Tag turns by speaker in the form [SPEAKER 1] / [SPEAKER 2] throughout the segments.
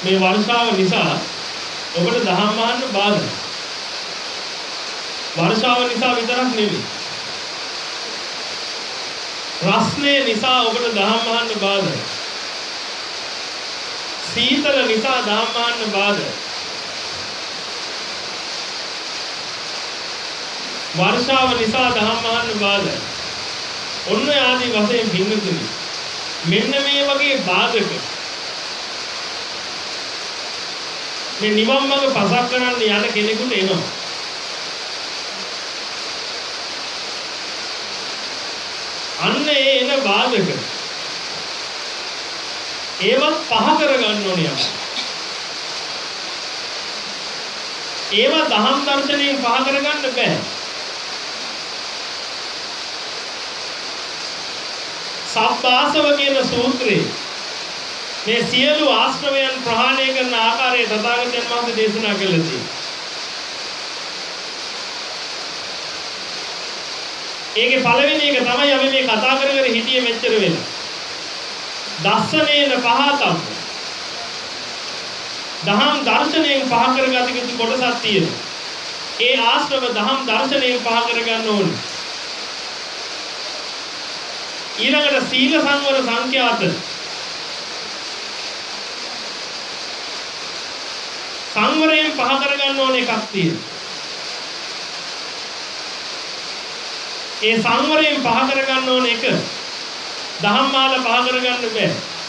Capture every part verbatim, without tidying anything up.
[SPEAKER 1] මේ වර්ෂාව නිසා ඔබට දහම් අහන්න බාධා. වර්ෂාව නිසා විතරක් නෙවෙයි. රස්නේ නිසා ඔබට දහම් අහන්න බාධා. සීතල නිසා දහම් අහන්න බාධා. වර්ෂාව නිසා දහම් අහන්න බාධා. ඔන්න ආදී වශයෙන් පින්නතුනි මෙන්න මේ වගේ බාධක මේ නිවන් මඟ පසක් කරන්න යන කෙනෙකුට එනවා. අන්න ඒ එන බාධක ඒවත් පහ කරගන්න ඕනේ අපි. ඒවා දහම් දර්ශනයෙන් පහ කරගන්න බෑ. සබ්බාසව කියන සූත්‍රයේ මේ සියලු ආශ්‍රවයන් ප්‍රහාණය කරන ආකාරය තථාගතයන් වහන්සේ දේශනා කළා තියෙනවා. ඒකේ පළවෙනි එක තමයි අපි මේ කතා කර කර හිටියේ මෙච්චර වෙලා. දස්සනේන පහතම්. දහම් දර්ශනයෙන් පහ කරගත යුතු කොටසක් තියෙනවා. ඒ ආශ්‍රව දහම් දර්ශනයෙන් පහ කරගන්න ඕනේ. ඊළඟට සීල සංවර සංඛ්‍යාත සංවරයෙන් පහ කරගන්න ඕන එකක් තියෙනවා. ඒ සංවරයෙන් පහ කරගන්න ඕන එක ධම්මාල පහ කරගන්න බෑ.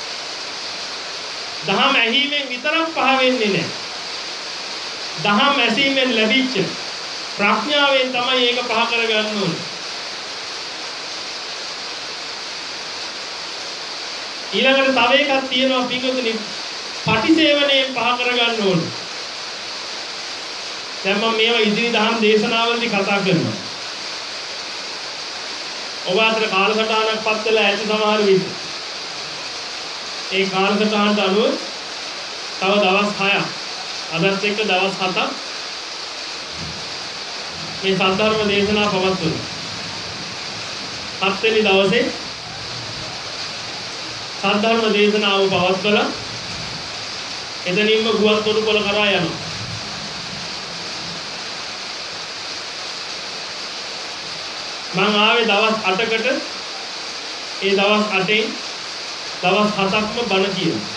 [SPEAKER 1] දහම් ඇහිීමෙන් විතරක් පහ වෙන්නේ නැහැ. දහම් ඇසීමෙන් ලැබිච්ච ප්‍රඥාවෙන් තමයි ඒක පහ කරගන්න ඕනේ. ඊළඟට තව එකක් තියෙනවා පිටුතුනි පටිසේවණයෙන් පහ කරගන්න ඕනේ. දැන් මම මේවා ඉදිරි දහම් දේශනාවලදී කතා කරනවා. ඔබ අතර කාලසටහනක් පත් වෙලා ඇති සමහර විට. ඒ කාලසටහනට අනුව තව දවස් හයක් අදත් එක්ක දවස් හතක් මේ සද්ධර්ම දේශනාව පවත්වනවා. හත් වෙනි දවසේ සද්ධර්ම දේශනාව පවත්වලා එතනින්ම ගුවන් තොටුපොළ කරා යනවා. මම ආවේ දවස් අටකට ඒ දවස් අටෙන් දවස් හතක්ම බණ කියනවා.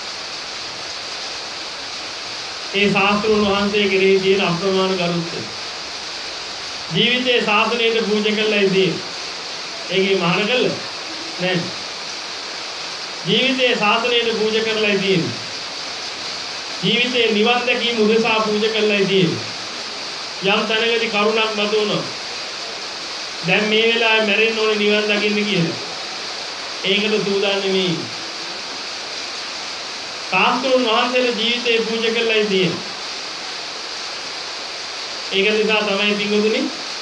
[SPEAKER 1] ඒ ශාස්ත්‍රඥ වහන්සේ කෙරෙහි තියෙන අප්‍රමාණ ගරුත්වය ජීවිතයේ ශාසනයට පූජා කළා ඉදී ඒකේ මහාන කළා නෑ. ජීවිතයේ ශාසනයට පූජා කරලා ඉදී ජීවිතේ නිවන් දැකීම උදෙසා පූජා කළා ඉදී යම් තැනකදී කරුණක් මතුවනවා. දැන් මේ වෙලාවේ මැරෙන්න ඕනේ නිවන් දකින්න කියලා. ඒකට සූදානම් නෙමෙයි. ශාස්ත්‍රඥ වහන්සේගේ ජීවිතේ පූජා කළා ඉදී. ඒක නිසා තමයි පිටුදුනි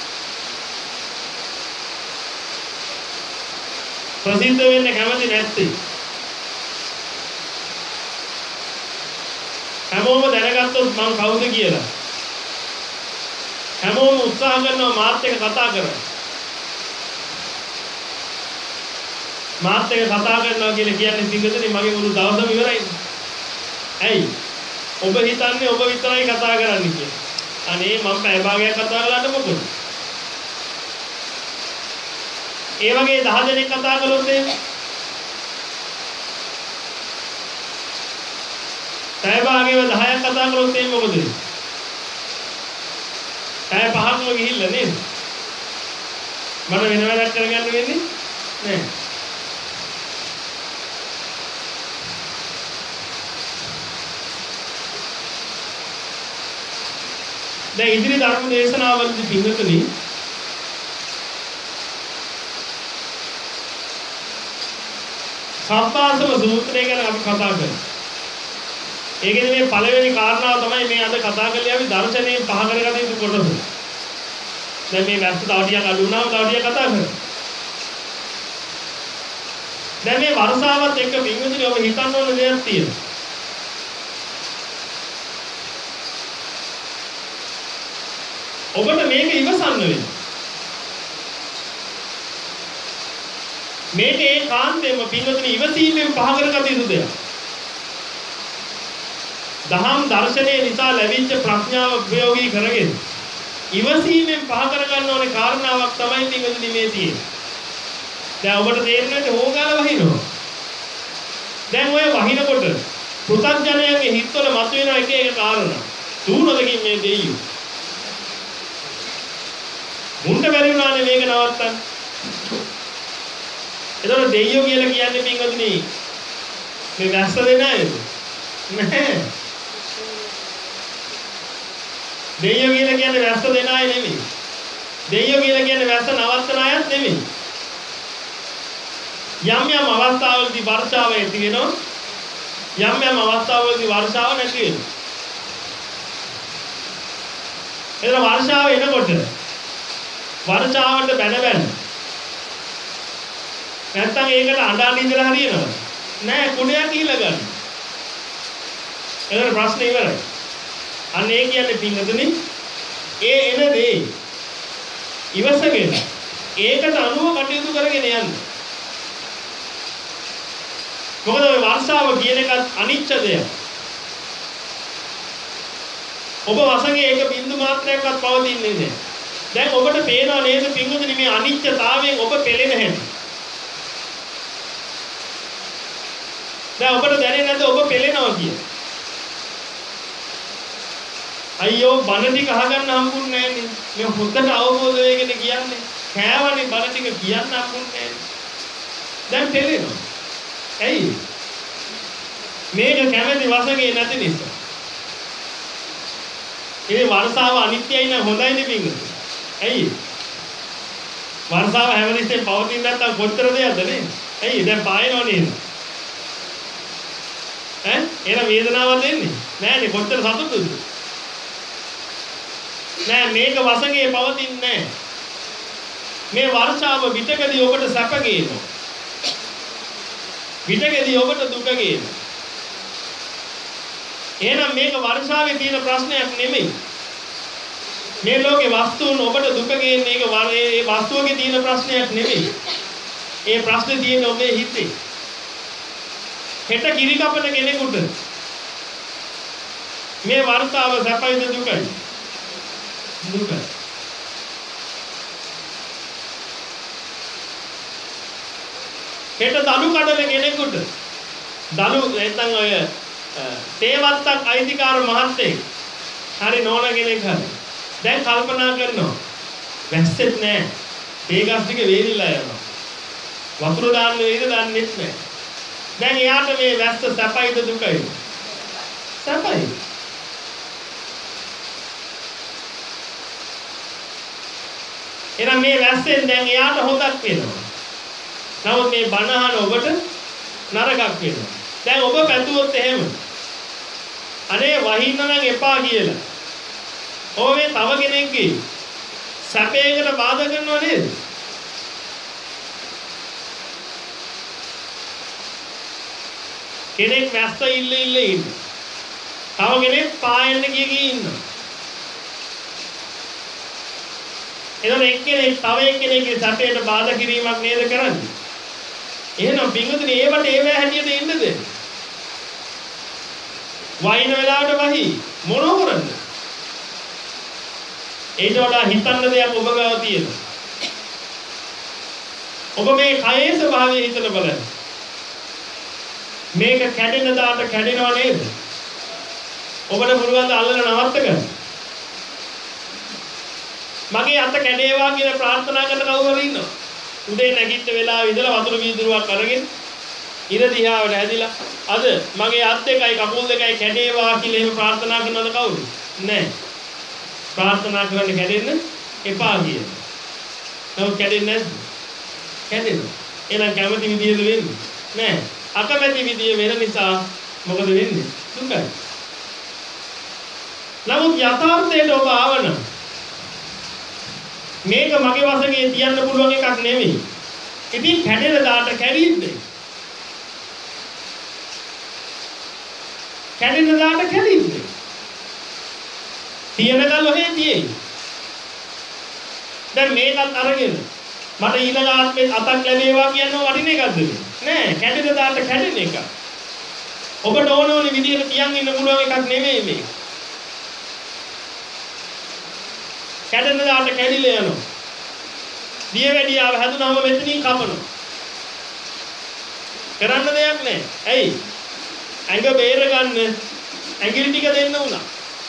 [SPEAKER 1] ප්‍රසිද්ධ වෙන්න කැමති නැත්තේ. හැමෝම දැනගත්තොත් මං කවුද කියලා. හැමෝම උත්සාහ කරනවා මාත් එක්ක කතා කරන්න. මාත් එක්ක කතා කරනවා කියලා කියන්නේ පිටුදුනි මගේ මුළු දවසම ඉවරයි. ඇයි? ඔබ හිතන්නේ ඔබ විතරයි කතා කරන්නේ කියලා. අනේ මම පැය භාගයක් කතා කළාට මොකද? ඒ වගේ දහ දෙනෙක් කතා කළොත් එහෙම පැය භාගෙව දහයක් කතා කළොත් එහෙම මොකද? පැය පහක්ම ගිහිල්ලා නේද? මම වෙන වැඩක් කරගන්න වෙන්නේ නෑ. දැන් ඉදිරි ධර්ම දේශනාවලදී පින්වතුනි සබ්බාසව සූත්‍රය ගැන අපි කතා කරමු. ඒකේ මේ පළවෙනි කාරණාව තමයි මේ අද කතා කරන්නේ අපි දර්ශනයෙන් පහ කරගත යුතු කොටස. දැන් මේ වැස්ස තව ටිකක් අඩු වුණාම තව ටිකක් කතා කරමු. දැන් මේ වර්ෂාවත් එක්ක පින්වතුනි ඔබ හිතන්න ඕන දෙයක් තියෙනවා. ඔබට මේක ඉවසන්න වෙනවා. මේක ඒකාන්තයෙන්ම පින්වතුනි ඉවසීමෙන් පහ කරගත යුතු දෙයක්. දහම් දර්ශනයේ නිසා ලැබිච්ච ප්‍රඥාව ප්‍රයෝගී කරගෙන ඉවසීමෙන් පහ කරගන්න ඕනේ කාරණාවක් තමයි පින්වතුනි මේ තියෙන්නේ. දැන් ඔබට තේරෙන්නේ හොගාල වහිනවා. දැන් ඔය වහිනකොට පෘථග්ජනයන්ගේ හිතවල මතුවෙන එක එක කාරණා. දුන්නදකින් මේ දෙයියෝ. මුන්ට බැරි වුණානේ මේක නවත්තන්න. ඒතකොට දෙයියෝ කියලා කියන්නේ පින්වතුනි මේ වැස්ස දෙන අයද? නැහැ. දෙයියෝ කියලා කියන්නේ වැස්ස දෙන අය නෙමෙයි. දෙයියෝ කියලා කියන්නේ වැස්ස නවත්තන අයත් නෙමෙයි. යම් යම් අවස්ථාවලදී වර්ෂාව ඇති වෙනවා. යම් යම් අවස්ථාවලදී වර්ෂාව නැති වෙනවා. එතන වර්ෂාව එනකොට වර්ෂාවට බැන බැන නැත්තම් ඒකට අඬන්න ඉඳලා හරියනවද? නෑ කුණයක් කියලා ගන්න. එතන ප්‍රශ්නේ ඉවරයි. අන්න ඒ කියන්නේ පින්වතුනි ඒ එන දේ ඉවසගෙන ඒකට අනුව කටයුතු කරගෙන යන්න. මොකද ඔය වර්ෂාව කියන එකත් අනිච්ච දෙයක්. ඔබ වසඟේ එක බින්දු මාත්‍රයක්වත් පවතින්නේ නැහැ. දැන් ඔබට පේනව නේද පින්වතුනි මේ අනිච්චතාවයෙන් ඔබ පෙළෙන හැටි. දැන් ඔබට දැනෙන්නේ නැද්ද ඔබ පෙළෙනවා කියලා? අයියෝ බණ ටික අහගන්න හම්බුන්නේ නැන්නේ. මේ හොද්දට අවබෝධ වෙගෙන කියන්නේ. කෑවනේ බණ ටික කියන්න හම්බුන්නේ නැහැ. දැන් පෙළෙනවා. ඇයි? මේක කැමැති වසඟේ නැති නිසා. ඒ වර්ෂාව අනිත්‍යයි නම් හොඳයිනේ පින්වතුනි. ඇයි? වර්ෂාව හැමදෙස්සෙම පවතින්නේ නැත්තම් කොච්චර දෙයක්ද නේ? ඇයි? දැන් පායනව නේද? ඈ? එන වේදනාවක් දෙන්නේ? නෑනේ කොච්චර සතුටුද? නෑ මේක වසඟේ පවතින්නේ නෑ. මේ වර්ෂාව විතකදී ඔබට සැප ගේනවා. විතකදී ඔබට දුක ගේනවා. එහෙනම් මේක වර්ෂාවේ තියෙන ප්‍රශ්නයක් නෙමෙයි. මේ ලෝකේ වස්තුන් ඔබට දුක ගේන්නේ ඒක ඒ වස්තුවකේ තියෙන ප්‍රශ්නයක් නෙමෙයි. ඒ ප්‍රශ්නේ තියෙන්නේ ඔබේ හිතේ. හෙට කිරි කපන කෙනෙකුට මේ වර්ෂාව සැපයිද දුකයි? දුකයි. හෙට දලු කඩන කෙනෙකුට දලු නැත්නම් ඔය තේවත්තක් අයිතිකාර මහත්තයෙක් හරි නෝන කෙනෙක් හරි දැන් කල්පනා කරනවා වැස්සෙත් නෑ තේ ගස් ටික වේලිලා යනවා වතුර දාන්න වේද දන්නෙත් නෑ දැන් එයාට මේ වැස්ස සැපයිද දුකයිද සැපයි එහෙනම් මේ වැස්සෙන් දැන් එයාට හොදක් වෙනවා නමුත් මේ බණහන ඔබට නරකක් වෙනවා දැන් ඔබ පැතුවොත් එහෙම අනේ වහින්න නම් එපා කියලා. ඔබ මේ තව කෙනෙක්ගේ සැපයකට බාධා කරනව නේද? කෙනෙක් වැස්ස ඉල්ල ඉල්ල ඉන්න. තව කෙනෙක් පායන්න ගිය ගිය ඉන්නවා. එතන එක්කෙනෙක් තව එක්කෙනෙක්ගේ සැපයට බාධා කිරීමක් නේද කරන්නේ? එහෙනම් පින්වතුනි ඒවට ඒවැ හැටියට ඉන්නද? වයින් වෙලාවට වහි මොනෝ කරන්නේ? ඊට වඩා හිතන්න දෙයක් ඔබ ගාව තියෙනවා. ඔබ මේ කයේ ස්වභාවය හිතලා බලන්න. මේක කැඩෙන දාට කැඩෙනව නේද? ඔබට පුළුවන් ද අල්ලලා නවත්ත ගන්න? මගේ අත කැඩේවා කියලා ප්‍රාර්ථනා කරන කවුරු හරි ඉන්නවද? උදේ නැගිට වෙලාවෙ ඉඳලා වතුර වීදුරුවක් අරගෙන ඉර දිහාවට ඇදිලා අද මගේ අත් දෙකයි කකුල් දෙකයි කැඩේවා කියලා එහෙම ප්‍රාර්ථනා කරනවද කවුරු? නැහැ. ප්‍රාර්ථනා කරන්න කැඩෙන්න එපා කියන. නමුත් කැඩෙන්නේ නැද්ද? කැඩෙනවා. එහෙනම් කැමති විදිහද වෙන්නේ? නැහැ. අකමැති විදිය වෙන නිසා මොකද වෙන්නේ? දුකයි. නමුත් යථාර්ථයට ඔබ ආවනම් මේක මගේ වශයෙන් තියන්න පුළුවන් එකක් නෙමෙයි. ඉතින් කැඩෙන දාට කැඩින්නේ. කැඩෙන දාට කැඩින්නේ. තියනකල් ඔහේ තියෙයි. දැන් මේකත් අරගෙන මට ඊළඟ ආත්මෙත් අතක් ලැබේවා කියනවා වටින එකක්ද නෑ කැඩෙන දාට කැඩෙන එක. ඔබට ඕන ඕන විදිහට තියන් ඉන්න පුළුවන් එකක් නෙමෙයි මේක. කැඩෙන දාට කැඩිලා යනවා. දියවැඩියාව හැදුනම මෙතනින් කපනවා. කරන්න දෙයක් නැහැ. ඇයි? ඇඟ බේර ගන්න ඇඟිලි ටික දෙන්න උනා.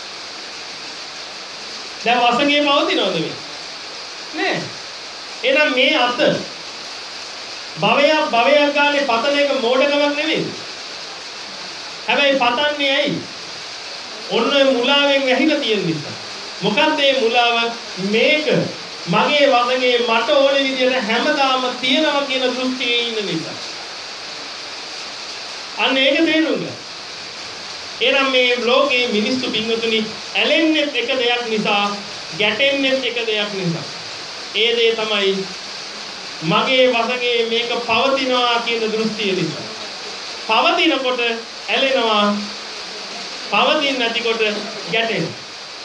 [SPEAKER 1] දැන් වසඟේ පවතිනවද මේ? නෑ. එහෙනම් මේ අත භවයක් භවයක් ගානේ පතන එක මෝඩකමක් නෙමෙයි. හැබැයි පතන්නේ ඇයි? ඔන්න ඔය මුලාවෙන් වැහිලා තියෙන නිසා. මොකක්ද මේ මුලාව? මේක මගේ වසඟේ මට ඕන විදිහට හැමදාම තියනවා කියන දෘෂ්ටියේ ඉන්න නිසා. අන්න ඒක තේරුම් ගන්න. එහෙනම් මේ ලෝකේ මිනිස්සු පින්වතුනි ඇලෙන්නේ එක දෙයක් නිසා, ගැටෙන්නේ එක දෙයක් නිසා. ඒ දේ තමයි මගේ වසඟේ මේක පවතිනවා කියන දෘෂ්ටිය නිසා. පවතිනකොට ඇලෙනවා, පවතින්නේ නැතිකොට ගැටෙනවා.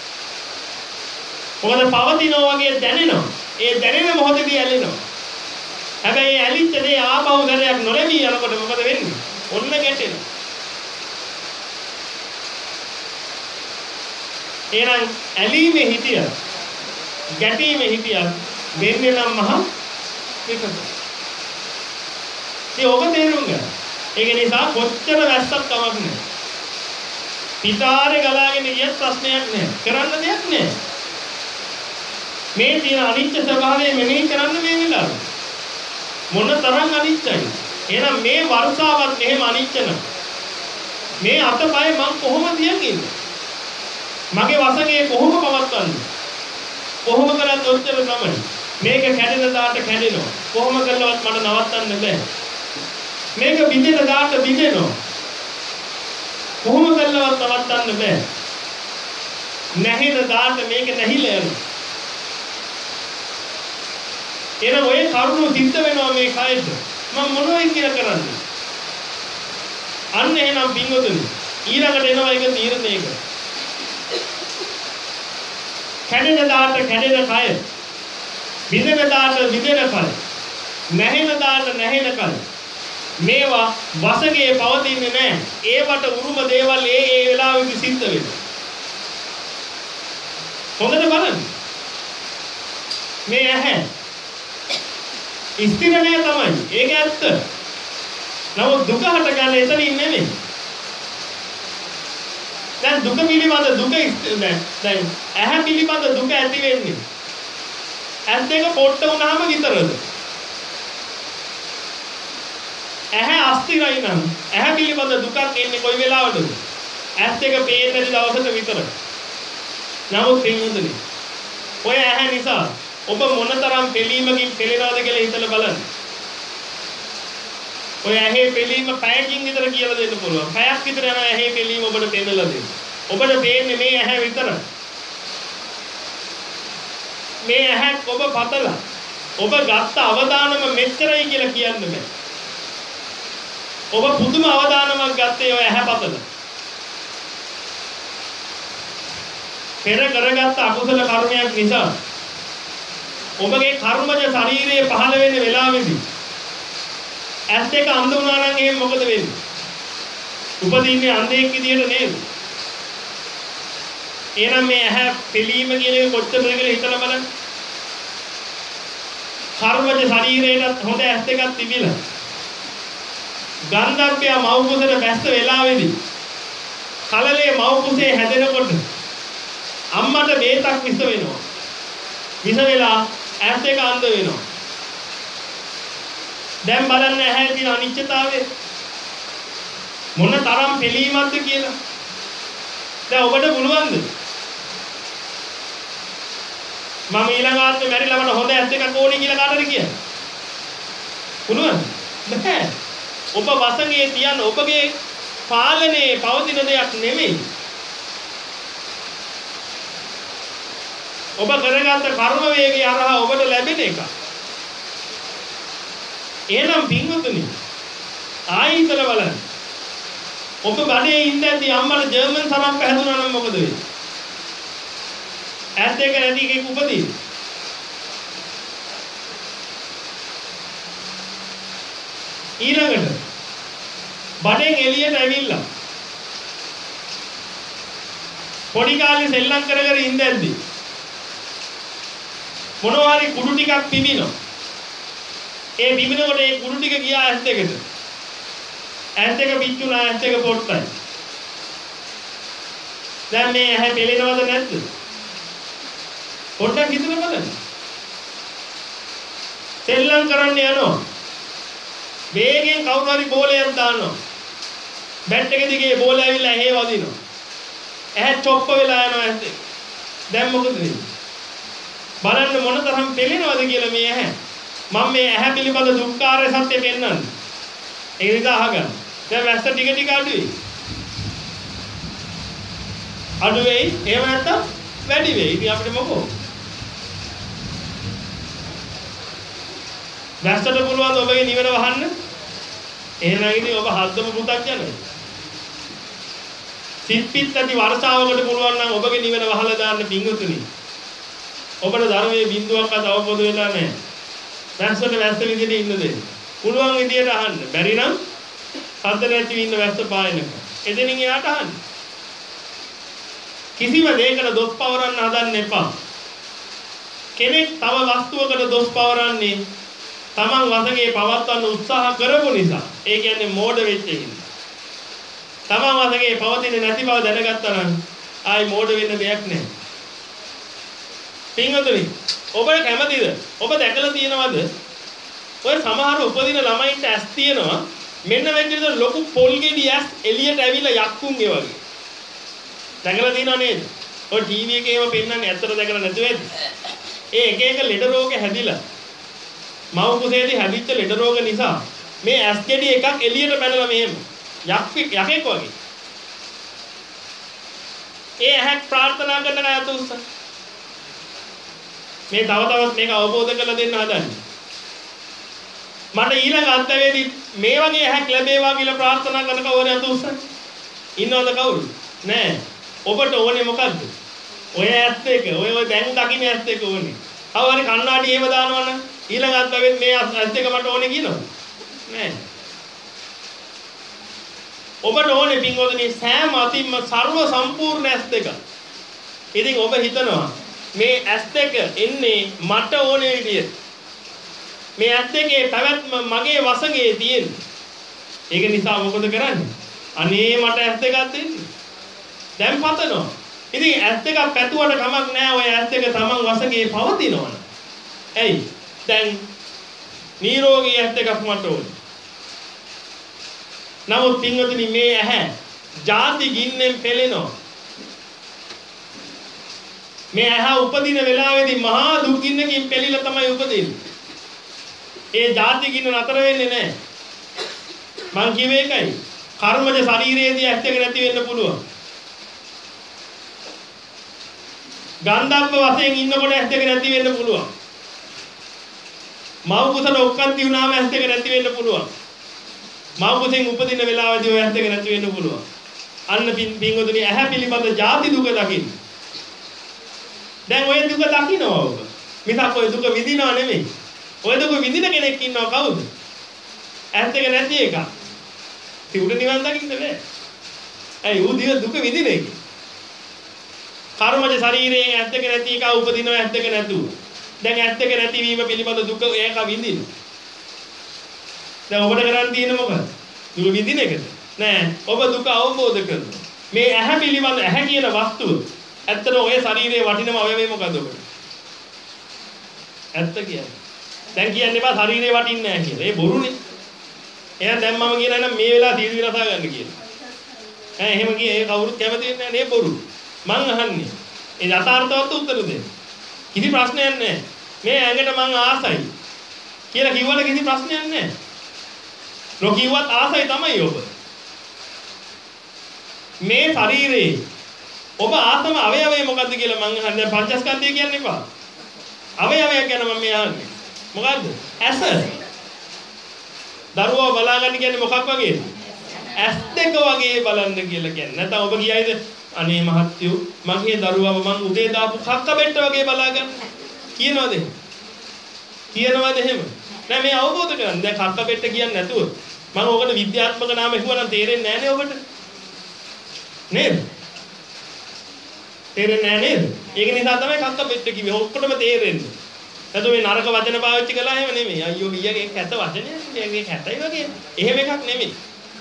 [SPEAKER 1] මොකද පවතිනවා වගේ දැනෙනවා. ඒ දැනෙන මොහොතේදී ඇලෙනවා. හැබැයි ඇලිච්ච දේ ආපහු සැරයක් නොලැබී යනකොට මොකද වෙන්නේ? ඔන්න ගැටෙනවා. එහෙනම් ඇලීමේ හිතිය ගැටීමේ හිතිය වෙන්නේ නම් මහ විපත. ඒ ඔබ තේරුම් ගන්න. ඒක නිසා කොච්චර වැස්සක් කමක් නැහැ. පිටාරේ ගලාගෙන ගියත් ප්‍රශ්නයක් නැහැ. කරන්න දෙයක් නැහැ. මේ තියෙන අනිත්‍ය ස්වභාවය මෙනෙහි කරන්න මේ වෙලාව. මොන තරම් අනිත්‍යයි. එහෙනම් මේ වර්ෂාවත් එහෙම අනිත්‍ය නෑ. මේ අතපය මං කොහොමද තියන්නේ? මගේ වසඟේ කොහොම පවත්වන්නේ? කොහොම කරත් ඔච්චර තමයි. මේක කැඩෙන දාට කැඩෙනවා. කොහොම කළවත් මට නවත්තන්න බෑ. මේක බිඳෙන දාට බිඳෙනවා. කොහොම කළවත් නවත්තන්න බෑ. නැහින දාට මේක නැහිලා යනවා. එන ඔය කරුණු සිද්ධ වෙනවා මේ කයට. මම මොනවයි කියලා කරන්නේ? අන්න එහෙනම් පින්වතුනි ඊළඟට එනවා එක තීරණයක. කැඩෙන දාට කැඩෙන කය, විදෙන දාට විදෙන කය, නැහෙන දාට නැහෙන කය. මේවා වසඟේ පවතින්නේ නැහැ. ඒවට උරුම දේවල් ඒ ඒ වෙලාවෙදි සිද්ධ වෙනවා. හොඳට බලන්න. මේ ඇහැ ස්ථිර නෑ තමයි. ඒක ඇත්ත. නමුත් දුක හට ගන්න එතනින් නෙමෙයි. දැන් දුක පිළිබඳ දුක දැන් දැන් ඇහැ පිළිබඳ දුක ඇති වෙන්නේ. ඇස් දෙක පොට්ට වුණාම විතරද? ඇහැ අස්තිරයි නම් ඇහැ පිළිබඳ දුකක් එන්නේ කොයි වෙලාවටද? ඇස් දෙක පේන නැති දවසට විතරයි. නමුත් පින්වතුනි ඔය ඇහැ නිසා ඔබ මොනතරම් පිළීමකින් පෙළෙනවද කියලා හිතලා බලන්න. ඔය ඇහි පිළීම පැයකින් විතර කියලා දෙන්න පුළුවන්. පැයක් විතර යන ඇහි පිළීම ඔබට පෙන්නලා දෙන්න. ඔබට පේන්නේ මේ ඇහැ විතරයි. මේ ඇහැ ඔබ පතලා ඔබ ගත්ත අවදානම මෙච්චරයි කියලා කියන්න බෑ. ඔබ පුදුම අවදානමක් ගත්තේ ඔය ඇහැ පතලා. පෙර කරගත්ත අකුසල කර්මයක් නිසා ඔබගේ කර්මජ ශරීරයේ පහළ වෙන වෙලාවෙදී ඇස් දෙක අන්ධ වුණා නම් එහෙනම් මොකද වෙන්නේ? උපදින්නේ අන්ධයෙක් විදියට නේද? එහෙනම් මේ ඇහැ පිළීම කියන එක කොච්චරද කියලා හිතලා බලන්න. කර්මජ ශරීරයටත් හොඳ ඇස් දෙකක් තිබිලා ගන්ධර්වය මව් කුසට බැස්ස වෙලාවේදී කලලේ මව් කුසේ හැදෙනකොට අම්මට බේතක් විස වෙනවා. විස වෙලා ඇස් දෙක අන්ධ වෙනවා. දැන් බලන්න ඇහැ තියෙන අනිත්‍යතාවය මොන තරම් පිළීමක්ද කියලා. දැන් ඔබට පුළුවන්ද? මම ඊළඟ ආත්මේ මැරිලා මට හොඳ ඇස් දෙකක් ඕනේ කියලා කාටද කියන්නේ? පුළුවන්ද? බෑ. ඔබ වසඟේ තියන ඔබගේ පාලනයේ පවතින දෙයක් නෙමෙයි. ඔබ කරගත්ත කර්ම වේගය අරහා ඔබට ලැබෙන එක. එහෙනම් පින්වතුනි ආයි හිතලා බලන්න. ඔබ බඩේ ඉඳන්දී අම්මට ජර්මන් සරම් පැහැදුනා නම් මොකද වෙන්නේ? ඇස් දෙක නැති එකෙක් උපදින. ඊළඟට බඩෙන් එළියට ඇවිල්ලා පොඩි කාලේ සෙල්ලම් කර කර ඉඳද්දි මොනවා හරි කුඩු ටිකක් පිඹිනවා. ඒ පිඹිනකොට ඒ කුඩු ටික ගියා ඇස් දෙකට. ඇස් දෙක පිච්චුණා, ඇස් දෙක පොට්ටයි. දැන් මේ ඇහැ පෙලෙනවද නැද්ද? පොඩ්ඩක් හිතලා බලන්න. සෙල්ලම් කරන්න යනවා. වේගෙන් කවුරු හරි බෝලයක් දානවා. බැට් එක දිගේ බෝල ඇවිල්ලා ඇහි වදිනවා. ඇහැ චොප්ප වෙලා යනවා ඇස් දෙක. දැන් මොකද වෙන්නේ? බලන්න මොන තරම් පෙලෙනවද කියලා මේ ඇහැ. මම මේ ඇහැ පිළිබඳ දුක්ඛාරය සත්‍ය පෙන්නන්නේ. ඒක නිසා අහගන්න. දැන් වැස්ස ටික ටික අඩුයි. අඩු වෙයි. එහෙම නැත්නම් වැඩි වෙයි. ඉතින් අපිට මොකෝ? වැස්සට පුළුවන් ද ඔබගේ නිවන වහන්න? එහෙනම් ඉතින් ඔබ හද්දම පුතක්ජනයි. සිත්පිත් ඇති වර්ෂාවකට පුළුවන් නම් ඔබගේ නිවන වහලා දාන්න පිංගුතුනි. ඔබට ධර්මයේ බිඳුවක්වත් අවබෝධ වෙලා නැහැ. වැස්සට වැස්ස විදිහට ඉන්න දෙන්න. පුළුවන් විදිහට අහන්න. බැරි නම් හද්ද නැතිව ඉන්න වැස්ස පායනක. එතනින් එහාට අහන්න. කිසිම දෙයකට දොස් පවරන්න හදන්න එපා. කෙනෙක් තව වස්තුවකට දොස් පවරන්නේ තමන් වශයෙන් පවත්වන්න උත්සාහ කරපු නිසා. ඒ කියන්නේ මෝඩ වෙච්ච හින්දා. තමන් වශයෙන් පවතින්නේ නැති බව දැනගත්තා නම් ආයි මෝඩ වෙන්න දෙයක් නැහැ. පින්වතුනි, ඔබ කැමතිද? ඔබ දැකලා තියෙනවද? ඔය සමහර උපදින ළමයින්ට ඇස් තියෙනවා. මෙන්න මේ විදිහට ලොකු පොල් ගෙඩි ඇස් එළියට ඇවිල්ලා යක්කුන්ගේ වගේ. දැකලා තියෙනව නේද? ඔය ටීවී එකේම පෙන්නන්නේ ඇත්තට දැකලා නැතුව ඇද්ද? ඒ එක එක ලෙඩ රෝග හැදිලා මව් කුසේදී හැදිච්ච ලෙඩ රෝග නිසා මේ ඇස් ගෙඩි එකක් එළියට පැනලා මෙහෙම යක්ෙක් යකෙක් වගේ. ඒ ඇහක් ප්‍රාර්ථනා කරන අය උස්ස. මේ තව තවත් මේක අවබෝධ කරලා දෙන්න හදන්නේ. මට ඊළඟ අන්තවේදී මේ වගේ ඇහක් ලැබේවා කියලා ප්‍රාර්ථනා කරන කවුරු අත උස්ස? ඉන්නවද කවුරු? නෑ. ඔබට ඕනේ මොකද්ද? ඔය ඇස් දෙක, ඔය ඔය දැන් දකින්න ඇස් දෙක ඕනේ. කවුරු හරි කණ්ණාඩි එහෙම දානවනම් ඊළඟ අත්වෙත් මේ ඇස් දෙක මට ඕනේ කියනවා. නෑ. ඔබට ඕනේ පින්වතුනි සෑම අතින්ම ਸਰව සම්පූර්ණ ඇස් දෙක. ඉතින් ඔබ හිතනවා මේ ඇස් දෙක එන්නේ මට ඕනේ විදියට. මේ ඇස් දෙකේ පැවැත්ම මගේ වශයේ තියෙන. ඒක නිසා මොකද කරන්නේ? අනේ මට ඇස් දෙකක් දෙන්න. දැන් පතනවා. ඉතින් ඇස් දෙකක් පැතුවට කමක් නැහැ. ඔය ඇස් දෙක තමන් වශයේ පවතිනවනේ. ඇයි? දැන් නිරෝගී ඇස් දෙකක් මට ඕනේ. නමුත් පින්වතුනි මේ ඇහැ ಜಾති ගින්නෙන් පෙළෙනවා. මේ ඇහැ උපදින වෙලාවේදී මහා දුක් ගින්නකින් පෙළිලා තමයි උපදින්නේ. ඒ ಜಾති ගින්න නතර වෙන්නේ නැහැ. මං කිව්වේ ඒකයි. කර්මජ ශරීරයේදී ඇස් දෙක නැති වෙන්න පුළුවන්. ගන්ධබ්බ වශයෙන් ඉන්නකොට ඇස් දෙක නැති වෙන්න පුළුවන්. මව් කුසට ඔක්කන්ති වුණාම ඇස් දෙක නැති වෙන්න පුළුවන්. මව් කුසෙන් උපදින වෙලාවදී ඔය ඇස් දෙක නැති වෙන්න පුළුවන්. අන්න පින්වතුනි ඇහැ පිළිබඳ ಜಾති දුක දකින්න. දැන් ඔය දුක දකින්නවා ඔබ. මිසක් ඔය දුක විඳිනව නෙමෙයි. ඔය දුක විඳින කෙනෙක් ඉන්නව කවුද? ඇස් දෙක නැති එක. ඒ උඩ නිවන් දකින්න බෑ. ඇයි ඌ දිව දුක විඳින එක. කර්මජ ශරීරයෙන් ඇස් දෙක නැති එක උපදිනවා ඇස් දෙක නැතුව. දැන් ඇස් දෙක නැතිවීම පිළිබඳ දුක ඒක විඳින්න. දැන් ඔබට කරන්න තියෙන්නේ මොකද? දුක විඳින එකද? නෑ. ඔබ දුක අවබෝධ කරනවා. මේ ඇහැ පිළිබඳ ඇහැ කියන වස්තුව ඇත්තට ඔය ශරීරයේ වටිනම අවයවය මොකද්ද ඔබට? ඇත්ත කියන්නේ. දැන් කියන්නේ බා ශරීරේ වටින්නේ නැහැ කියලා. ඒ බොරුනේ. එහෙනම් දැන් මම කියනවා නම් මේ වෙලාව තීරු විනාසා ගන්න කියලා. ඈ එහෙම කිය ඒ කවුරුත් කැමති වෙන්නේ නැහැ නේ බොරු. මං අහන්නේ. ඒ යථාර්ථවත් උත්තර දෙන්න. කිසි ප්‍රශ්නයක් නැහැ. මේ ඇඟට මං ආසයි කියලා කිව්වට කිසි ප්‍රශ්නයක් නැහැ. නොකියුවත් ආසයි තමයි ඔබ. මේ ශරීරේ ඔබ ආත්ම අවයවය මොකද්ද කියලා මං අහන්නේ. පංචස්කන්ධය කියන්නේ එපා. අවයවය ගැන මම මේ අහන්නේ. මොකද්ද? ඇස. දරුවා බලාගන්න කියන්නේ මොකක් වගේද? ඇස් දෙක වගේ බලන්න කියලා කියන්නේ. නැත්නම් ඔබ කියයිද අනේ මහත්යෝ මගේ දරුවාව මං උදේ දාපු කක්ක බෙට්ට වගේ බලාගන්න කියනවද? කියනවද එහෙම? නෑ මේ අවබෝධ කරගන්න. දැන් කක්ක බෙට්ට කියන්නේ නැතුව මම ඔකට විද්‍යාත්මක නාම හිතුවා නම් තේරෙන්නේ නෑනේ ඔබට. නේද? තේරෙන්නේ නැහැ නේද? ඒක නිසා තමයි කක්ක පෙට්ට කිව්වේ. ඔක්කොටම තේරෙන්නේ. එතකොට මේ නරක වචන පාවිච්චි කළා එහෙම නෙමෙයි. අයියෝ ගියගේ කැත වචනයක් මේක කැතයි වගේ. එහෙම එකක් නෙමෙයි.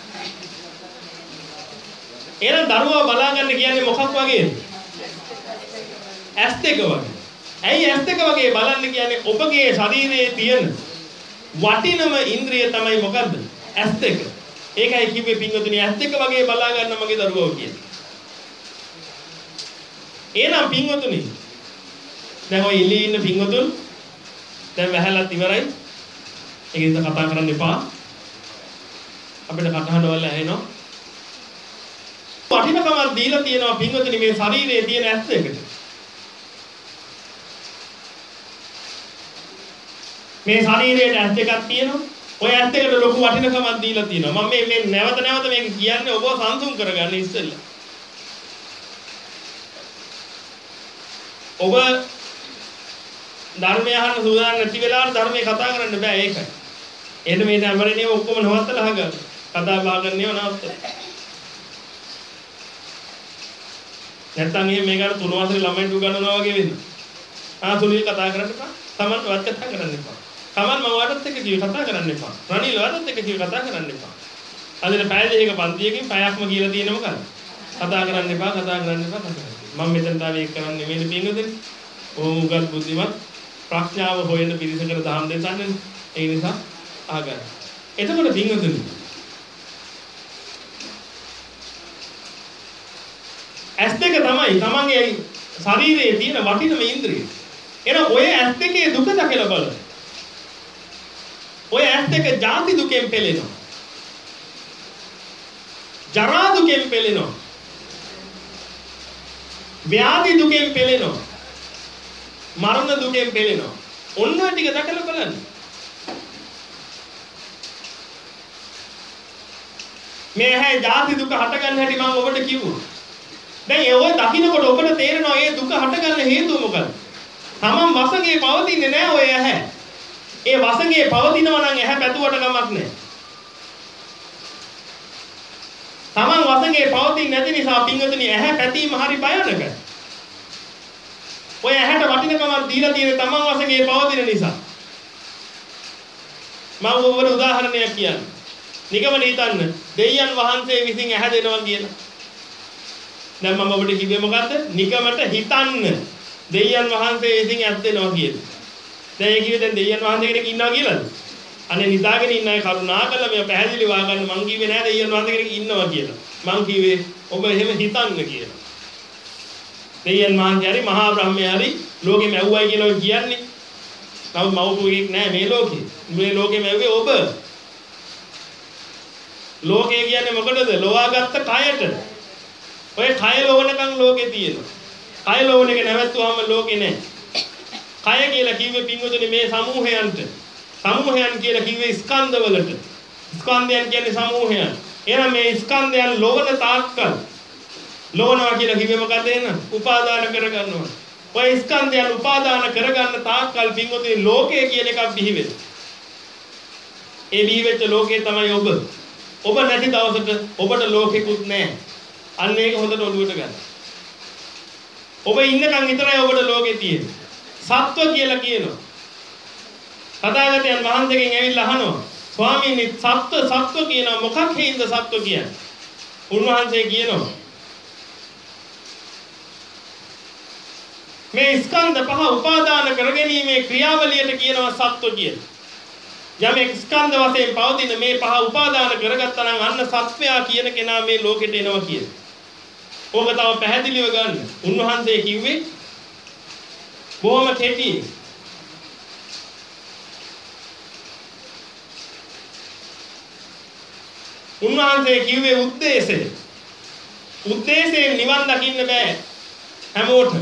[SPEAKER 1] එහෙනම් දරුවා බලා ගන්න කියන්නේ මොකක් වගේද? ඇස් දෙක වගේ. ඇයි ඇස් දෙක වගේ බලන්න කියන්නේ? ඔබගේ ශරීරයේ තියෙන වටිනම ඉන්ද්‍රිය තමයි මොකද්ද? ඇස් දෙක. ඒකයි කිව්වේ පින්වතුනි ඇස් දෙක වගේ බලා ගන්න මගේ දරුවෝ කියන්නේ. එහෙනම් පින්වතුනි දැන් ඔය ඉල්ලී ඉන්න පින්වතුන් දැන් වැහැලත් ඉවරයි. ඒක නිසා කතා කරන්න එපා. අපිට කටහඬ වල ඇහෙනවා. වටිනකමක් දීලා තියෙනවා පින්වතුනි මේ ශරීරයේ තියෙන ඇස් දෙකට. මේ ශරීරයේ ඇස් දෙකක් තියෙනවා. ඔය ඇස් දෙකට ලොකු වටිනකමක් දීලා තියෙනවා. මම මේ මේ නැවත නැවත මේක කියන්නේ ඔබව සංසුන් කරගන්න ඉස්සෙල්ලා. ඔබ ධර්මය අහන්න සූදානම් නැති වෙලාවට ධර්මයේ කතා කරන්න බෑ ඒකයි. එහෙනම් මේ හැමරේනේ ඔක්කොම නවත්තලා අහගන්න. කතා බහ කරන්නේව නවත්තලා. නැත්තම් එහෙම මේකට තුන වසරේ ළමයින්ට උගන්වනවා වගේ වෙන්න. ආ සුනිල් කතා කරන්න එපා. තමන් වත් කතා කරන්න එපා. තමන් මම වටත් එක්ක කිව්ව කතා කරන්න එපා. රනිල් වටත් එක්ක කිව්ව කතා කරන්න එපා. අදින පැය දෙකක පන්තියකින් පැයක්ම කියලා තියෙන මොකද? කතා කරන්න එපා, කතා කරන්න එපා, කතා කරන්න. මම මෙතනට ආවේ ඒක කරන්නේ නෙමෙයි පින්වතුනි. ඕම උගත් බුද්ධිමත් ප්‍රඥාව හොයන පිරිසකට දහම් දෙන්නන්නේ. ඒ නිසා ආගන්න. එතකොට පින්වතුනි ඇස් දෙක තමයි තමන්ගේ ශරීරයේ තියෙන වටිනම ඉන්ද්‍රිය. එහෙනම් ඔය ඇස් දෙකේ දුක දකලා බලන්න. ඔය ඇස් දෙක ජාති දුකෙන් පෙළෙනවා. ජරා දුකෙන් පෙළෙනවා. ව්‍යාධි දුකෙන් පෙළෙනවා. මරණ දුකෙන් පෙළෙනවා. ඔන්න ඔය ටික දකලා බලන්න. මේ හැයි ජාති දුක හටගන්න හැටි මම ඔබට කිව්වා. දැන් ඒ ඔය දකින්නකොට ඔබට තේරෙනවා මේ දුක හටගන්න හේතුව මොකක්ද? තමන් වසඟේ පවතින්නේ නැහැ ඔය ඇහැ. ඒ වසඟේ පවතිනවා නම් ඇහැ පැතුවට කමක් නැහැ. තමන් වසඟේ පවතින්නේ නැති නිසා පින්වතුනි ඇහැ පැතීම හරි භයානකයි. ඔය ඇහැට වටිනකමක් දීලා තියෙන තමන් වසඟේ පවතින නිසා. මම ඔබට උදාහරණයක් කියන්නම්. නිගමන හිතන්න දෙයයන් වහන්සේ විසින් ඇහැ දෙනවා කියලා. දැන් මම ඔබට කිව්වේ මොකද්ද? නිකමට හිතන්න දෙයයන් වහන්සේ විසින් ඇස් දෙනවා කියලා. දැන් ඒ කිව්වේ දැන් දෙයයන් වහන්සේ කෙනෙක් ඉන්නවා කියලාද? අනේ නිදාගෙන ඉන්න අය කරුණාකරලා මේ පැහැදිලි වාගන්න මං කිව්වේ නෑ දෙයයන් වහන්සේ කෙනෙක් ඉන්නවා කියලා. මං කිව්වේ ඔබ එහෙම හිතන්න කියලා. දෙයයන් වහන්සේ හරි මහා බ්‍රහ්මයා හරි ලෝකෙම ඇව්වයි කියලා කියන්නේ. නමුත් මව්පුවෙක් නෑ මේ ලෝකේ. මේ ලෝකෙම ඇව්වේ ඔබ. ලෝකය කියන්නේ මොකටද? ලෝවාගත්ත කයට. ඔය කය ලෝවනකම් ලෝකේ තියෙනවා. කය ලෝවන එක නැවතුවාම ලෝකේ නැහැ. කය කියලා කිව්වේ පින්වතුනි මේ සමූහයන්ට. සමූහයන් කියලා කිව්වේ ස්කන්ධවලට. ස්කන්ධයන් කියන්නේ සමූහයන්. එහෙනම් මේ ස්කන්ධයන් ලෝවන තාක්කල් ලෝවනවා කියලා කිව්වේ මොකද එහෙනම්? උපාදාන කරගන්නවා. ඔය ස්කන්ධයන් උපාදාන කරගන්න තාක්කල් පින්වතුනි ලෝකය කියන එකක් බිහි වෙනවා. ඒ බිහි වෙච්ච ලෝකේ තමයි ඔබ. ඔබ නැති දවසට ඔබට ලෝකෙකුත් නැහැ. අන්න ඒක හොඳට ඔළුවට ගන්න. ඔබ ඉන්නකම් විතරයි ඔබට ලෝකේ තියෙන්නේ. සත්ව කියලා කියනවා. තථාගතයන් වහන්සේගෙන් ඇවිල්ලා අහනවා ස්වාමීනි සත්ව සත්ව කියනවා මොකක් හේින්ද සත්ව කියන්නේ? උන්වහන්සේ කියනවා මේ ස්කන්ධ පහ උපාදාන කරගැනීමේ ක්‍රියාවලියට කියනවා සත්ව කියලා. යමෙක් ස්කන්ධ වශයෙන් පවතින මේ පහ උපාදාන කරගත්තා නම් අන්න සත්වයා කියන කෙනා මේ ලෝකෙට එනවා කියලා. ඕක තව පැහැදිලිව ගන්න. උන්වහන්සේ කිව්වේ බොහොම කෙටි. උන්වහන්සේ කිව්වේ උද්දේශය. උද්දේශයෙන් නිවන් දකින්න බෑ හැමෝටම.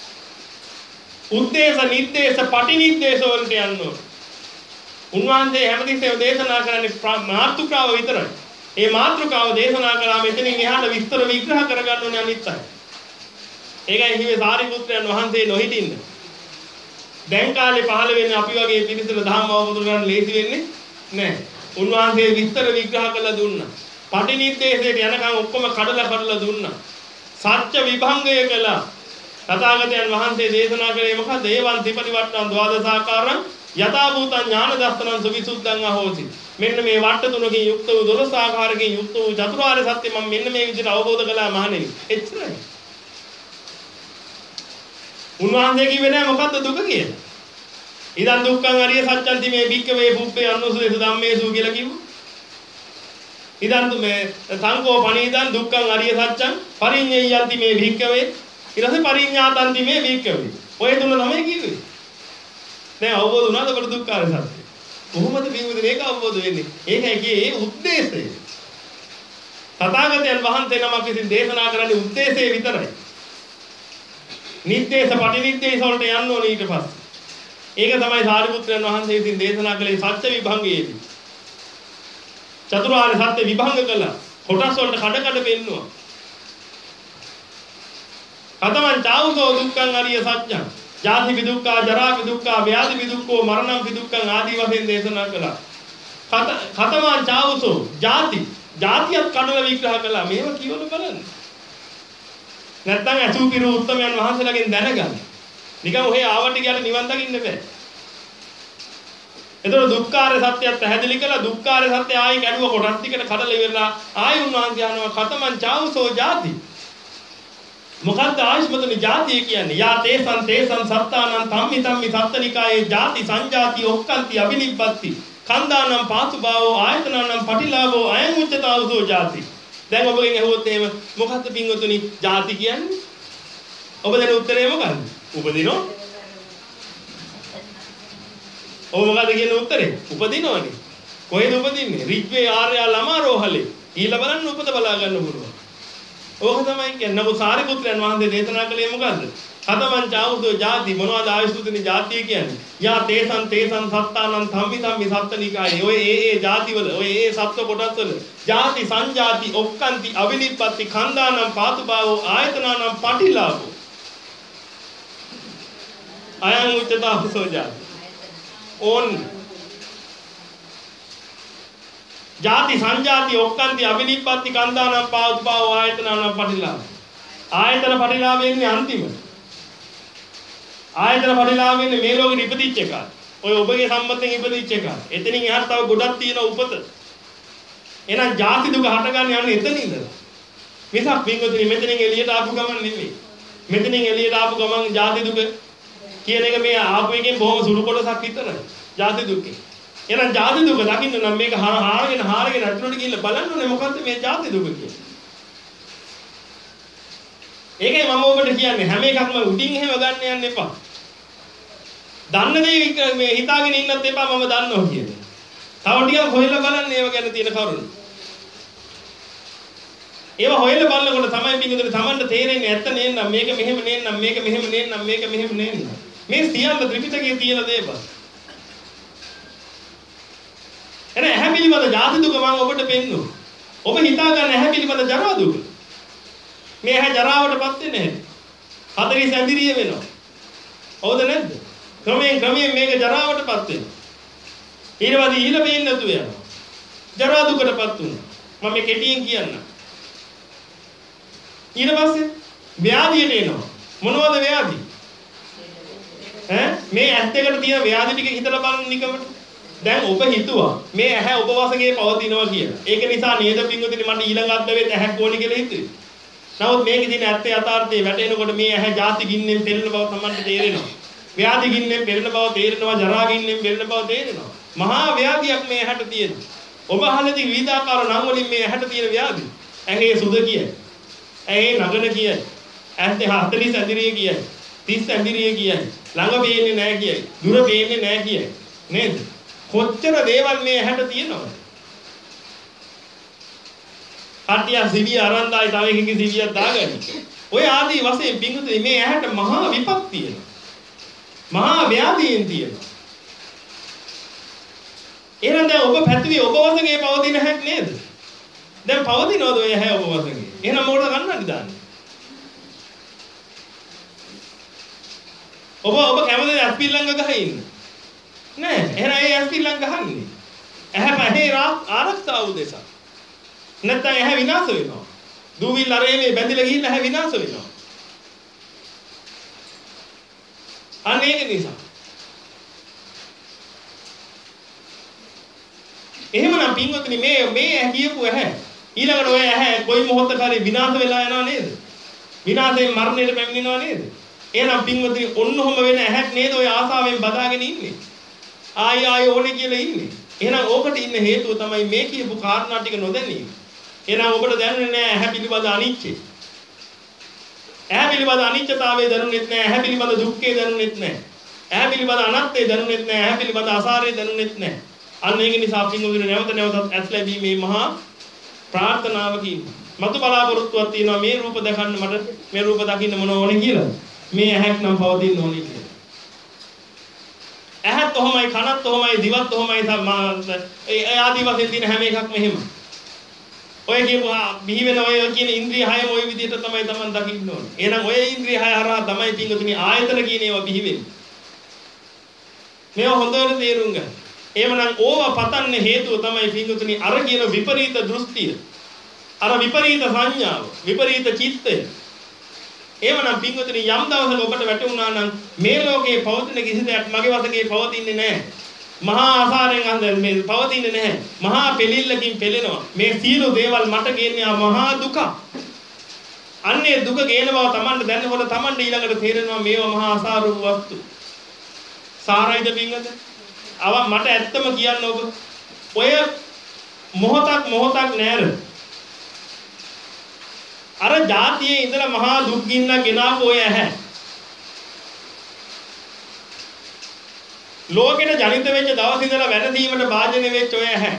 [SPEAKER 1] උද්දේශ නිर्देश පටිනිर्देश වලට යන්න ඕන. උන්වහන්සේ හැමතිස්සෙම දේශනා කරන්නේ මාතෘකාව විතරයි. ඒ මාතෘකාව දේශනා කළාම එතනින් එහාට විස්තර විග්‍රහ කරගන්න ඕනේ අනිත් අය. ඒකයි කිව්වේ සාරිපුත්‍රයන් වහන්සේ නොහිටින්න. දැන් කාලේ පහළ වෙන්නේ අපි වගේ පිරිසට ධර්ම අවබෝධ කරගන්න ලේසි වෙන්නේ නැහැ. උන්වහන්සේ විස්තර විග්‍රහ කළා දුන්නා. පටිනිर्देशයට යනකම් ඔක්කොම කඩලා කඩලා දුන්නා. සත්‍ය විභංගය කළා. තථාගතයන් වහන්සේ දේශනා කළේ මොකද? ඒවන් ත්‍රිපරිවට්ටං ද්වාදසාකාරං යථා භූතං ඥාන දස්සනං සුවිසුද්ධං අහෝසි. මෙන්න මේ වට්ට තුනකින් යුක්ත වූ දොළොස් ආකාරකින් යුක්ත වූ චතුරාර්ය සත්‍ය මම මෙන්න මේ විදිහට අවබෝධ කළා මහණෙනි. එච්චරයි. උන්වහන්සේ කිව්වේ නෑ මොකද්ද දුක කියලා. ඉදන් දුක්ඛං අරිය සත්‍යන්ති මේ භික්ඛවේ පුබ්බේ අනුසුදේසු ධම්මේසු කියලා කිව්වා. ඉදන් මේ සංකෝ පණීදන් දුක්ඛං අරිය සත්‍යං පරිඤ්ඤයන්ති මේ භික්ඛවේ ඊළඟ පරිඤ්ඤාතන්ති මේ භික්ඛවේ. ඔය තුන තමයි කිව්වේ. දැන් අවබෝධ වුණාද කොට දුක්ඛාර සත්‍ය? කොහොමද මේ මේක අවබෝධ වෙන්නේ? ඒකයි කියේ උද්දේශය. තථාගතයන් වහන්සේ නමක් විසින් දේශනා කරන්නේ උද්දේශය විතරයි. නිද්දේශ පටිනිද්දේශ වලට යන්න ඕනේ ඊට පස්සේ. ඒක තමයි සාරිපුත්‍රයන් වහන්සේ විසින් දේශනා කළේ සත්‍ය විභංගයේදී. චතුරාර්ය සත්‍ය විභංග කළා. කොටස් වලට කඩ කඩ පෙන්නුවා. කතමං චාඋසෝ දුක්ඛං අරිය සත්‍යං. ජාති විදුක්ඛා, ජරා විදුක්ඛා, ව්‍යාධි විදුක්ඛෝ, මරණං විදුක්ඛං ආදී වශයෙන් දේශනා කළා. කතමං චාඋසෝ ජාති. ජාතියත් කඩලා විග්‍රහ කළා. මේව කියවල බලන්න. නැත්තම් අසුපිරු උත්තමයන් වහන්සේලාගෙන් දැනගන්න. නිකන් ඔහේ ආවට ගියාට නිවන් දකින්න බෑ. එතකොට දුක්ඛාර සත්‍යයත් පැහැදිලි කළා. දුක්ඛාර සත්‍ය ආයි කැඩුව කොටස් ටිකට කඩලා ඉවරලා ආයි උන්වහන්සේ අහනවා කතමං චාඋසෝ ජාති. මොකද්ද ආයස්මතනි ජාතිය කියන්නේ? යා තේසං තේසං සත්තානං ධම්මි ධම්මි සත්තනිකායේ ජාති සංජාති ඔක්칸ති අබිනිබ්බති කන්දානම් පාසුභාවෝ ආයතනනම් පටිලාභෝ අයං උච්චතාවසෝ ජාති. දැන් ඔබගෙන් අහුවොත් එහෙම මොකද්ද පින්වතුනි ජාති කියන්නේ? ඔබ දෙන උත්තරේ මොකක්ද? උපදිනෝ. ඔබ මොකද්ද කියන උත්තරේ? උපදිනෝනේ. කොහෙද උපදින්නේ? රිජ්වේ ආර්යා ළමාරෝහලේ. ඊළ බලන්න උපත බලා ගන්න පුළුවන්. ඕක තමයි කියන්නේ. නමුත් සාරිපුත්‍රයන් වහන්සේ දේශනා කළේ මොකද්ද? කතමං චාඋසෝ ජාති. මොනවද ආයසුතුනි ජාතිය කියන්නේ? යා තේසං තේසං සත්තානං ධම්මි ධම්මි සත්තනිකායේ. ඔය ඒ ඒ ජාතිවල ඔය ඒ සත්ව කොටස් වල ජාති සංජාති ඔක්칸ති අවිනිප්පති කන්දානම් පාතුභාවෝ ආයතනානම් පටිලාභෝ අයං උච්චතාවසෝ ජාති. ඕන් ජාති සංජාති ඔක්칸ති අවිනිප්පති කන්දානම් පාතුභාවෝ ආයතනානම් පටිලාභ. ආයතන පටිලාභ වෙන්නේ අන්තිමට. ආයතන පරිලාභ වෙන්නේ මේ ලෝකෙ ඉපදිච්ච එක. ඔය ඔබගේ සම්මතෙන් ඉපදිච්ච එක. එතනින් එහාට තව ගොඩක් තියෙන උපත. එහෙනම් ජාති දුක හටගන්නේ යන්නේ එතන ඉඳලා. මිසක් පින්වතුනි මෙතනින් එළියට ආපු ගමන් නෙමෙයි. මෙතනින් එළියට ආපු ගමන් ජාති දුක කියන එක මේ ආපු එකෙන් බොහොම සුළු කොටසක් විතරයි. ජාති දුකේ. එහෙනම් ජාති දුක දකින්න නම් මේක හාරගෙන හාරගෙන අතුලට ගිහිල්ලා බලන්න ඕනේ මොකද්ද මේ ජාති දුක කියන්නේ. ඒකයි මම ඔබට කියන්නේ හැම එකක්ම උඩින් එහෙම ගන්න යන්න එපා. දන්න දේ මේ හිතාගෙන ඉන්නත් එපා මම දන්නවා කියන්නේ. තව ටිකක් හොයලා බලන්න ඒව ගැන තියෙන කරුණු. ඒව හොයලා බලනකොට තමයි පිටුදේ තමන්ට තේරෙන්නේ ඇත්ත නේනම් මේක මෙහෙම නේනම් මේක මෙහෙම නේනම් මේක මෙහෙම නේනම්. මේ සියල්ල ත්‍රිපිටකයේ තියෙන දේවල්. එන ඇහැ පිළිබඳ ජාති දුක මම ඔබට පෙන්නුවා. ඔබ හිතා ගන්න ඇහැ පිළිබඳ ජරා දුක. මේ ඇහැ ජරාවටපත් වෙන්නේ නැහැ. හතරේ සැඳිරිය වෙනවා. හවුද නැද්ද? ක්‍රමයෙන් ක්‍රමයෙන් මේක ජරාවටපත් වෙනවා. ඊට පස්සේ ඉහළ පේන්නේ නැතුව යනවා. ජරා දුකටපත් වුණා. මම මේ කෙටියෙන් කියන්නම්. ඊට පස්සේ ව්‍යාධියට එනවා. මොනවද ව්‍යාධි? ඈ මේ ඇස් දෙකට තියෙන ව්‍යාධි ටික හිතලා බලන්න නිකමට. දැන් ඔබ හිතුවා මේ ඇහැ ඔබ වශයෙන් පවතිනවා කියලා. ඒක නිසා නේද පින්වතුනි මට ඊළඟ අත්දැකීම් ඇහැක් ඕනි කියලා හිතුවේ. නමුත් මේකේ තියෙන ඇත්ත යථාර්ථය වැටෙනකොට මේ ඇහැ ಜಾති ගින්නෙන් පෙළෙන බව තමයි තේරෙනවා. ව්‍යාධි ගින්නෙන් පෙළෙන බව තේරෙනවා, ජරා ගින්නෙන් පෙළෙන බව තේරෙනවා. මහා ව්‍යාධියක් මේ ඇහැට තියෙනවා. ඔබ අහලදී විවිධාකාර නම් වලින් මේ ඇහැට තියෙන ව්‍යාධි. ඇහි සුද කියයි. ඇහි නගන කියයි. ඇස් දෙක හතරී සැදිරිය කියයි. තිස් සැදිරිය කියයි. ළඟ පේන්නේ නැහැ කියයි. දුර පේන්නේ නැහැ කියයි. නේද? කොච්චර දේවල් මේ ඇහැට තියෙනවද? කට්ටිය සිවිය අරන් දායි තව එකකින් සිවියක් දාගන්න. ඔය ආදී වශයෙන් පිංගුතුනි මේ ඇහැට මහා විපත් තියෙනවා. මහා ව්‍යාධීන් තියෙනවා. එහෙනම් දැන් ඔබ පැතුවේ ඔබ වශයෙන් පවතින හැක් නේද? දැන් පවතිනවද ඔය ඇහැ ඔබ වශයෙන්? එහෙනම් මොකටද ගන්නන්නේ දාන්නේ? ඔබ ඔබ කැමතිද ඇස්පිල්ලංග ගහ ඉන්න? නෑ. එහෙනම් ඒ ඇස්පිල්ලංග ගහන්නේ. ඇහැ පැහේ ආරක්ෂාව උදෙසා. නැත්නම් ඇහැ විනාශ වෙනවා. දූවිල් අරේනේ බැඳිලා ගිහින් ඇහැ විනාශ වෙනවා. අන්න ඒක නිසා. එහෙමනම් පින්වත්නි මේ මේ කියපු ඇහැ ඊළඟට ඔය ඇහැ කොයි මොහොතක හරි විනාශ වෙලා යනවා නේද? විනාශයෙන් මරණයට පැමිණෙනවා නේද? එහෙනම් පින්වත්නි ඔන්නෝම වෙන ඇහැක් නේද ඔය ආසාවෙන් බදාගෙන ඉන්නේ. ආයි ආයි ඕනේ කියලා ඉන්නේ. එහෙනම් ඕකට ඉන්න හේතුව තමයි මේ කියපු කාරණා ටික නොදැනීම. එහෙනම් ඔබට දැනුනේ නැහැ ඇහැ පිළිබඳ අනිච්චය. ඇහැ පිළිබඳ අනිච්චතාවය දැනුනේත් නැහැ. ඇහැ පිළිබඳ දුක්ඛය දැනුනේත් නැහැ. ඇහැ පිළිබඳ අනත්තය දැනුනේත් නැහැ. ඇහැ පිළිබඳ අසාරය දැනුනේත් නැහැ. අන්න ඒක නිසා පින්වතුනි නැවත නැවතත් ඇස් ලැබීමේ මහා ප්‍රාර්ථනාවකින් මතු බලාපොරොත්තුවක් තියෙනවා මේ රූප දකින්න මට මේ රූප දකින්න මොන ඕනේ කියලා. මේ ඇහැක් නම් පවතින්න ඕනේ කියලා. ඇහත් කොහොමයි කනත් කොහොමයි දිවත් කොහොමයි ඒ ආදි වශයෙන් තියෙන හැම එකක්ම එහෙම. ඔය කියපු බිහි වෙන ඔය කියන ඉන්ද්‍රිය හයම ওই විදිහට තමයි Taman දකින්න ඕනේ. එහෙනම් ඔය ඉන්ද්‍රිය හය හරහා තමයි පින්වතුනි ආයතන කියන ඒවා බිහි වෙන්නේ. මේව හොඳට තේරුම් ගන්න. එහෙමනම් ඕවා පතන්නේ හේතුව තමයි පින්වතුනි අර කියන විපරීත දෘෂ්ටිය. අර විපරීත සංඥාව, විපරීත චිත්තය. එහෙමනම් පින්වතුනි යම් දවසක ඔබට වැටුණා නම් මේ ලෝකේ පවතින කිසි දෙයක් මගේ වශයෙන් පවතින්නේ නැහැ. මහා ආසාරයෙන් අඳ මේ පවතින්නේ නැහැ. මහා පෙලිල්ලකින් පෙලෙනවා. මේ සියලු දේවල් මට ගෙන්නේ මහා දුක. අන්නේ දුක ගේන බව Tamanට දැනනකොට Tamanට ඊළඟට තේරෙනවා මේවා මහා ආසාර වූ වස්තු. සාරයිද පින්වතුනි? අව මට ඇත්තම කියන්න ඔබ ඔය මොහොතක් මොහොතක් නෑර අර જાතියේ ඉඳලා මහා දුක් ගින්න ගෙනාවු ඔය ඇහැ ලෝකෙට ජනිත වෙච්ච දවස් ඉඳලා වැරදීමට භාජනය වෙච්ච ඔය ඇහැ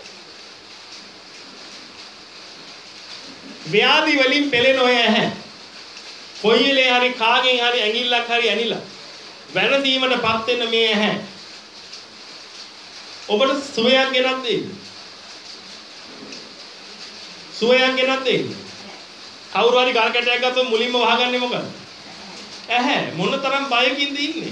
[SPEAKER 1] ව්‍යාධි වලින් පෙළෙන ඔය ඇහැ කොයිලේ හරි කාගෙන් හරි ඇඟිල්ලක් හරි ඇනිලා වැරදීමටපත් වෙන මේ ඇහැ ඔබට සුවයක් ගෙනත් දෙයි. සුවයක් ගෙනත් දෙයි. කවුරු හරි ගල් කැටයක් ගත්තොත් මුලින්ම වහගන්නේ මොකද? ඇහැ. මොනතරම් බයකින්ද ඉන්නේ?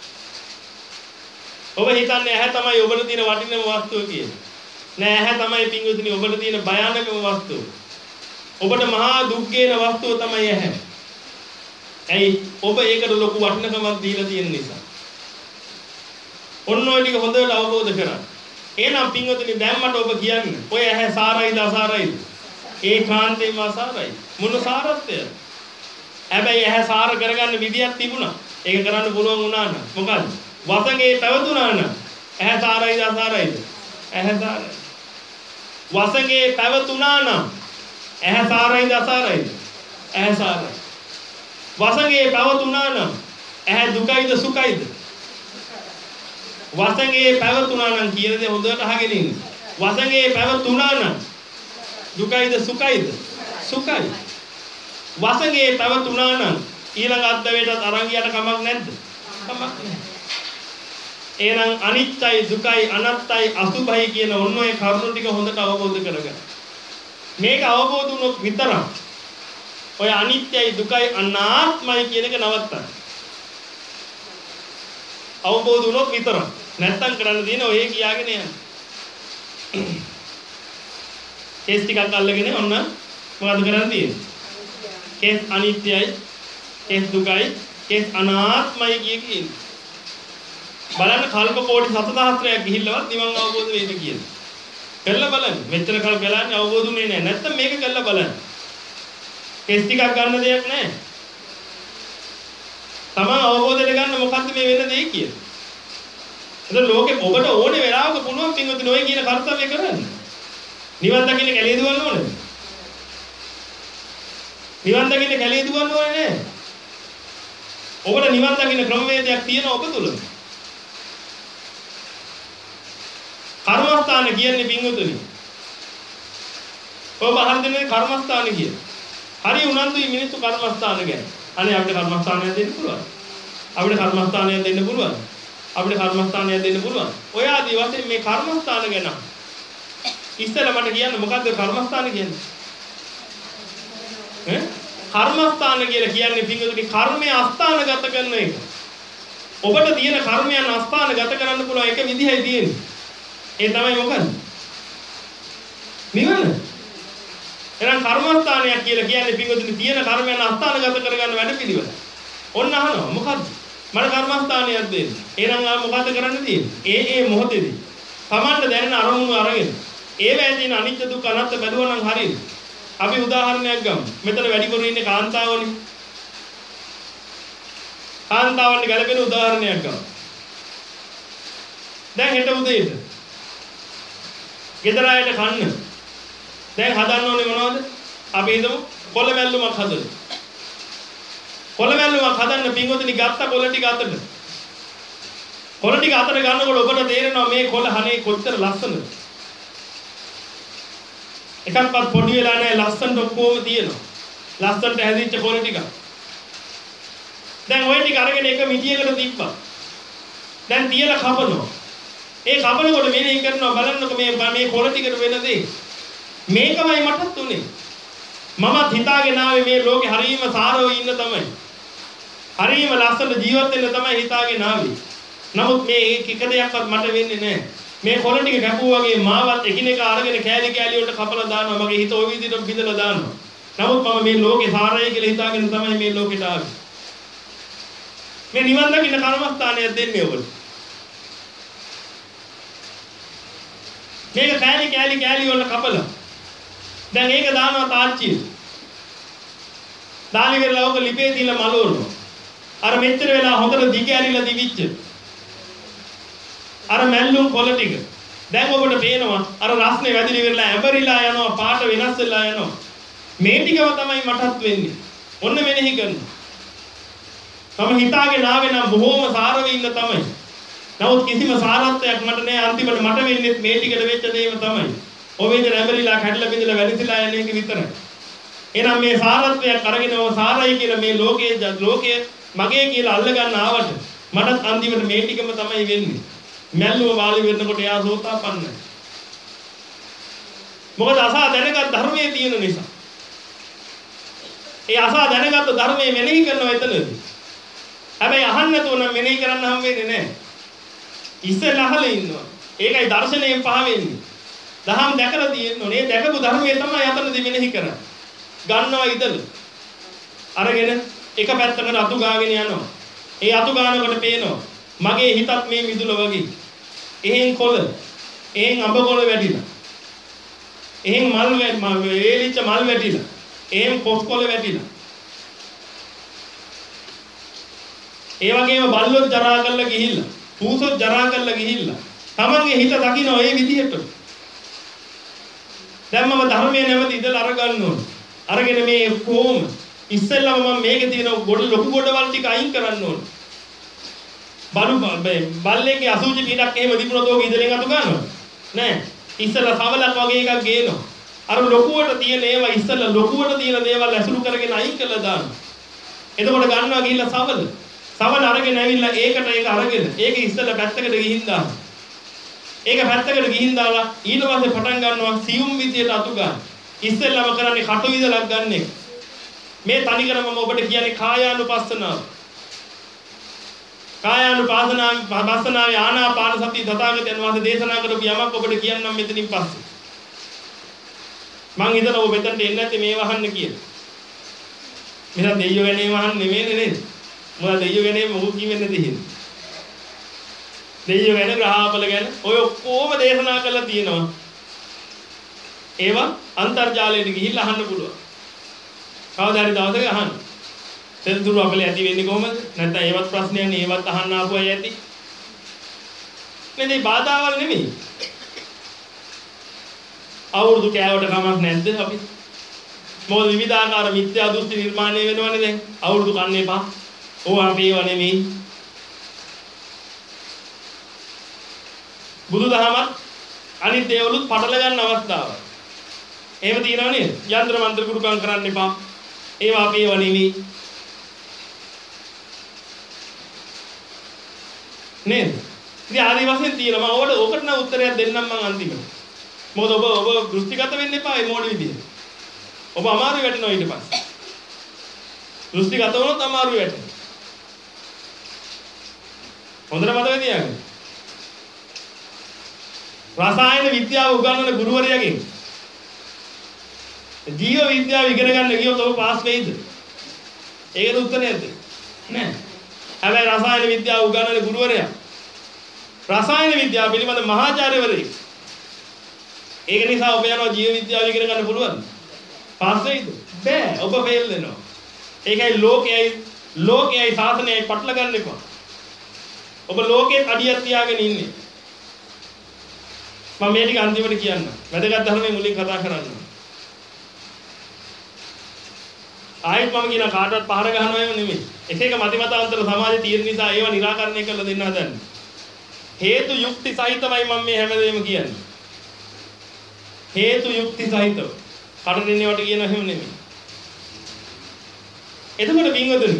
[SPEAKER 1] ඔබ හිතන්නේ ඇහැ තමයි ඔබට තියෙන වටිනම වස්තුව කියලා. නෑ ඇහැ තමයි පින්වතුනි ඔබට තියෙන භයානකම වස්තුව. ඔබට මහා දුක් ගේන වස්තුව තමයි ඇහැ. ඇයි? ඔබ ඒකට ලොකු වටිනකමක් දීලා තියෙන නිසා. ඔන්න ඔය ටික හොඳට අවබෝධ කරගන්න. එහෙනම් පින්වතුනි දැන් මට ඔබ කියන්නේ ඔය ඇහැ සාරයිද අසාරයිද? ඒකාන්තයෙන්ම අසාරයි. මොන සාරත්වය? හැබැයි ඇහැ සාර කරගන්න විදියක් තිබුණා. ඒක කරන්න පුළුවන් වුණා නම් මොකද? වසඟේ පැවතුණා නම් ඇහැ සාරයිද අසාරයිද? ඇහැ සාරයි. වසඟේ පැවතුණා නම් ඇහැ සාරයිද අසාරයිද? ඇහැ සාරයි. වසඟේ පැවතුණා නම් ඇහැ දුකයිද සුඛයිද? වසඟේ පැවතුණා නම් කියන දේ හොඳට අහගෙන ඉන්න. වසඟේ පැවතුණා නම් දුකයිද සුඛයිද? සුඛයි. වසඟේ පැවතුණා නම් ඊළඟ අද්දවේටත් අරන් ගියට කමක් නැද්ද? කමක් නැහැ. එහෙනම් අනිත්‍යයි දුකයි අනත්තයි අසුභයි කියන ඔන්න ඔය කරුණු ටික හොඳට අවබෝධ කරගන්න. මේක අවබෝධ වුණොත් විතරක් ඔය අනිත්‍යයි දුකයි අනාත්මයි කියන එක නවත්තන්න. අවබෝධ වුණොත් විතරක්. නැත්තම් කරන්න තියෙන ඔය කියාගෙන යන්න. කේස් ටිකක් අල්ලගෙන ඔන්න මොකද කරන්න තියෙන්නේ? කේස් අනිත්‍යයි, කේස් දුකයි, කේස් අනාත්මයි කිය කියන. බලන්න කල්ප කෝටි සතසහස්‍රයක් ගිහිල්ලවත් නිවන් අවබෝධ වෙයිද කියලා. කළා බලන්න. මෙච්චර කල් ගලන්නේ අවබෝධුනේ නැහැ. නැත්තම් මේක කළා බලන්න. කේස් ටිකක් ගන්න දෙයක් නැහැ. තමන් අවබෝධයට ගන්න මොකද්ද මේ වෙන දේ කියලා. එතකොට ලෝකේ ඔබට ඕනේ වෙලාවක පුළුවන් පින්වතුනි ඔය කියන කර්තව්‍ය කරන්න. නිවන් දකින්න කැලේ දුවන්න ඕනේ. නිවන් දකින්න කැලේ දුවන්න ඕනේ නෑ. ඔබට නිවන් දකින්න ක්‍රමවේදයක් තියෙනවා ඔබ තුල. කර්මස්ථාන කියන්නේ පින්වතුනි. ඔබ අහන් දෙන්නේ කර්මස්ථාන කියන්නේ. හරි උනන්දුයි මිනිස්සු කර්මස්ථාන ගැන. අනේ අපිට කර්මස්ථානයක් දෙන්න පුළුවන්. අපිට කර්මස්ථානයක් දෙන්න පුළුවන්. අපිට කර්මස්ථානයක් දෙන්න පුළුවන්. ඔය ආදී වශයෙන් මේ කර්මස්ථාන ගැන ඉස්සෙල්ලා මට කියන්න මොකද්ද කර්මස්ථාන කියන්නේ? ඈ? කර්මස්ථාන කියලා කියන්නේ පින්වතුනි කර්මය අස්ථානගත කරන එක. ඔබට තියෙන කර්මයන් අස්ථානගත කරන්න පුළුවන් එක විදිහයි තියෙන්නේ. ඒ තමයි මොකද්ද? නිවන. එහෙනම් කර්මස්ථානයක් කියලා කියන්නේ පින්වතුනි තියෙන කර්මයන් අස්ථානගත කරගන්න වැඩ පිළිවෙල. ඔන්න අහනවා මොකද්ද? මට කර්මස්ථානයක් දෙන්න. එහෙනම් ආ මොකද කරන්න තියෙන්නේ? ඒ ඒ මොහොතේදී තමන්ට දැනෙන අරමුණු අරගෙන ඒවැය තියෙන අනිත්‍ය දුක්ඛ අනාත්ම බැලුවා නම් හරියද? අපි උදාහරණයක් ගමු. මෙතන වැඩිපුර ඉන්නේ කාන්තාවනේ. කාන්තාවන්ට ගැලපෙන උදාහරණයක් ගමු. දැන් හෙට උදේට ගෙදර අයට කන්න දැන් හදන්න ඕනේ මොනවද? අපි හිතමු කොළ මැල්ලුමක් හදන්න. කොළ මැල්ලුමක් හදන්න පින්වතුනි ගත්ත කොළ ටික අතට. කොළ ටික අතට ගන්නකොට ඔබට තේරෙනවා මේ කොළ හනේ කොච්චර ලස්සනද? එකක්වත් පොඩි වෙලා නැහැ ලස්සනට ඔක්කොම තියෙනවා. ලස්සනට හැදිච්ච කොළ ටික. දැන් ওই ටික අරගෙන එක මිටියකට තිබ්බා. දැන් තියලා කපනවා. ඒ කපනකොට මෙනෙහි කරනවා බලන්නකො මේ මේ කොළ ටිකට වෙන දේ. මේකමයි මටත් උනේ. මමත් හිතාගෙන ආවේ මේ ලෝකේ හරීම සාරව ඉන්න තමයි. හරීම ලස්සන ජීවත් වෙන්න තමයි හිතාගෙන ආවේ. නමුත් මේ එක දෙයක්වත් මට වෙන්නේ නැහැ. මේ කොළ ටික කැපුවා වගේ මාවත් එකිනෙක අරගෙන කෑලි කෑලි වලට කපලා දානවා. මගේ හිත ওই විදිහට බිඳලා දානවා. නමුත් මම මේ ලෝකේ සාරයි කියලා හිතාගෙන තමයි මේ ලෝකෙට ආවේ. මේ නිවන් දකින්න කර්මස්ථානයක් දෙන්නේ ඔබට. මේක කෑලි කෑලි කෑලි වල කපලා දැන් ඒක දානවා තාච්චියට. දාලි වෙලා ඔක ලිපේ දීලා මලවනවා. අර මෙච්චර වෙලා හොඳට දිග ඇරිලා දිවිච්ච. අර මැල්ලුම් කොළ ටික. දැන් ඔබට පේනවා අර රස්නේ වැදිලි වෙලා ඇඹරිලා යනවා පාට වෙනස් වෙලා යනවා. මේ ටිකව තමයි මටත් වෙන්නේ. ඔන්න මෙනෙහි කරනවා. මම හිතාගෙන ආවේ නම් බොහොම සාරව ඉන්න තමයි. නමුත් කිසිම සාරත්වයක් මට නෑ අන්තිමට මට වෙන්නේ මේ ටිකට වෙච්ච දේම තමයි. ඔබේ ඉතින් ඇඹරිලා කැඩලා බිඳලා වැඩිලා යන එක විතරයි. එහෙනම් මේ සාරත්වයක් අරගෙන ඔය සාරයි කියලා මේ ලෝකයේ ලෝකයේ මගේ කියලා අල්ල ගන්න ආවට මටත් අන්තිමට මේ ටිකම තමයි වෙන්නේ. මැල්ලුව වාලි වෙනකොට එයා සෝතාපන්නයි. මොකද අසා දැනගත් ධර්මයේ තියෙන නිසා. ඒ අසා දැනගත් ධර්මයේ මෙනෙහි කරනවා එතනදී. හැබැයි අහන්න නැතුව නම් මෙනෙහි කරන්න හම් වෙන්නේ නැහැ. ඉස්සෙල්ලා අහලා ඉන්නවා. ඒකයි දර්ශනයෙන් පහ වෙන්නේ. දහම් දැකලා තියෙන්නේ. මේ දැකපු ධර්මයේ තමයි අතනදී මෙනෙහි කරන්නේ. ගන්නවා ඉදල. අරගෙන එක පැත්තකට අතු ගාගෙන යනවා. ඒ අතු ගානකොට පේනවා මගේ හිතත් මේ මිදුල වගේ. එහෙන් කොළ, එහෙන් අඹ කොළ වැටිලා. එහෙන් මල් වේලිච්ච මල් වැටිලා. එහෙන් පොස් කොළ වැටිලා. ඒ වගේම බල්ලොත් ජරා කරලා ගිහිල්ලා, පූසොත් ජරා කරලා ගිහිල්ලා. තමන්ගේ හිත දකින්න ඔය විදිහට. දැන් මම ධර්මයේ නැවති ඉඳලා අර ගන්න ඕනේ. අරගෙන මේ කොහොම ඉස්සෙල්ලාම මම මේකේ තියෙන ගොඩ ලොකු ගොඩවල් ටික අයින් කරන්න ඕනේ. බලු බල්ලේගේ අසුචි පිටක් එහෙම තිබුණොත් ඕක ඉදලෙන් අතු ගන්නවද? නෑ. ඉස්සෙල්ලා සවලක් වගේ එකක් ගේනවා. අර ලොකුවට තියෙන ඒවා ඉස්සෙල්ලා ලොකුවට තියෙන දේවල් ඇසුරු කරගෙන අයින් කරලා දානවා. එතකොට ගන්නවා ගිහිල්ලා සවල. සවල අරගෙන ඇවිල්ලා ඒකට ඒක අරගෙන ඒක ඉස්සෙල්ලා පැත්තකට ගිහින් දානවා. ඒක පැත්තකට ගිහින් දාලා ඊට පස්සේ පටන් ගන්නවා සියුම් විදියට අතු ගන්න. ඉස්සෙල්ලාම කරන්නේ කටු විදලක් ගන්න එක. මේ තනිකරම ඔබට කියන්නේ කායානුපස්සනාව. කායානුපස්සනාව පස්සනාවේ ආනාපාන සති තථාගතයන් වහන්සේ දේශනා කරපු යමක් ඔබට කියන්නම් මෙතනින් පස්සේ. මං හිතනවා ඔබ මෙතනට එන්නේ නැති මේ වහන්න කියලා. මෙතන දෙයියෝ ගැනේ වහන්න නෙමෙයි නේද? මොකද දෙයියෝ ගැනේ මොකක් කියෙන්නේ දෙහින්. දෙයියෝ ගැන ග්‍රහාපල ගැන ඔය ඔක්කොම දේශනා කරලා තියෙනවා. ඒවා අන්තර්ජාලයට ගිහිල්ලා අහන්න පුළුවන්. කවදා හරි දවසක අහන්න. සෙල්දුරු අපලේ ඇති වෙන්නේ කොහමද? නැත්නම් ඒවත් ප්‍රශ්නයක් නේ ඒවත් අහන්න ආපු අය ඇති. මේ බාධාවල් නෙමෙයි. අවුරුදු කෑවට කමක් නැද්ද අපි? මොකද විවිධාකාර මිත්‍යා දෘෂ්ටි නිර්මාණය වෙනවනේ දැන්. අවුරුදු කන්න එපා. ඕවා අපේව නෙමෙයි. බුදුදහමත් අනිත් දේවලුත් පටල ගන්න අවස්ථාවක්. එහෙම තියනව නේද? යంత్ర මන්ත්‍ර ගුරුකම් කරන්න එපා. ඒවා අපේව නෙමෙයි. නේද? ඉතින් ආදි වශයෙන් තියෙනවා. මම ඔබට ඔකට නම් උත්තරයක් දෙන්නම් මම අන්තිමට. මොකද ඔබ ඔබ දෘෂ්ටිගත වෙන්න එපා මේ මොඩ විදියට. ඔබ අමාරු වැටෙනවා ඊට පස්සේ. දෘෂ්ටිගත වුණොත් අමාරු වැටෙනවා. හොඳට මතක තියාගන්න. රසායන විද්‍යාව උගන්වන ගුරුවරයාගෙන් ජීව විද්‍යාව ඉගෙන ගන්න ගියොත් ඔබ පාස් වෙයිද? ඒකට උත්තරය නැද්ද? නෑ. හැබැයි රසායන විද්‍යාව උගන්වන ගුරුවරයා රසායන විද්‍යාව පිළිබඳ මහාචාර්යවරයෙක්. ඒක නිසා ඔබ යනවා ජීව විද්‍යාව ඉගෙන ගන්න පුළුවන්. පාස් වෙයිද? බෑ. ඔබ ෆේල් වෙනවා. ඒකයි ලෝකයයි ලෝකයයි සාසනයයි පටල ගන්න එපා. ඔබ ලෝකේ අඩියක් තියාගෙන ඉන්නේ. මම මේ ටික අන්තිමට කියන්න. වැදගත් ධර්මයේ මුලින් කතා කරන්න. ආයෙත් මම කියන කාටවත් පහර ගහනවා එහෙම නෙමෙයි. එක එක මතිමතාන්තර සමාජයේ තියෙන නිසා ඒවා निराකරණය කරලා දෙන්න හදන්නේ. හේතු යුක්ති සහිතවයි මම මේ හැමදේම කියන්නේ. හේතු යුක්ති සහිතව. කඩ දෙන්නේ වට කියන හැම නෙමෙයි. එතකොට බින්වතුනි.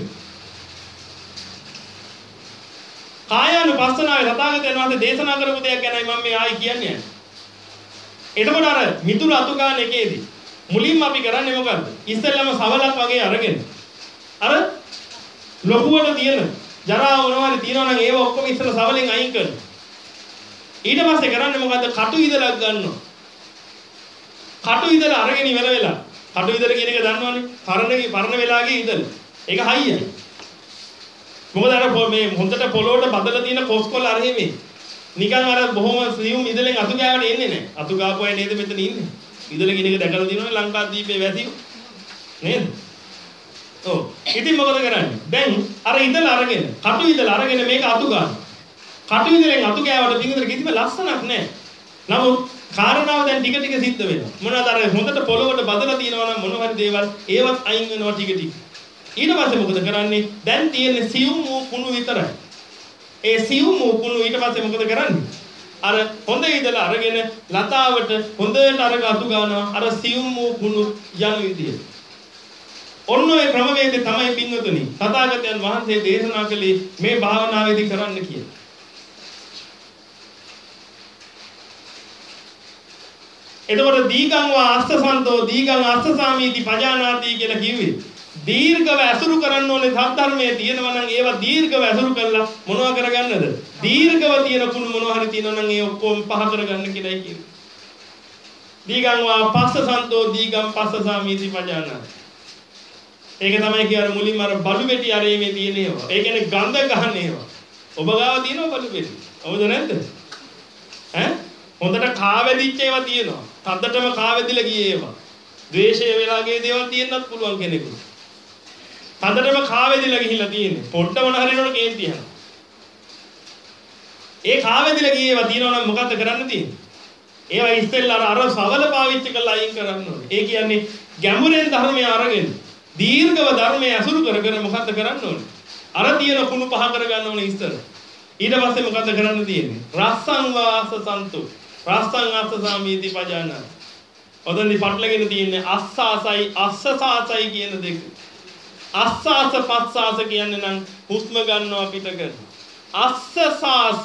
[SPEAKER 1] කායානුපස්සනාවේ තථාගතයන් වහන්සේ දේශනා කරපු දෙයක් ගැනයි මම මේ ආයි කියන්නේ. එතකොට අර මිතුරු අතුගාන එකේදී මුලින්ම අපි කරන්නේ මොකද්ද? ඉස්සෙල්ලාම සවලක් වගේ අරගෙන අර ලොකුවට තියෙන ජරා මොනවාරි තියෙනවා නම් ඒව ඔක්කොම ඉස්සෙල්ලා සවලෙන් අයින් කරනවා. ඊට පස්සේ කරන්නේ මොකද්ද? කටු ඉදලක් ගන්නවා. කටු ඉදල අරගෙන ඉවර වෙලා කටු ඉදල කියන එක දන්නවනේ. පරණ පරණ වෙලාගේ ඉදල. ඒක හයියයි. මොකද අර මේ හොඳට පොළොවට බදලා තියෙන කොස්කොල අර හැමේ. නිකන් අර බොහොම සියුම් ඉදලෙන් අතු ගාවට එන්නේ නැහැ. අතු ගාපු අය නේද මෙතන ඉන්නේ. ඉදල කියන එක දැකලා තියෙනවනේ ලංකාදීපේ වැසියෝ. නේද? ඔව්. ඉතින් මොකද කරන්නේ? දැන් අර ඉදල අරගෙන කටු ඉදල අරගෙන මේක අතු ගන්න. කටු ඉදලෙන් අතු ගෑවට පිටින් කිසිම ලස්සනක් නැහැ. නමුත් කාරණාව දැන් ටික ටික සිද්ධ වෙනවා. මොනවාද අර හොඳට පොළොවට බදලා තියෙනවා නම් මොන හරි දේවල් ඒවත් අයින් වෙනවා ටික ටික. ඊට පස්සේ මොකද කරන්නේ? දැන් තියෙන සියුම් වූ කුණු විතරයි. ඒ සියුම් වූ කුණු ඊට පස්සේ මොකද කරන්නේ? අර හොඳ ඉඳලා අරගෙන ලතාවට හොඳට අර අතු ගන්නවා. අර සියුම් වූ කුණු යන විදියට. ඔන්න ඔය ක්‍රමවේදය තමයි පින්වතුනි තථාගතයන් වහන්සේ දේශනා කළේ මේ භාවනාවේදී කරන්න කියලා. එතකොට දීගං වා අස්සසන්තෝ දීගං අස්සසාමීති පජානාති කියලා කිව්වේ දීර්ඝව ඇසුරු කරන්න ඕනේ සත්‍යධර්මයේ තියෙනවා නම් ඒවා දීර්ඝව ඇසුරු කරලා මොනවා කරගන්නද? දීර්ඝව තියෙන කුණු මොනවා හරි තියෙනවා නම් ඒ ඔක්කොම පහ කරගන්න කියලායි කියන්නේ. දීගං වා පස්සසන්තෝ දීගං පස්සසාමීති පජානාති. ඒක තමයි කියන්නේ මුලින්ම අර බඩු පෙටි අරේමේ තියෙන ඒවා. ඒ කියන්නේ ගඳ ගන්න ඒවා. ඔබ ගාව තියෙනවා බඩු පෙටි. හවුද නැද්ද? ඈ හොඳට කාවැදිච්ච ඒවා තියෙනවා. තද්දටම කාවැදිලා ගියේ ඒවා. ද්වේෂය වෙලාගේ දේවල් තියෙන්නත් පුළුවන් කෙනෙකුට. තද්දටම කාවැදිලා ගිහිල්ලා තියෙන්නේ. පොඩ්ඩ මොන හරිනවද කේන්ති යනවා. ඒ කාවැදිලා ගියේ ඒවා තියෙනවා නම් මොකද්ද කරන්න තියෙන්නේ? ඒවා ඉස්සෙල්ලා අර අර සවල පාවිච්චි කරලා අයින් කරන්න ඕනේ. ඒ කියන්නේ ගැඹුරෙන් ධර්මය අරගෙන දීර්ඝව ධර්මය අසුරු කර කර මොකද්ද කරන්න ඕනේ? අර තියෙන කුණු පහ කර ගන්න ඕනේ ඉස්සර. ඊට පස්සේ මොකද්ද කරන්න තියෙන්නේ? රස්සං වාසසන්තු රස්සං අස්සසාමීති පජානාති. ඔතනදි පටලගෙන තියෙන්නේ අස්සාසයි අස්සසාසයි කියන දෙක. අස්සාස පස්සාස කියන්නේ නම් හුස්ම ගන්නවා පිට කරනවා. අස්සසාස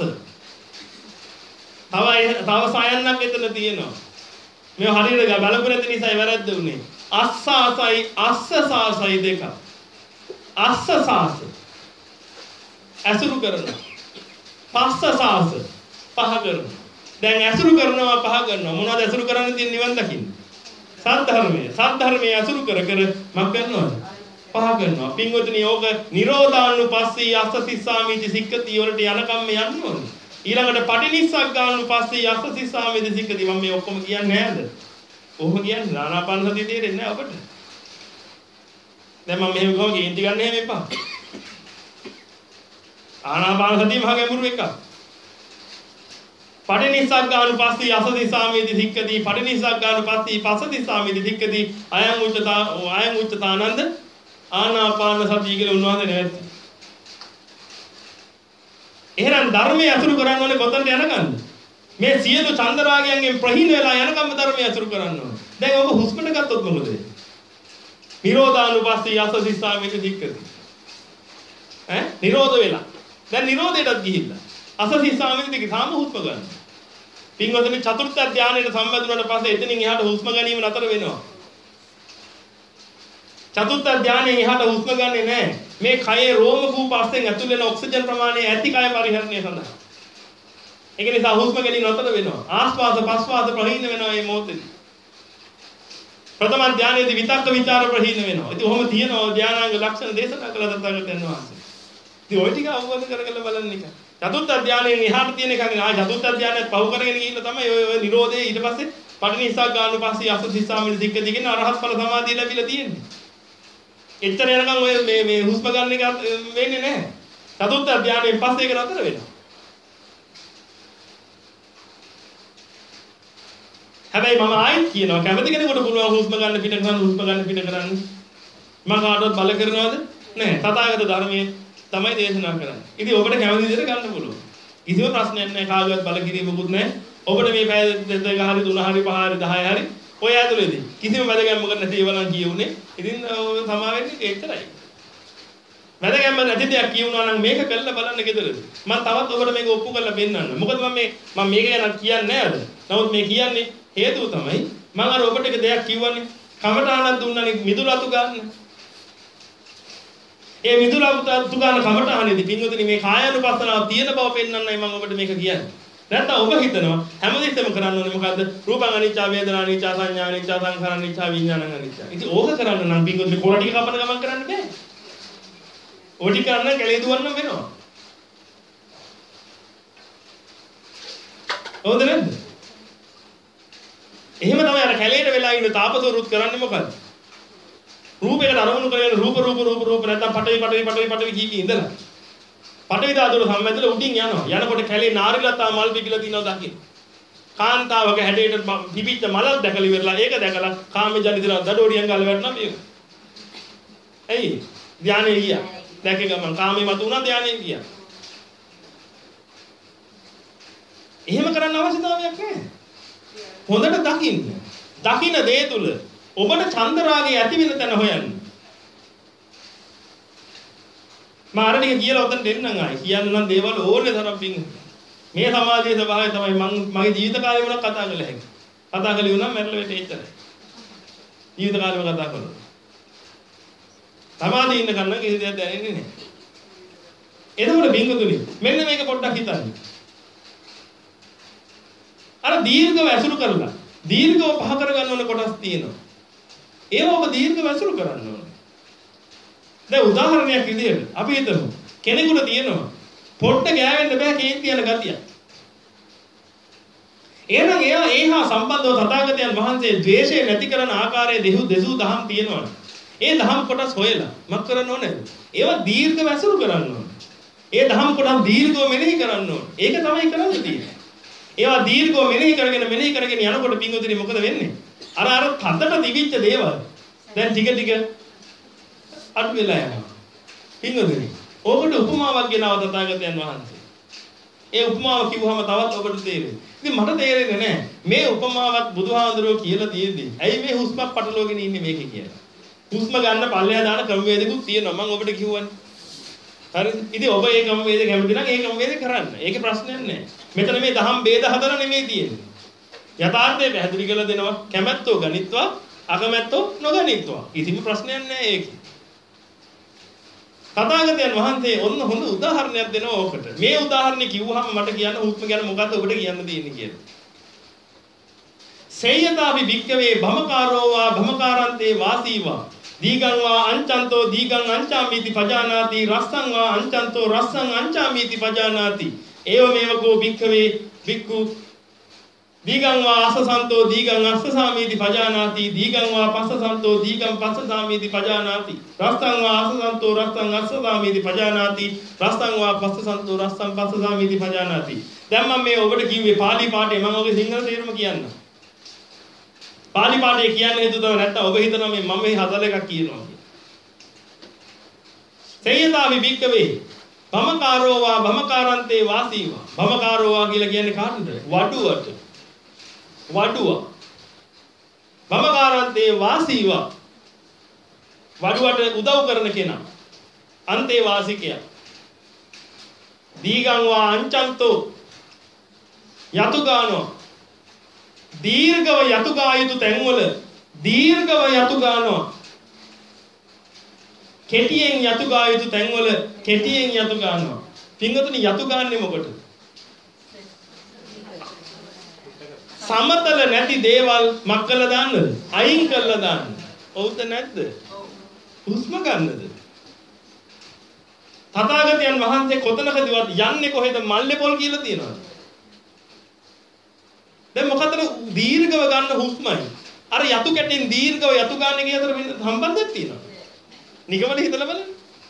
[SPEAKER 1] තව තව සයන්නක් එතන තියෙනවා. මේ හරියට බලපු නැති නිසා වැරද්ද උනේ. අස්සාසයි අස්සසාසයි දෙක. අස්සසාස ඇසුරු කරනවා. පස්සසාස පහ කරනවා. දැන් ඇසුරු කරනවා පහ කරනවා. මොනවද ඇසුරු කරන්න තියෙන නිවන් දකින්න? සද්ධර්මය. සද්ධර්මයේ ඇසුරු කර කර මක් කරනවද? පහ කරනවා. පින්වතුනි ඕක නිරෝධානුපස්සී අස්සසිස්සාමිති සික්කති වලට යනකම් මේ යන්න ඕනේ. ඊළඟට පටිනිස්සග්ගානුපස්සී අස්සසිස්සාමිති සික්කති මම මේ ඔක්කොම කියන්නේ නෑද? කොහොම කියන්නේ? ආනාපාන සතිය තේරෙන්නේ නෑ ඔබට. දැන් මම මෙහෙම ගිහම කේන්ති ගන්න එහෙම එපා. ආනාපාන සතිය මහ ගැඹුරු එකක්. පටිනිස්සග්ගානුපස්සී අස්සසිස්සාමිති සික්කති පටිනිස්සග්ගානුපස්සී පස්සසිස්සාමිති සික්කති අයං උච්චතා අයං උච්චතානන්ද ආනාපාන සතිය කියලා උන්වහන්සේ නැවැත්තුවා. එහෙනම් ධර්මයේ අසුරු කරන්න ඕනේ කොතනට යනකන්ද? මේ සියලු චන්දරාගයන්ගෙන් ප්‍රහීන වෙලා යනකම් ධර්මයේ අසුරු කරන්න ඕනේ. දැන් ඔබ හුස්මට ගත්තොත් මොකද වෙන්නේ? නිරෝධානුපස්සී අස්සසිස්සාමිති සික්කති. ඈ නිරෝධ වෙලා. දැන් නිරෝධයටත් ගිහිල්ලා. අස්සසිස්සාමිති දෙක සාම හුස්ම ගන්න. පින්වතුනි චතුර්ථ ධානයට සම්බන්ධ වුණාට පස්සේ එතනින් එහාට හුස්ම ගැනීම නතර වෙනවා. චතුර්ථ ධානයේ එහාට හුස්ම ගන්නෙ නැහැ. මේ කයේ රෝම කූප අස්තෙන් ඇතුල් වෙන ඔක්සිජන් ප්‍රමාණය ඇති කය පරිහරණය සඳහා. ඒක නිසා හුස්ම ගැනීම නතර වෙනවා. ආස්වාද ප්‍රස්වාද ප්‍රහීන වෙනවා මේ මොහොතේදී. ප්‍රථම ධානයේදී විතක්ක ਵਿਚාර ප්‍රහීන වෙනවා. ඉතින් ඔහොම තියෙනවා ධානාංග ලක්ෂණ දේශනා කළ තථාගතයන් වහන්සේ. ඉතින් ওই ටික අවබෝධ කරගන්න බලන්න එක. චතුර්ථ ධානයෙන් එහාට තියෙන එකක් නේ. ආ චතුර්ථ ධානයත් පහු කරගෙන ගිහිල්ලා තමයි ඔය ඔය නිරෝධයේ ඊට පස්සේ පටිනිස්සක් ගන්න පස්සේ අස සිස්සාමිල දික්ක දිගින් අරහත් ඵල සමාධිය ලැබිලා තියෙන්නේ. එච්චර යනකම් ඔය මේ මේ හුස්ම ගන්න එක වෙන්නේ නැහැ. චතුර්ථ ධානයෙන් පස්සේ ඒක නතර වෙනවා. හැබැයි මම ආයෙත් කියනවා කැමති කෙනෙකුට පුළුවන් හුස්ම ගන්න පිට කරන්න හුස්ම ගන්න පිට කරන්න. මම කාටවත් බල කරනවද? නැහැ. තථාගත ධර්මයේ තමයි දේශනා කරන්නේ. ඉතින් ඔබට කැමති විදිහට ගන්න පුළුවන්. කිසිම ප්‍රශ්නයක් නැහැ. කාගවත් බල කිරීමකුත් නැහැ. ඔබට මේ පැය දෙක හරි තුන හරි පහ හරි දහය හරි ඔය ඇතුලේදී කිසිම වැදගැම්මකට නැති ඒවා නම් කියුනේ. ඉතින් සමා වෙන්නේ ඒතරයි. වැදගැම්ම නැති දෙයක් කියුණා නම් මේක කළා බලන්න ගෙදරදී. මම තවත් ඔබට මේක ඔප්පු කරලා පෙන්නන්න. මොකද මම මේ මම මේක ගැන කියන්නේ නැහැ අද. නමුත් මේ කියන්නේ හේතුව තමයි මම අර ඔබට එක දෙයක් කිව්වනේ. කමඨාණක් දුන්නානේ මිදුල අතු ගන්න. ඒ මිදුල අතු ගන්න කමඨාණේදී පින්වතුනි මේ කායानुපස්සනාව තියෙන බව පෙන්වන්නයි මම ඔබට මේක කියන්නේ. නැත්නම් ඔබ හිතනවා හැමදෙස්සම කරන්න ඕනේ මොකද්ද? රූපං අනිච්චා වේදනා අනිච්චා සංඥා අනිච්චා සංඛාර අනිච්චා විඥානං අනිච්චා. ඉතින් ඕක කරන්න නම් පින්වතුනි කොර ටික කපන ගමන් කරන්න බෑ. ඕටි කරන්න කැලේ දුවන්න වෙනවා. හොඳ නැද්ද? එහෙම තමයි අර කැලේට වෙලා ඉන්න තාපසවරුත් කරන්නේ මොකද්ද? රූපයකට අරමුණු කරගෙන රූප රූප රූප රූප නැත්නම් පටවි පටවි පටවි පටවි කී කී ඉඳලා පටවි දාතුර සම්මැදල උඩින් යනවා. යනකොට කැලේ නාරිලතා මල් පිපිලා තිනවා දකින්න. කාන්තාවක හැඩයට පිපිච්ච මලක් දැකලා ඉවරලා ඒක දැකලා කාම ජනිතලා දඩෝඩියන් ගාලා වැටෙනවා මේක. ඇයි? ධානයේ ගියා. දැක ගමන් කාමේ මත උනා ධානයේ ගියා. එහෙම කරන්න අවශ්‍යතාවයක් නැහැ. හොඳට දකින්න. දකින්න දේ තුල ඔබට චන්දරාගය ඇති වෙන තැන හොයන්න. මාරණික කියලා උතන් දෙන්නම් ආයි. කියන්න නම් දේවල් ඕනේ තරම් පිං. මේ සමාජයේ ස්වභාවය තමයි මම මගේ ජීවිත කාලේ වුණා කතා කළ හැකි. කතා කළේ වුණා මැරෙලා වෙට එච්චරයි. ජීවිත කාලෙම කතා කළා. සමාධිය ඉන්න කන්න කිසි දෙයක් දැනෙන්නේ නැහැ. එතකොට බින්දුතුනි මෙන්න මේක පොඩ්ඩක් හිතන්න. අර දීර්ඝව ඇසුරු කරලා දීර්ඝව පහ කරගන්න ඕන කොටස් තියෙනවා. ඒව ඔබ දීර්ඝව ඇසුරු කරන්න ඕන. දැන් උදාහරණයක් විදිහට අපි හිතමු කෙනෙකුට තියෙනවා පොට්ට ගෑවෙන්න බෑ කේන්ති යන ගතිය. එහෙනම් එයා ඒහා සම්බන්ධව තථාගතයන් වහන්සේ ද්වේෂය නැති කරන ආකාරයේ දෙහු දෙසූ දහම් තියෙනවා. ඒ දහම් කොටස් හොයලා මක් කරන්න ඕනේ. ඒවා දීර්ඝව ඇසුරු කරන්න ඕනේ. ඒ දහම් කොටස් දීර්ඝව මෙනෙහි කරන්න ඕනේ. ඒක තමයි කරන්න තියෙන්නේ. ඒවා දීර්ඝව මෙනෙහි කරගෙන මෙනෙහි කරගෙන යනකොට පින්වතුනි මොකද වෙන්නේ? අර අර තදට දිවිච්ච දේවල් දැන් ටික ටික අඩු වෙලා යනවා. පින්වතුනි, ඔබට උපමාවක් ගෙනව තථාගතයන් වහන්සේ. ඒ උපමාව කිව්වහම තවත් ඔබට තේරෙයි. ඉතින් මට තේරෙන්නේ නැහැ. මේ උපමාවත් බුදුහාඳුරෝ කියලා තියෙද්දි ඇයි මේ හුස්මක් පටලවගෙන ඉන්නේ මේකේ කියලා. හුස්ම ගන්න පල්ලෙහා දාන ක්‍රමවේදකුත් තියෙනවා. මම ඔබට කිව්වනේ. හරිද? ඉතින් ඔබ ඒ ක්‍රමවේද කැමති නම් ඒ ක්‍රමවේද කරන්න. ඒකේ ප්‍රශ්නයක් නැහැ. මෙතන මේ දහම් ભેද හදලා නෙමෙයි තියෙන්නේ. යථාර්ථය පැහැදිලි කරලා දෙනවා. කැමැත්තෝ ගනිත්වා, අකමැත්තෝ නොගනිත්වා. කිසිම ප්‍රශ්නයක් නැහැ ඒකේ. තථාගතයන් වහන්සේ ඔන්න හොඳ උදාහරණයක් දෙනවා ඕකට. මේ උදාහරණේ කිව්වහම මට කියන්න හුස්ම ගැන මොකද්ද ඔබට කියන්න තියෙන්නේ කියලා. සේයතාවි වික්කවේ භමකාරෝවා භමකාරන්තේ වාසීවා දීගං වා අංචන්තෝ දීගං අංචාමීති පජානාති රස්සං වා අංචන්තෝ රස්සං අංචාමීති පජානාති ඒව මේවකෝ වික්කවේ වික්කු දීගං වා අස්සසන්තෝ දීගං අස්සසාමීති පජානාති දීගං වා පස්සසන්තෝ දීගං පස්සසාමීති පජානාති රස්සං වා අස්සසන්තෝ රස්සං අස්සසාමීති පජානාති රස්සං වා පස්සසන්තෝ රස්සං පස්සසාමීති පජානාති. දැන් මම මේ ඔබට කිව්වේ පාලි පාඨය මම ඔගේ සිංහල තේරුම කියන්න. පාලි පාඨය කියන්නේ හේතුව තමයි නැත්තම් ඔබ හිතනවා මේ මම මේ හදල එකක් කියනවා කියලා. සේයතාවි භික්කවේ භමකාරෝවා භමකාරන්තේ වාසීවා. භමකාරෝවා කියලා කියන්නේ කාටද? වඩුවට. වඩුව. භමකාරන්තේ වාසීවා. වඩුවට උදව් කරන කෙනා. අන්තේ වාසිකයා. දීගං වා අංචන්තෝ යතුගානෝ දීර්ඝව යතු ගායුතු තැන්වල දීර්ඝව යතු ගන්නවා. කෙටියෙන් යතු ගායුතු තැන්වල කෙටියෙන් යතු ගන්නවා. පින්වතුනි යතු ගන්නේ මොකටද? සමතල නැති දේවල් මක් කළා දාන්නද? අයින් කළා දාන්න. ඔව්ද නැද්ද? හුස්ම ගන්නද? තථාගතයන් වහන්සේ කොතනකදවත් යන්නේ කොහෙද මල්ලේ පොල් කියලා තියෙනවා. දැන් මොකටද දීර්ඝව ගන්න හුස්මයි. අර යතු කැටෙන් දීර්ඝව යතු ගන්න එක අතර සම්බන්ධයක් තියෙනවා. නිකමල හිතලා බලන්න.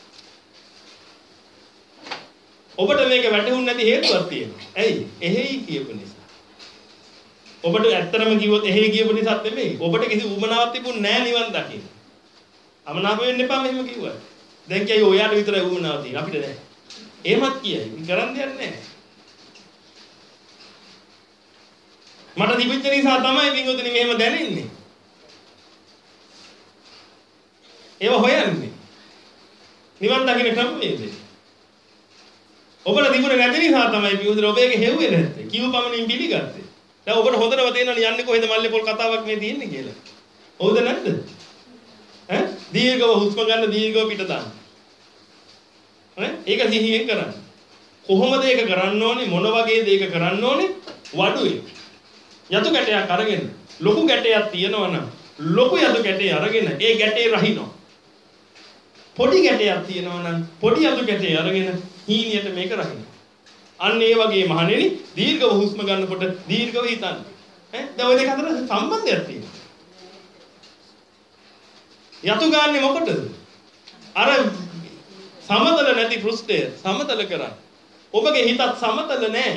[SPEAKER 1] ඔබට මේක වැටහුන්නේ නැති හේතුවක් තියෙනවා. ඇයි? එහෙයි කියපු නිසා. ඔබට ඇත්තටම කිව්වොත් එහෙයි කියපු නිසාත් නෙමෙයි. ඔබට කිසි උමනාවක් තිබුණ නැහැ නිවන් දකින්න. අමනාප වෙන්න එපා මෙහෙම කිව්වා. දැන් කියයි ඔයාට විතරයි උමනාව තියෙන්නේ අපිට නෑ. එහෙමත් කියයි. කරන්න දෙයක් නෑ. මට තිබෙච්ච නිසා තමයි පින්වතුනි මෙහෙම දැනෙන්නේ. ඒව හොයන්නේ. නිවන් දකින්න ක්‍රමවේදය. ඔබට තිබුණේ නැති නිසා තමයි පින්වතුනි ඔබ ඒක හෙව්වේ නැත්තේ. කිව්ව පමණින් පිළිගත්තේ. දැන් ඔබට හොඳටම තේරෙනවනේ යන්නේ කොහෙද මල්ලේ පොල් කතාවක් මේ තියෙන්නේ කියලා. හවුද නැද්ද? ඈ දීර්ඝව හුස්ම ගන්න දීර්ඝව පිට දාන්න. ඈ ඒක සිහියෙන් කරන්න. කොහොමද ඒක කරන්න ඕනේ මොන වගේද ඒක කරන්න ඕනේ වඩුවේ. යතු ගැටයක් අරගෙන ලොකු ගැටයක් තියෙනවා නම් ලොකු යතු ගැටේ අරගෙන ඒ ගැටේ රහිනවා. පොඩි ගැටයක් තියෙනවා නම් පොඩි යතු ගැටේ අරගෙන හීනියට මේක රහිනවා. අන්න ඒ වගේ මහණෙනි දීර්ඝව හුස්ම ගන්නකොට දීර්ඝව හිතන්න. ඈ දැන් ওই දෙක අතර සම්බන්ධයක් තියෙනවා. යතු ගන්නේ මොකටද? අර සමතල නැති පෘෂ්ඨය සමතල කරන්න. ඔබගේ හිතත් සමතල නැහැ.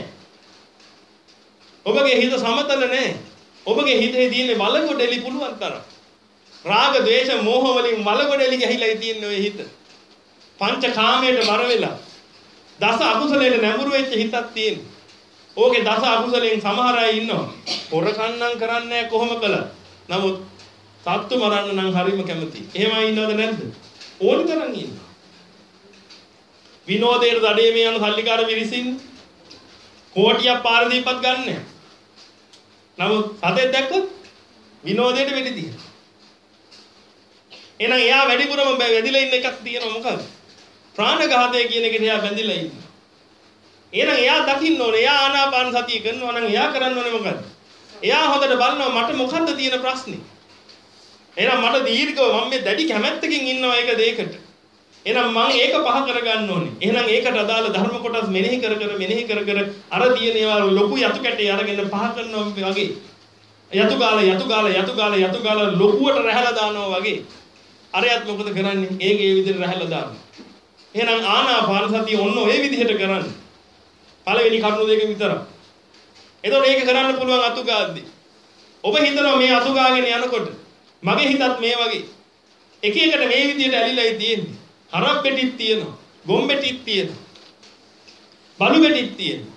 [SPEAKER 1] ඔබගේ හිත සමතල නැහැ. ඔබගේ හිතේ තියෙන වලගොඩෙලි පුළුවන් තරම්. රාග, ද්වේෂ, මෝහ වලින් වලගොඩෙලි ගහිලා තියෙන ඔය හිත. පංච කාමයට බර වෙලා දස අකුසලයට නැඹුරු වෙච්ච හිතක් තියෙන. ඕකේ දස අකුසලෙන් සමහර අය ඉන්නවා. හොරකම්නම් කරන්නේ කොහොම කළා. නමුත් සත්තු මරන්න නම් හරිම කැමතියි. එහෙමයි ඉන්නවද නැද්ද? ඕන තරම් ඉන්නවා. විනෝදයට දඩේ මේ යන සල්ලිකාර විරිසින් කෝටියක් පාර දීපත් ගන්නෑ. නමුත් සතෙක් දැක්කොත් විනෝදයට වෙඩි දින. එහෙනම් එයා වැඩිපුරම වැදිලා ඉන්න එකක් තියෙනවා මොකක්ද? ප්‍රාණඝාතය කියන එකට එයා බැඳිලා ඉන්නවා. එහෙනම් එයා දකින්න ඕනේ. එයා ආනාපාන සතිය කරනවා නම් එයා කරන්න ඕනේ මොකද්ද? එයා හොඳට බලනවා මට මොකද්ද තියෙන ප්‍රශ්නේ? එහෙනම් මට දීර්ඝව මම මේ දැඩි කැමැත්තකින් ඉන්නවා ඒක දෙයකට. එහෙනම් මම ඒක පහ කරගන්න ඕනේ. එහෙනම් ඒකට අදාළ ධර්ම කොටස් මෙනෙහි කර කර මෙනෙහි කර කර අර තියෙන ඒවා ලොකු යතු කැටේ අරගෙන පහ කරනවා වගේ. යතු ගාල යතු ගාල යතු ගාල යතු ගාල ලොකුවට රැහැලා දානවා වගේ. අරයත් මොකද කරන්නේ? ඒක ඒ විදිහට රැහැලා දානවා. එහෙනම් ආනාපාන සතිය ඔන්න ඔය විදිහට කරන්න. පළවෙනි කරුණු දෙක විතරක්. එතකොට ඒක කරන්න පුළුවන් අතු ගාද්දි. ඔබ හිතනවා මේ අතු ගාගෙන යනකොට මගේ හිතත් මේ වගේ එක එකට මේ විදිහට ඇලිලායි තියෙන්නේ. හරක් බෙටික් තියෙනවා. ගොම් බෙටික් තියෙනවා. බලු බෙටික් තියෙනවා.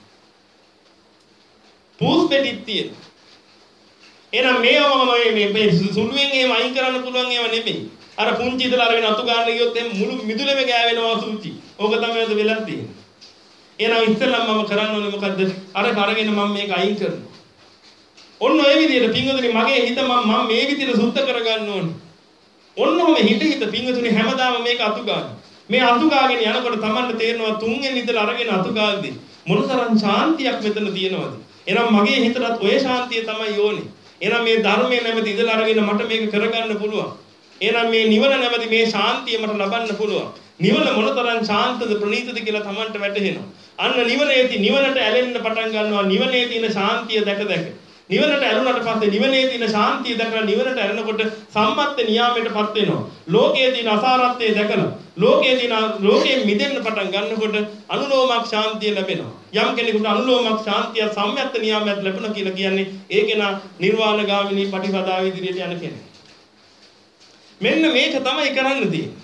[SPEAKER 1] පූස් බෙටික් තියෙනවා. එහෙනම් මේවම මේ මේ සුළුවෙන් එහෙම අයින් කරන්න පුළුවන් ඒවා නෙමෙයි. අර පුංචි ඉදලා අරගෙන අතු ගන්න ගියොත් එම් මුළු මිදුලෙම ගෑවෙනවා සුචි. ඕක තමයි අද වෙලා තියෙන්නේ. එහෙනම් ඉස්සෙල්ලම මම කරන්න ඕනේ මොකද්ද? අර කරගෙන මම මේක අයින් කරනවා. ඔන්න ඔය විදිහට පිංගුතුනි මගේ හිත මම මම මේ විදිහට සුද්ධ කරගන්න ඕනේ. ඔන්න ඔහම හිත හිත පිංගුතුනි හැමදාම මේක අතු ගන්න. මේ අතු ගාගෙන යනකොට Tamanට තේරෙනවා තුන්වෙනි ඉඳලා අරගෙන අතු ගාද්දි මොනතරම් ශාන්තියක් මෙතන තියෙනවද? එහෙනම් මගේ හිතටත් ඔය ශාන්තිය තමයි ඕනේ. එහෙනම් මේ ධර්මයේ නැමැති ඉඳලා අරගෙන මට මේක කරගන්න පුළුවන්. එහෙනම් මේ නිවන නැමැති මේ ශාන්තිය මට ලබන්න පුළුවන්. නිවන මොනතරම් ශාන්තද ප්‍රණීතද කියලා Tamanට වැටහෙනවා. අන්න නිවනේදී නිවනට ඇලෙන්න පටන් ගන්නවා. නිවනේ තියෙන ශාන්තිය දැක දැක. නිවනට ඇලුනට පස්සේ නිවනේ තියෙන ශාන්තිය දැකලා නිවනට ඇලෙනකොට සම්මත්ත නියාමයටපත් වෙනවා. ලෝකයේ තියෙන අසාරත්වය දැකලා ලෝකයේ තියෙන ලෝකයෙන් මිදෙන්න පටන් ගන්නකොට අනුලෝමක් ශාන්තිය ලැබෙනවා. යම් කෙනෙකුට අනුලෝමක් ශාන්තිය සම්මත්ත නියාමයක් ලැබුණා කියලා කියන්නේ ඒකේන නිර්වාණගාමිනී පටිපදාව ඉදිරියට යන කෙනෙක්. මෙන්න මේක තමයි කරන්න තියෙන්නේ.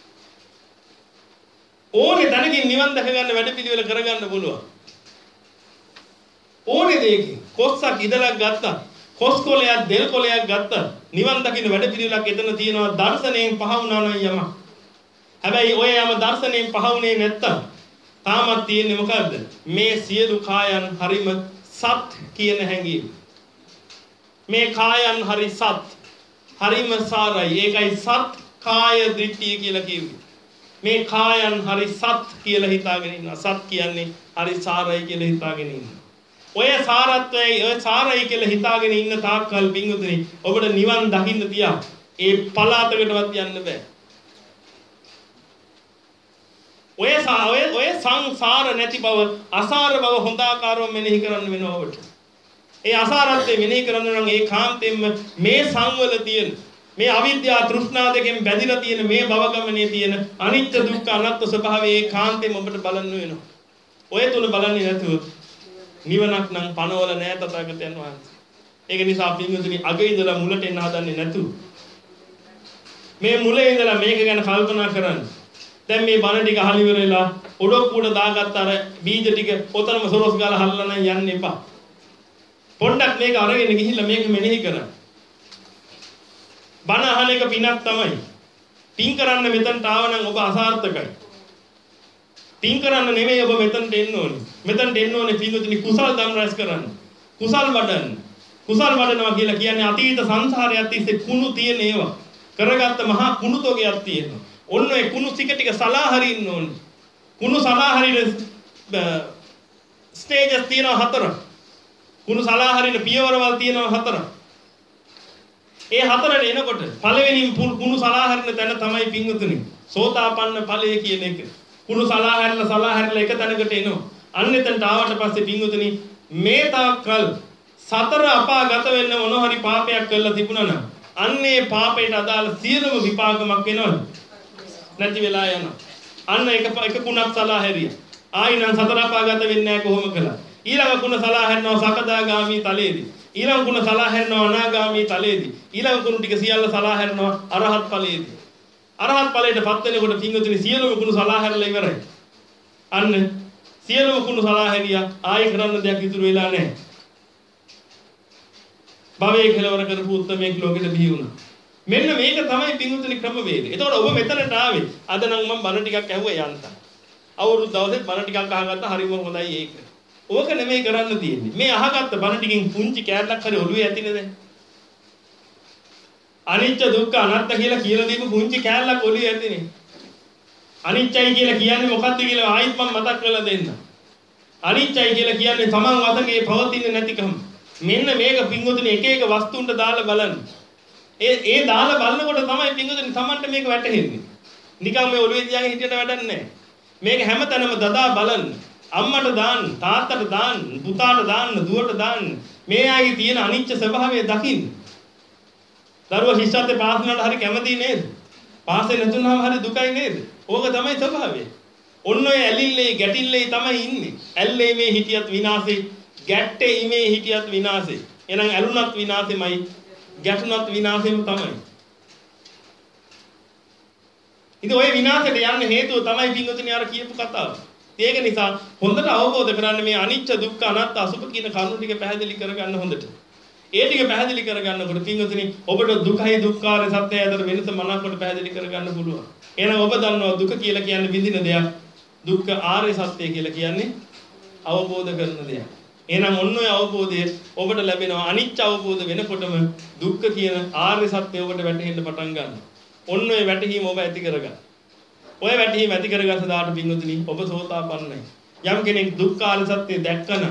[SPEAKER 1] ඕනේ දැනකින් නිවන් දැක ගන්න වැඩපිළිවෙල කරගන්න පුළුවන්. ඕනේ දෙයකින් කොස්සක් ඉදලක් ගත්තා. කොස් කොලයක් දෙල් කොලයක් ගත්තා. නිවන් දකින්න වැඩපිළිවෙලක් එතන තියෙනවා. දර්ශනයෙන් පහ වුණා නම් යම. හැබැයි ඔය යම දර්ශනයෙන් පහ වුණේ නැත්තම් තාමත් තියෙන්නේ මොකද්ද? මේ සියලු කායන් හරිම සත් කියන හැඟීම. මේ කායන් හරි සත්. හරිම සාරයි. ඒකයි සත් කාය දෘෂ්ටිය කියලා කිව්වේ. මේ කායන් හරි සත් කියලා හිතාගෙන ඉන්නවා. සත් කියන්නේ හරි සාරයි කියලා හිතාගෙන ඉන්නවා. ඔය සාරත්වයේ ඔය සාරයි කියලා හිතාගෙන ඉන්න තාක්කල් පිංගුතුනි ඔබට නිවන් දකින්න තියා. ඒ පලාතකටවත් යන්න බෑ. ඔය ඔය ඔය සංසාර නැති බව, අසාර බව හොඳ ආකාරව මෙනෙහි කරන්න වෙනවා ඔබට. ඒ අසාරත්වය මෙනෙහි කරන්න නම් ඒ කාන්තෙන්ම මේ සංවල තියෙන මේ අවිද්‍යාව තෘෂ්ණා දෙකෙන් බැඳිලා තියෙන මේ භව ගමනේ තියෙන අනිත්‍ය දුක්ඛ අනාත්ම ස්වභාවය ඒ කාන්තෙන් ඔබට බලන්න වෙනවා. ඔය තුන බලන්නේ නැතුව නිවනක් නම් පනවල නැහැ තථාගතයන් වහන්සේ. ඒක නිසා පින්වතුනි අගේ ඉඳලා මුලට එන්න හදන්නේ නැතුව මේ මුලේ ඉඳලා මේක ගැන කල්පනා කරන්න. දැන් මේ බණ ටික අහලා ඉවර වෙලා ඔඩොක්කුවට දාගත්ත අර බීජ ටික ඔතනම සොරොස් ගාලා හල්ලා නම් යන්න එපා. පොඩ්ඩක් මේක අරගෙන ගිහිල්ලා මේක මෙනෙහි කරන්න. බණ අහන එක පිනක් තමයි. පින් කරන්න මෙතනට ආව නම් ඔබ අසාර්ථකයි. පින් කරන්න නෙමෙයි ඔබ මෙතනට එන්න ඕනේ. මෙතනට එන්න ඕනේ පින්වතුනි කුසල් දම් රැස් කරන්න. කුසල් වඩන්න. කුසල් වඩනවා කියලා කියන්නේ අතීත සංසාරයත් තිස්සේ කුණු තියෙන ඒවා. කරගත්ත මහා කුණු තෝගයක් තියෙනවා. ඔන්න ඒ කුණු ටික ටික සලා හරින්න ඕනේ. කුණු සලා හරින ස්ටේජස් තියෙනවා හතරක්. කුණු සලා හරින පියවරවල් තියෙනවා හතරක්. ඒ හතරට එනකොට පළවෙනිම කුණු සලා හරින තැන තමයි පින්වතුනි සෝතාපන්න ඵලය කියන එක. කුණු සලා හැරලා සලා හැරලා එක තැනකට එනවා. අන්න එතනට ආවට පස්සේ පින්වතුනි මේ තාක්කල් සතර අපාගත වෙන්න මොන හරි පාපයක් කළා තිබුණා නම් අන්නේ පාපයට අදාළ සියලුම විපාකමක් වෙනවද? නැති වෙලා යනවා. අන්න එක එක කුණක් සලා හැරියා. ආයි නම් සතර අපාගත වෙන්නේ නැහැ කොහොම කළා. ඊළඟ කුණ සලා හැරනවා සකදාගාමි තලයේදී. ඊළඟ කුණ සලා හැරනවා අනාගාමි තලයේදී. ඊළඟ කුණු ටික සියල්ල සලා හැරනවා අරහත් ඵලයේදී. අරහත් ඵලයට පත් වෙනකොට පින්වතුනි සියලුම කුණු සලා හැරලා ඉවරයි. අන්න සියලුම කුණු සලා හැරියා. ආයි කරන්න දෙයක් ඉතුරු වෙලා නැහැ. භවයේ කෙලවර කරපු උත්මයෙක් ලෝකෙට බිහි වුණා. මෙන්න මේක තමයි පින්වතුනි ක්‍රමවේදය. ඒතකොට ඔබ මෙතනට ආවේ. අද නම් මම බණ ටිකක් ඇහුවා යන්තම්. අවුරුදු දවසේ බණ ටිකක් අහගත්තා හරිම හොඳයි ඒක. ඕක නෙමෙයි කරන්න තියෙන්නේ. මේ අහගත්ත බණ ටිකෙන් පුංචි කෑල්ලක් හරි ඔළුවේ ඇතිනේ දැන්. අනිත්‍ය දුක්ඛ අනාත්ම කියලා කියලා දීපු පුංචි කෑල්ලක් ඔළුවේ ඇතිනේ. අනිත්‍යයි කියලා කියන්නේ මොකක්ද කියලා ආයිත් මම මතක් කරලා දෙන්න. අනිත්‍යයි කියලා කියන්නේ තමන් වතගේ පවතින්නේ නැතිකම. මෙන්න මේක පින්වතුනි එක එක වස්තුන්ට දාලා බලන්න. ඒ ඒ දාලා බලනකොට තමයි පින්වතුනි තමන්ට මේක වැටහෙන්නේ. නිකන් මේ ඔළුවේ තියාගෙන හිටියට වැඩක් නැහැ. මේක හැමතැනම දදා බලන්න. අම්මට දාන්න, තාත්තට දාන්න, පුතාට දාන්න, දුවට දාන්න. මේ ආයේ තියෙන අනිත්‍ය ස්වභාවය දකින්න. දරුවා ශිෂ්‍යත්වයේ පාස් වුණාට හරි කැමති නේද? පාස් වෙන්නේ නැතුනම හරි දුකයි නේද? ඕක තමයි ස්වභාවය. ඔන්න ඔය ඇලිල්ලේ ගැටිල්ලේ තමයි ඉන්නේ. ඇල්ලේ මේ හිටියත් විනාශේ, ගැට්ටේ ඉමේ හිටියත් විනාශේ. එහෙනම් ඇලුනත් විනාශෙමයි, ගැටුනත් විනාශෙම තමයි. ඉතින් ඔය විනාශයට යන්න හේතුව තමයි පින්වතුනි අර කියපු කතාව. ඒක නිසා හොඳට අවබෝධ කරගන්න මේ අනිත්‍ය දුක්ඛ අනාත්ම අසුභ කියන කරුණු ටික පැහැදිලි කරගන්න හොඳට. ඒ ටික පැහැදිලි කරගන්නකොට පින්වතුනි ඔබට දුකයි දුක්ඛාරය සත්‍යය අතර වෙනස මනකට පැහැදිලි කරගන්න පුළුවන්. එහෙනම් ඔබ දන්නවා දුක කියලා කියන්නේ විඳින දෙයක්. දුක්ඛ ආර්ය සත්‍ය කියලා කියන්නේ අවබෝධ කරන දෙයක්. එහෙනම් ඔන්න ඔය අවබෝධය ඔබට ලැබෙනවා. අනිත්‍ය අවබෝධ වෙනකොටම දුක්ඛ කියන ආර්ය සත්‍ය ඔබට වැටහෙන්න පටන් ගන්නවා. ඔන්න ඔය වැටහීම ඔබ ඇති කරගන්න. ඔය වැටහීම ඇති කරගත්ත දාට පින්වතුනි ඔබ සෝතාපන්නයි. යම් කෙනෙක් දුක්ඛ ආර්ය සත්‍ය දැක්කනම්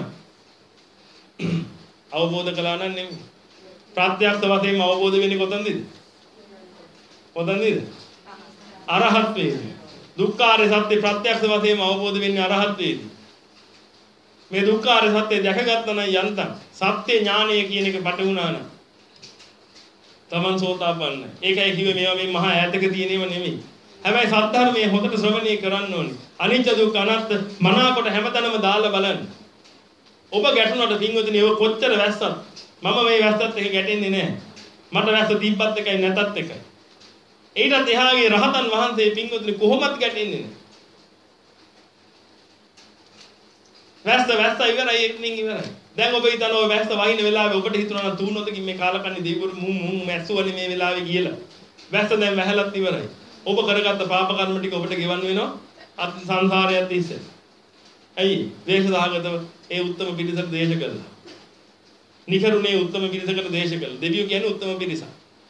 [SPEAKER 1] අවබෝධ කළා නම් නෙමෙයි. ප්‍රත්‍යක්ෂ වශයෙන්ම අවබෝධ වෙන්නේ කොතනද? කොතනද? අරහත් වේදී. දුක්ඛාරය සත්‍ය ප්‍රත්‍යක්ෂ වශයෙන්ම අවබෝධ වෙන්නේ අරහත් වේදී. මේ දුක්ඛාරය සත්‍ය දැකගත්තා නම් යන්තම් සත්‍ය ඥානය කියන එක පට වුණා නම් තමන් සෝතාපන්නයි. ඒකයි කිව්වේ මේවා මේ මහා ඈතක තියෙනව නෙමෙයි. හැබැයි සද්ධර්මයේ හොඳට ශ්‍රවණය කරන්න ඕනේ. අනිත්‍ය දුක්ඛ අනාත්ම මනාකොට හැමතැනම දාලා බලන්න. ඔබ ගැටුණාට පින්වතුනි ඔය කොච්චර වැස්සත් මම මේ වැස්සත් එක ගැටෙන්නේ නැහැ. මට වැස්ස තිබ්බත් එකයි නැතත් එකයි. ඊටත් එහාගේ රහතන් වහන්සේ පින්වතුනි කොහොමත් ගැටෙන්නේ නැහැ. වැස්ස වැස්ස ඉවරයි එක්නින් ඉවරයි. දැන් ඔබ හිතන ඔය වැස්ස වහින වෙලාවේ ඔබට හිතුණා නම් තුනොතකින් මේ කාලකන්ණි දෙවිවරු මුම් මුම් මැස්සුවනේ මේ වෙලාවේ කියලා. වැස්ස දැන් වැහලත් ඉවරයි. ඔබ කරගත්ත පාප කර්ම ටික ඔබට ගෙවන්න වෙනවා අත් සංසාරයත් ඉස්සේ. ඇයි? දේශ සහගතව ඒ උත්තම පිරිසට දේශ කළා. නිකරුණේ උත්තම පිරිසකට දේශ කළා. දෙවියෝ කියන්නේ උත්තම පිරිසක්.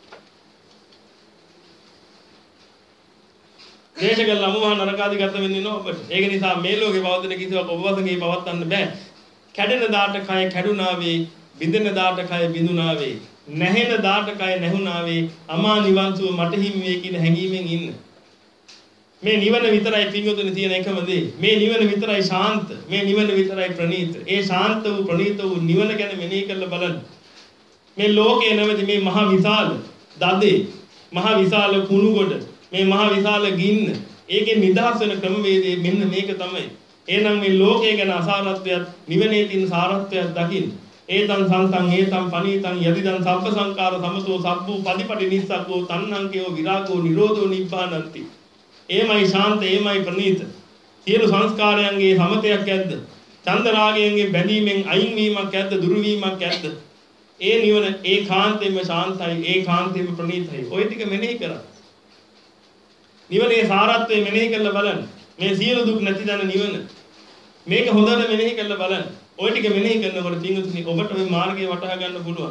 [SPEAKER 1] දේශ කළා මොහා නරකාදී ගත වෙන්නේ නෝ ඔබට. ඒක නිසා මේ ලෝකේ පවතින කිසිවක් ඔබ වශයෙන් පවත්වන්න බෑ. කැඩෙන දාට කය කැඩුනා වේ, බිඳෙන දාට කය බිඳුනා වේ, නැහෙන දාට කය නැහුණා වේ, අමා නිවන් සුව මට හිමි වේ කියන හැඟීමෙන් ඉන්න. මේ නිවන විතරයි පිංගුතුනි තියෙන එකම දේ. මේ නිවන විතරයි ශාන්ත. මේ නිවන විතරයි ප්‍රණීත. ඒ ශාන්ත වූ ප්‍රණීත වූ නිවන ගැන මෙනෙහි කරලා බලන්න. මේ ලෝකේ නැවති මේ මහ විශාල දදේ, මහ විශාල කුණුගොඩ, මේ මහ විශාල ගින්න, ඒකේ නිදහස් වෙන ක්‍රමවේදය මෙන්න මේක තමයි. එහෙනම් මේ ලෝකය ගැන අසාරත්වයක්, නිවනේ තියෙන සාරත්වයක් දකින්න. ඒතං සංතං ඒතං පනීතං යදිදං සබ්බ සංකාර සමතෝ සබ්බූ පදිපටි නිස්සග්ගෝ තණ්හංකයෝ විරාගෝ නිරෝධෝ නිබ්බානಂತಿ. එමයි ශාන්ත, එමයි ප්‍රණීත. සියලු සංස්කාරයන්ගේ සමතයක් ඇද්ද? චන්ද රාගයන්ගේ බැඳීමෙන් අයින් වීමක් ඇද්ද? දුරු වීමක් ඇද්ද? ඒ නිවන ඒකාන්තයෙන්ම ශාන්තයි, ඒකාන්තයෙන්ම ප්‍රණීතයි. ඔය ටික මෙනෙහි කරා. නිවනේ සාරත්වය මෙනෙහි කරලා බලන්න. මේ සියලු දුක් නැති දන නිවන. මේක හොඳට මෙනෙහි කරලා බලන්න. ඔය ටික මෙනෙහි කරනකොට පින්වතුනි ඔබට මේ මාර්ගය වටහා ගන්න පුළුවන්.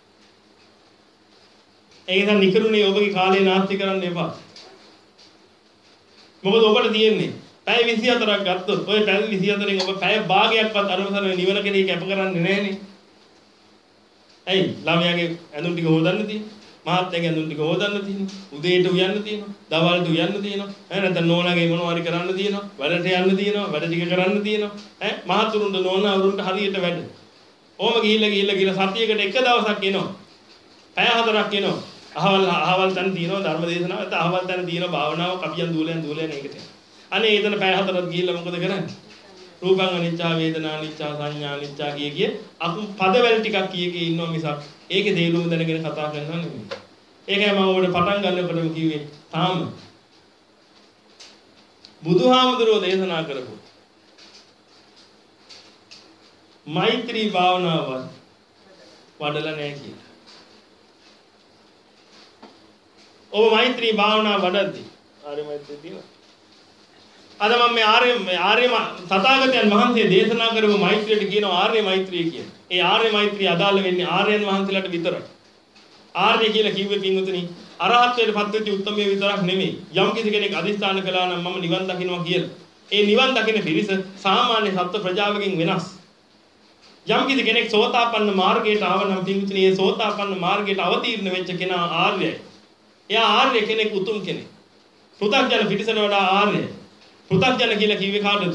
[SPEAKER 1] ඒ නිසා නිකරුණේ ඔබගේ කාලේ නාස්ති කරන්න එපා. මොකද ඔබට තියෙන්නේ පැය විසිහතරක් ගත්තොත් ඔය පැය විසිහතරෙන් ඔබ පැය භාගයක්වත් අරමුසන නිවන කෙරෙහි කැප කරන්නේ නැහනේ. ඇයි? ළමයාගේ ඇඳුම් ටික හොදන්න තියෙන්නේ. මහත්තයාගේ ඇඳුම් ටික හොදන්න තියෙනවා. උදේට උයන්න තියෙනවා. දවල්ට උයන්න තියෙනවා. ඈ නැත්නම් නෝනාගේ මොනවා හරි කරන්න තියෙනවා. වැඩට යන්න තියෙනවා. වැඩ ටික කරන්න තියෙනවා. ඈ මහතුරුන්ට නෝනා වරුන්ට හරියට වැඩ. ඕම ගිහිල්ලා ගිහිල්ලා ගිහිල්ලා සතියකට එක දවසක් එනවා. පැය හතරක් එනවා. අහවල් අහවල් තැන තියෙනවා ධර්ම දේශනාව. නැත්නම් අහවල් තැන තියෙනවා භාවනාව, කපියන් දූලයන් දූලයන් ඒකට. අනේ එතන පැය හතරක් ගිහිල්ලා මොකද කරන්නේ? රූපං අනිච්චා, වේදනා අනිච්චා, සංඥා අනිච්චා කිය කිය අපු පදවල ටිකක් කිය කිය ඉන්නවා මිසක් ඒකේ තේරුම දැනගෙන කතා කරනවා නෙමෙයි. ඒකයි මම ඔබට පටන් ගන්නකොටම කිව්වේ තාම බුදුහාමුදුරුවෝ දේශනා කරපු මෛත්‍රී භාවනාව වඩලා නැහැ කියලා. ඔබ මෛත්‍රී භාවනාව වඩද්දී ආර්ය මෛත්‍රී තියෙනවා. අද මම මේ ආර්ය ආර්ය තථාගතයන් වහන්සේ දේශනා කරපු මෛත්‍රියට කියනවා ආර්ය මෛත්‍රිය කියලා. ඒ ආර්ය මෛත්‍රිය අදාළ වෙන්නේ ආර්යයන් වහන්සේලාට විතරයි. ආර්ය කියලා කිව්වේ පින්වතුනි අරහත්ත්වයට පත් වෙච්ච උත්තරමයේ විතරක් නෙමෙයි. යම් කිසි කෙනෙක් අදිස්ථාන කළා නම් මම නිවන් දකින්නවා කියලා. ඒ නිවන් දකින්න පිරිස සාමාන්‍ය සත්ත්ව ප්‍රජාවකින් වෙනස්. යම් කිසි කෙනෙක් සෝතාපන්න මාර්ගයට ආව නම් පින්වතුනි ඒ සෝතාපන්න මාර්ගයට අවතීර්ණ වෙච්ච කෙනා ආර්යයි. එයා ආර්ය කෙනෙක්, උතුම් කෙනෙක්. පෘථග්ජන පිරිසට වඩා ආර්යයි. පෘථග්ජන කියලා කිව්වේ කාටද?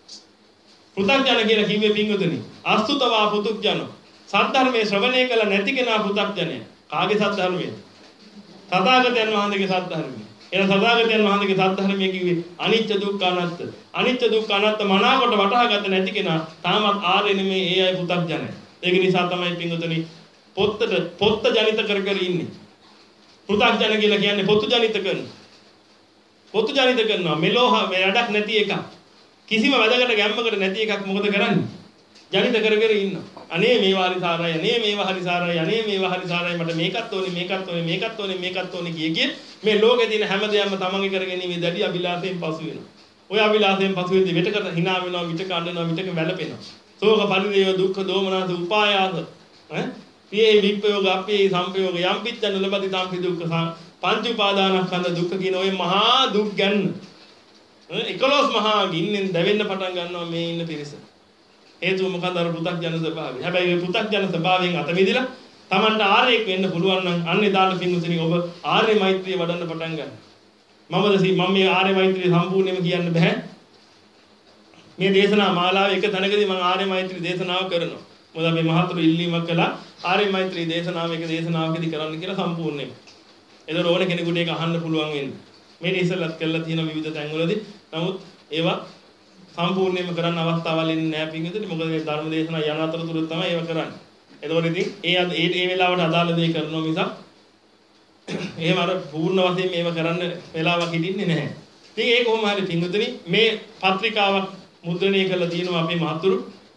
[SPEAKER 1] පෘථග්ජන කියලා කිව්වේ පින්වතුනි අසුතවා පෘථග්ජන. සද්ධර්මයේ ශ්‍රවණය කළ නැති කෙනා පෘථග්ජනය. කාගේ සද්ධර්මයේ? තථාගතයන් වහන්සේගේ සද්ධර්මයේ. එන තථාගතයන් වහන්සේගේ සද්ධර්මයේ කිව්වේ අනිච්ච දුක්ඛ අනාත්ත. අනිච්ච දුක්ඛ අනාත්ත මනාකොට වටහාගත නැති කෙනා තාමත් ආර්ය නෙමෙයි, ඒ අය පෘථග්ජනයි. ඒක නිසා තමයි පින්වතුනි පොත්තට පොත්ත ජනිත කර කර ඉන්නේ. පෘථග්ජන කියලා කියන්නේ පොත්තු ජනිත කරන. පොත්තු ජනිත කරනවා මෙලෝහ වැඩක් නැති එකක්. කිසිම වැදගත් ගැම්මකට නැති එකක් මොකද කරන්නේ? ජනිත කර කර ඉන්නවා. අනේ මේවා හරි සාරයි, අනේ මේවා හරි සාරයි, අනේ මේවා හරි සාරයි, මට මේකත් ඕනේ, මේකත් ඕනේ, මේකත් ඕනේ, මේකත් ඕනේ කිය කිය මේ ලෝකේ තියෙන හැම දෙයක්ම තමන්ගේ කරගැනීමේ දැඩි අභිලාෂයෙන් පසු වෙනවා. ඔය අභිලාෂයෙන් පසු වෙද්දී විතක hina වෙනවා, විතක අඬනවා, විතක වැළපෙනවා. ශෝක පරිදේව දුක්ඛ දෝමනස උපායාස ඈ පියේ විප්පයෝග අපේ සම්පයෝග යම් පිච්ඡන ලබති සම්පි දුක්ඛ පංච උපාදානස්කන්ධ දුක්ඛ කියන ඔය මහා දුක් ගැන එකොළොස් මහා ගින්නෙන් දැවෙන්න පටන් ගන්නවා මේ ඉන්න පිරිස. හේතුව මොකද? අර පෘථග්ජන ස්වභාවය. හැබැයි මේ පෘථග්ජන ස්වභාවයෙන් අත මිදලා Tamanට ආර්යෙක් වෙන්න පුළුවන් නම් අන්න එදාට පින්වතුනි ඔබ ආර්ය මෛත්‍රිය වඩන්න පටන් ගන්න. මමද මම මේ ආර්ය මෛත්‍රිය සම්පූර්ණයෙන්ම කියන්න බෑ. මේ දේශනා මාලාවේ එක තැනකදී මම ආර්ය මෛත්‍රී දේශනාව කරනවා. මොකද අපි මහතුරු ඉල්ලීමක් කළා ආර්ය මෛත්‍රී දේශනාව එක දේශනාවකදී කරන්න කියලා සම්පූර්ණයෙන්. ඒතර ඕන කෙනෙකුට ඒක අහන්න පුළුවන් වෙන්නේ. මේ ඉස්සෙල්ලත් කළා තියෙන විවිධ තැන්වලදී. නමුත් ඒවා සම්පූර්ණයෙන්ම කරන්න අවස්ථාවල් ඉන්නේ නැහැ පින්විතනි. මොකද මේ ධර්ම දේශනා යන අතරතුර තමයි ඒව කරන්නේ. එතකොට ඉතින් ඒ ඒ ඒ වෙලාවට අදාළ දේ කරනවා මිසක් එහෙම අර පූර්ණ වශයෙන් මේව කරන්න වෙලාවක් හිටින්නේ නැහැ. ඉතින් ඒ කොහොම හරි පින්විතනි මේ පත්‍රිකාවක් මුද්‍රණය කරලා තියෙනවා අපේ මහතුරු.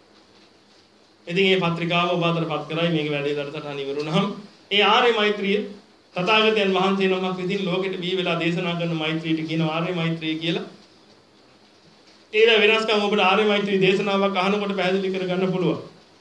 [SPEAKER 1] ඉතින් මේ පත්‍රිකාව ඔබ අතරපත් කරයි මේක වැඩේ දරසටහන ඉවරුනහම ඒ ආර්ය මෛත්‍රිය තථාගතයන් වහන්සේ නමක් විසින් ලෝකෙට බිහි වෙලා දේශනා කරන මෛත්‍රියට කියනවා ආර්ය මෛත්‍රිය කියලා. ඒක වෙනස්කම් ඔබට ආර්ය මෛත්‍රී දේශනාවක් අහනකොට පැහැදිලි කරගන්න පුළුවන්.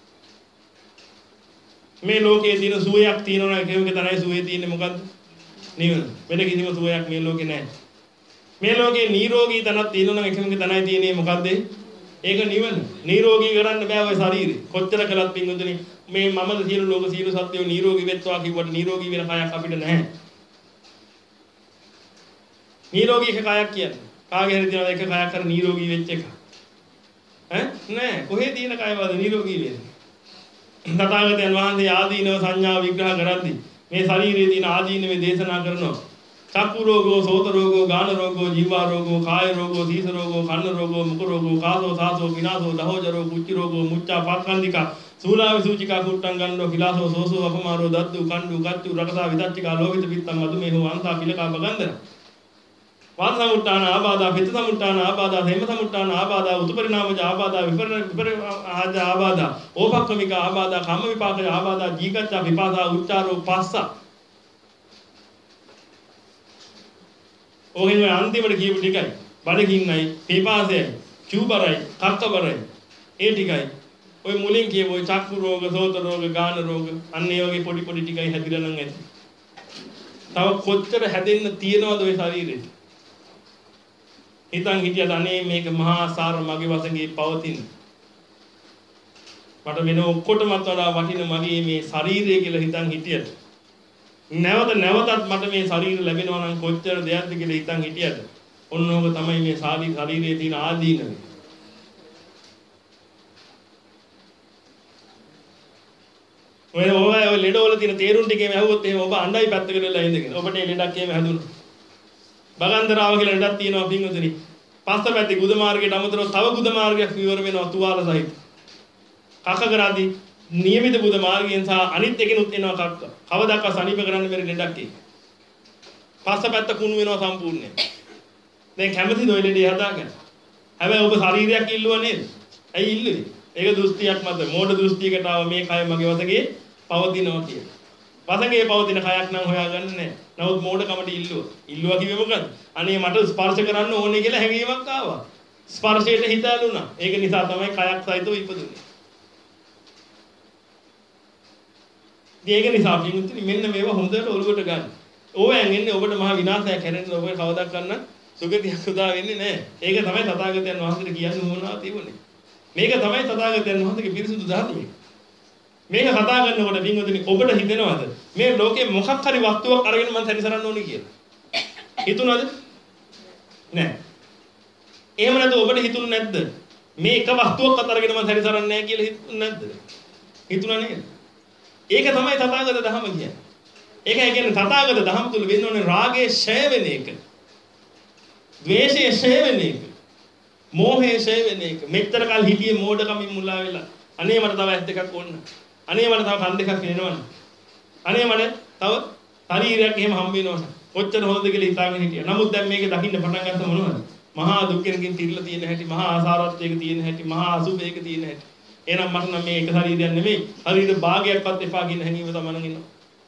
[SPEAKER 1] මේ ලෝකයේ තියෙන සුවයක් තියෙනවා කියවක තමයි සුවේ තියෙන්නේ මොකද්ද? නිවන. වෙන කිසිම සුවයක් මේ ලෝකේ නැහැ. මේ ලෝකේ නිරෝගී තනක් තියෙනවා නම් එකමක තමයි තියෙන්නේ මොකද්ද? ඒක නිවන. නිරෝගී කරන්න බෑ ඔය ශරීරේ. කොච්චර කළත් පින්වතුනි මේ මමද සියලු ලෝක සියලු සත්වයෝ නිරෝගී වෙත්වා කිව්වට නිරෝගී වෙන කයක් අපිට නැහැ. නිරෝගී කයක් කියන්නේ කාගේ හරි තියනවා එක කයක් කර නිරෝගී වෙච්ච එක. ඈ නෑ කොහේ තියෙන කයවද නිරෝගී වෙන්නේ? තථාගතයන් වහන්සේ ආදීනව සංඥා විග්‍රහ කරද්දී මේ ශරීරයේ තියෙන ආදීනවේ දේශනා කරනවා. චක්කු රෝගෝ, සෝත රෝගෝ, ගාන රෝගෝ, ජීවා රෝගෝ, කාය රෝගෝ, සීස රෝගෝ, කන්න රෝගෝ, මුඛ රෝගෝ, කාසෝ සාසෝ, විනාසෝ, දහෝජරෝ, කුච්චි රෝගෝ, මුච්චා පාක්ඛන්දිකා, සූලාව සූචිකා, කුට්ටං ගන්නෝ, කිලාසෝ, සෝසෝ, අපමාරෝ, දද්දු, කණ්ඩු, කච්චු, රකසා, විදච්චිකා, ලෝහිත පිත්තම්, මදුමේහෝ, අන්තා, පිලකා, බගන්දර. වාත සමුට්ඨාන ආබාධා, පිත්ත සමුට්ඨාන ආබාධා, හේම සමුට්ඨාන ආබාධා, උතුපරිණාමජ ආබාධා, විපර විපර ආජ ආබාධා, ඕපක්කමික ආබාධා, කම්ම විපාකජ ආබාධා, ජීගච්ඡා, විපාසා, උච්චාරෝ, පස්සා. ඔහින් අන්තිමට කියපු ටිකයි බඩගින්නයි පිපාසයයි චූබරයි කක්කබරයි ඒ ටිකයි ඔය මුලින් කියපු ඔය චක්කු රෝග සෝත රෝග ගාන රෝග අන්න ඒ වගේ පොඩි පොඩි ටිකයි හැදිලා නම් ඇති. තව කොච්චර හැදෙන්න තියෙනවද ඔය ශරීරෙට? හිතන් හිටියද අනේ මේක මහා සාර මගේ වශයෙන් පවතින. මට වෙන ඔක්කොටමත් වඩා වටින මගේ මේ ශරීරය කියලා හිතන් හිටියද නැවත නැවතත් මට මේ ශරීර ලැබෙනවා නම් කොච්චර දෙයක්ද කියලා හිතන් හිටියද ඔන්න ඕක තමයි මේ ශරීරයේ තියෙන ආදීනව. ඔය ඔය ඔය ලෙඩවල තියෙන තේරුම් ටිකේම ඇහුවොත් එහෙම ඔබ අඬයි පැත්තකට වෙලා ඉඳගෙන ඔබට මේ ලෙඩක් එහෙම හැදුණා. බගන්දරාව කියලා ලෙඩක් තියෙනවා පින්වතුනි. පස්ස පැත්තේ ගුද මාර්ගයට අමතරව තව ගුද මාර්ගයක් විවර වෙනවා තුවාල සහිත. කක කරාදී නියමිත බුද මාර්ගයෙන් සහ අනිත් එකෙනුත් එනවා කක්ක. කවදාකවත් සනීප කරන්න බැරි ලෙඩක් ඒක. පස්ස පැත්ත කුණු වෙනවා සම්පූර්ණයෙන්. දැන් කැමතිද ඔය ලෙඩේ හදාගන්න? හැබැයි ඔබ ශරීරයක් ඉල්ලුවා නේද? ඇයි ඉල්ලුවේ? ඒක දෘෂ්ටියක් මත මෝඩ දෘෂ්ටියකට ආව මේ කය මගේ වශයෙන් පවතිනවා කියලා. වශයෙන් පවතින කයක් නම් හොයාගන්න නැහැ. නමුත් මෝඩකමට ඉල්ලුවා. ඉල්ලුවා කිව්වේ මොකද්ද? අනේ මට ස්පර්ශ කරන්න ඕනේ කියලා හැඟීමක් ආවා. ස්පර්ශයට හිත ඇලුනා. ඒක නිසා තමයි කයක් සහිතව ඉපදුනේ. ඒක නිසා පින්තුනි මෙන්න මේවා හොඳට ඔලුවට ගන්න. ඕවෙන් එන්නේ ඔබට මහ විනාශයක් හැරෙන්න ඔබ කවදාවත් ගන්න සුගතියක් උදා වෙන්නේ නැහැ. ඒක තමයි තථාගතයන් වහන්සේට කියන්නේ මොනවා තිබුණේ. මේක තමයි තථාගතයන් වහන්සේගේ පිරිසුදු ධර්මය. මේක කතා කරනකොට පින්වතුනි ඔබට හිතෙනවද මේ ලෝකේ මොකක් හරි වස්තුවක් අරගෙන මම සැරිසරන්න ඕනේ කියලා? හිතුණාද? නැහැ. එහෙම නැත්නම් ඔබට හිතුනේ නැද්ද? මේ එක වස්තුවක් අරගෙන මම සැරිසරන්නේ නැහැ කියලා හිතුනේ නැද්ද? හිතුණා නේද? ඒක තමයි තථාගත ධර්ම කියන්නේ. ඒක කියන්නේ තථාගත ධර්ම තුල වෙන්න ඕනේ රාගයේ ඡය වෙන එක. ද්වේෂයේ ඡය වෙන එක. මෝහයේ ඡය වෙන එක. මෙච්චර කල් හිටියේ මෝඩකමින් මුලා වෙලා. අනේ මට තව ඇස් දෙකක් ඕන. අනේ මට තව කන් දෙකක් එනවනේ. අනේ මට තව ශරීරයක් එහෙම හම්බ වෙනවනේ. කොච්චර හොඳද කියලා හිතාගෙන හිටියා. නමුත් දැන් මේක දකින්න පටන් ගත්ත මොනවද? මහා දුක්ඛයෙන් තිරලා තියෙන හැටි, මහා ආසාරත්වයක තියෙන හැටි, මහා අසුභයක තියෙන හැටි. එහෙනම් මට නම් මේ එක ශරීරයක් නෙමෙයි ශරීර භාගයක්වත් එපා කියන හැඟීම තමයි නම් ඉන්නවා.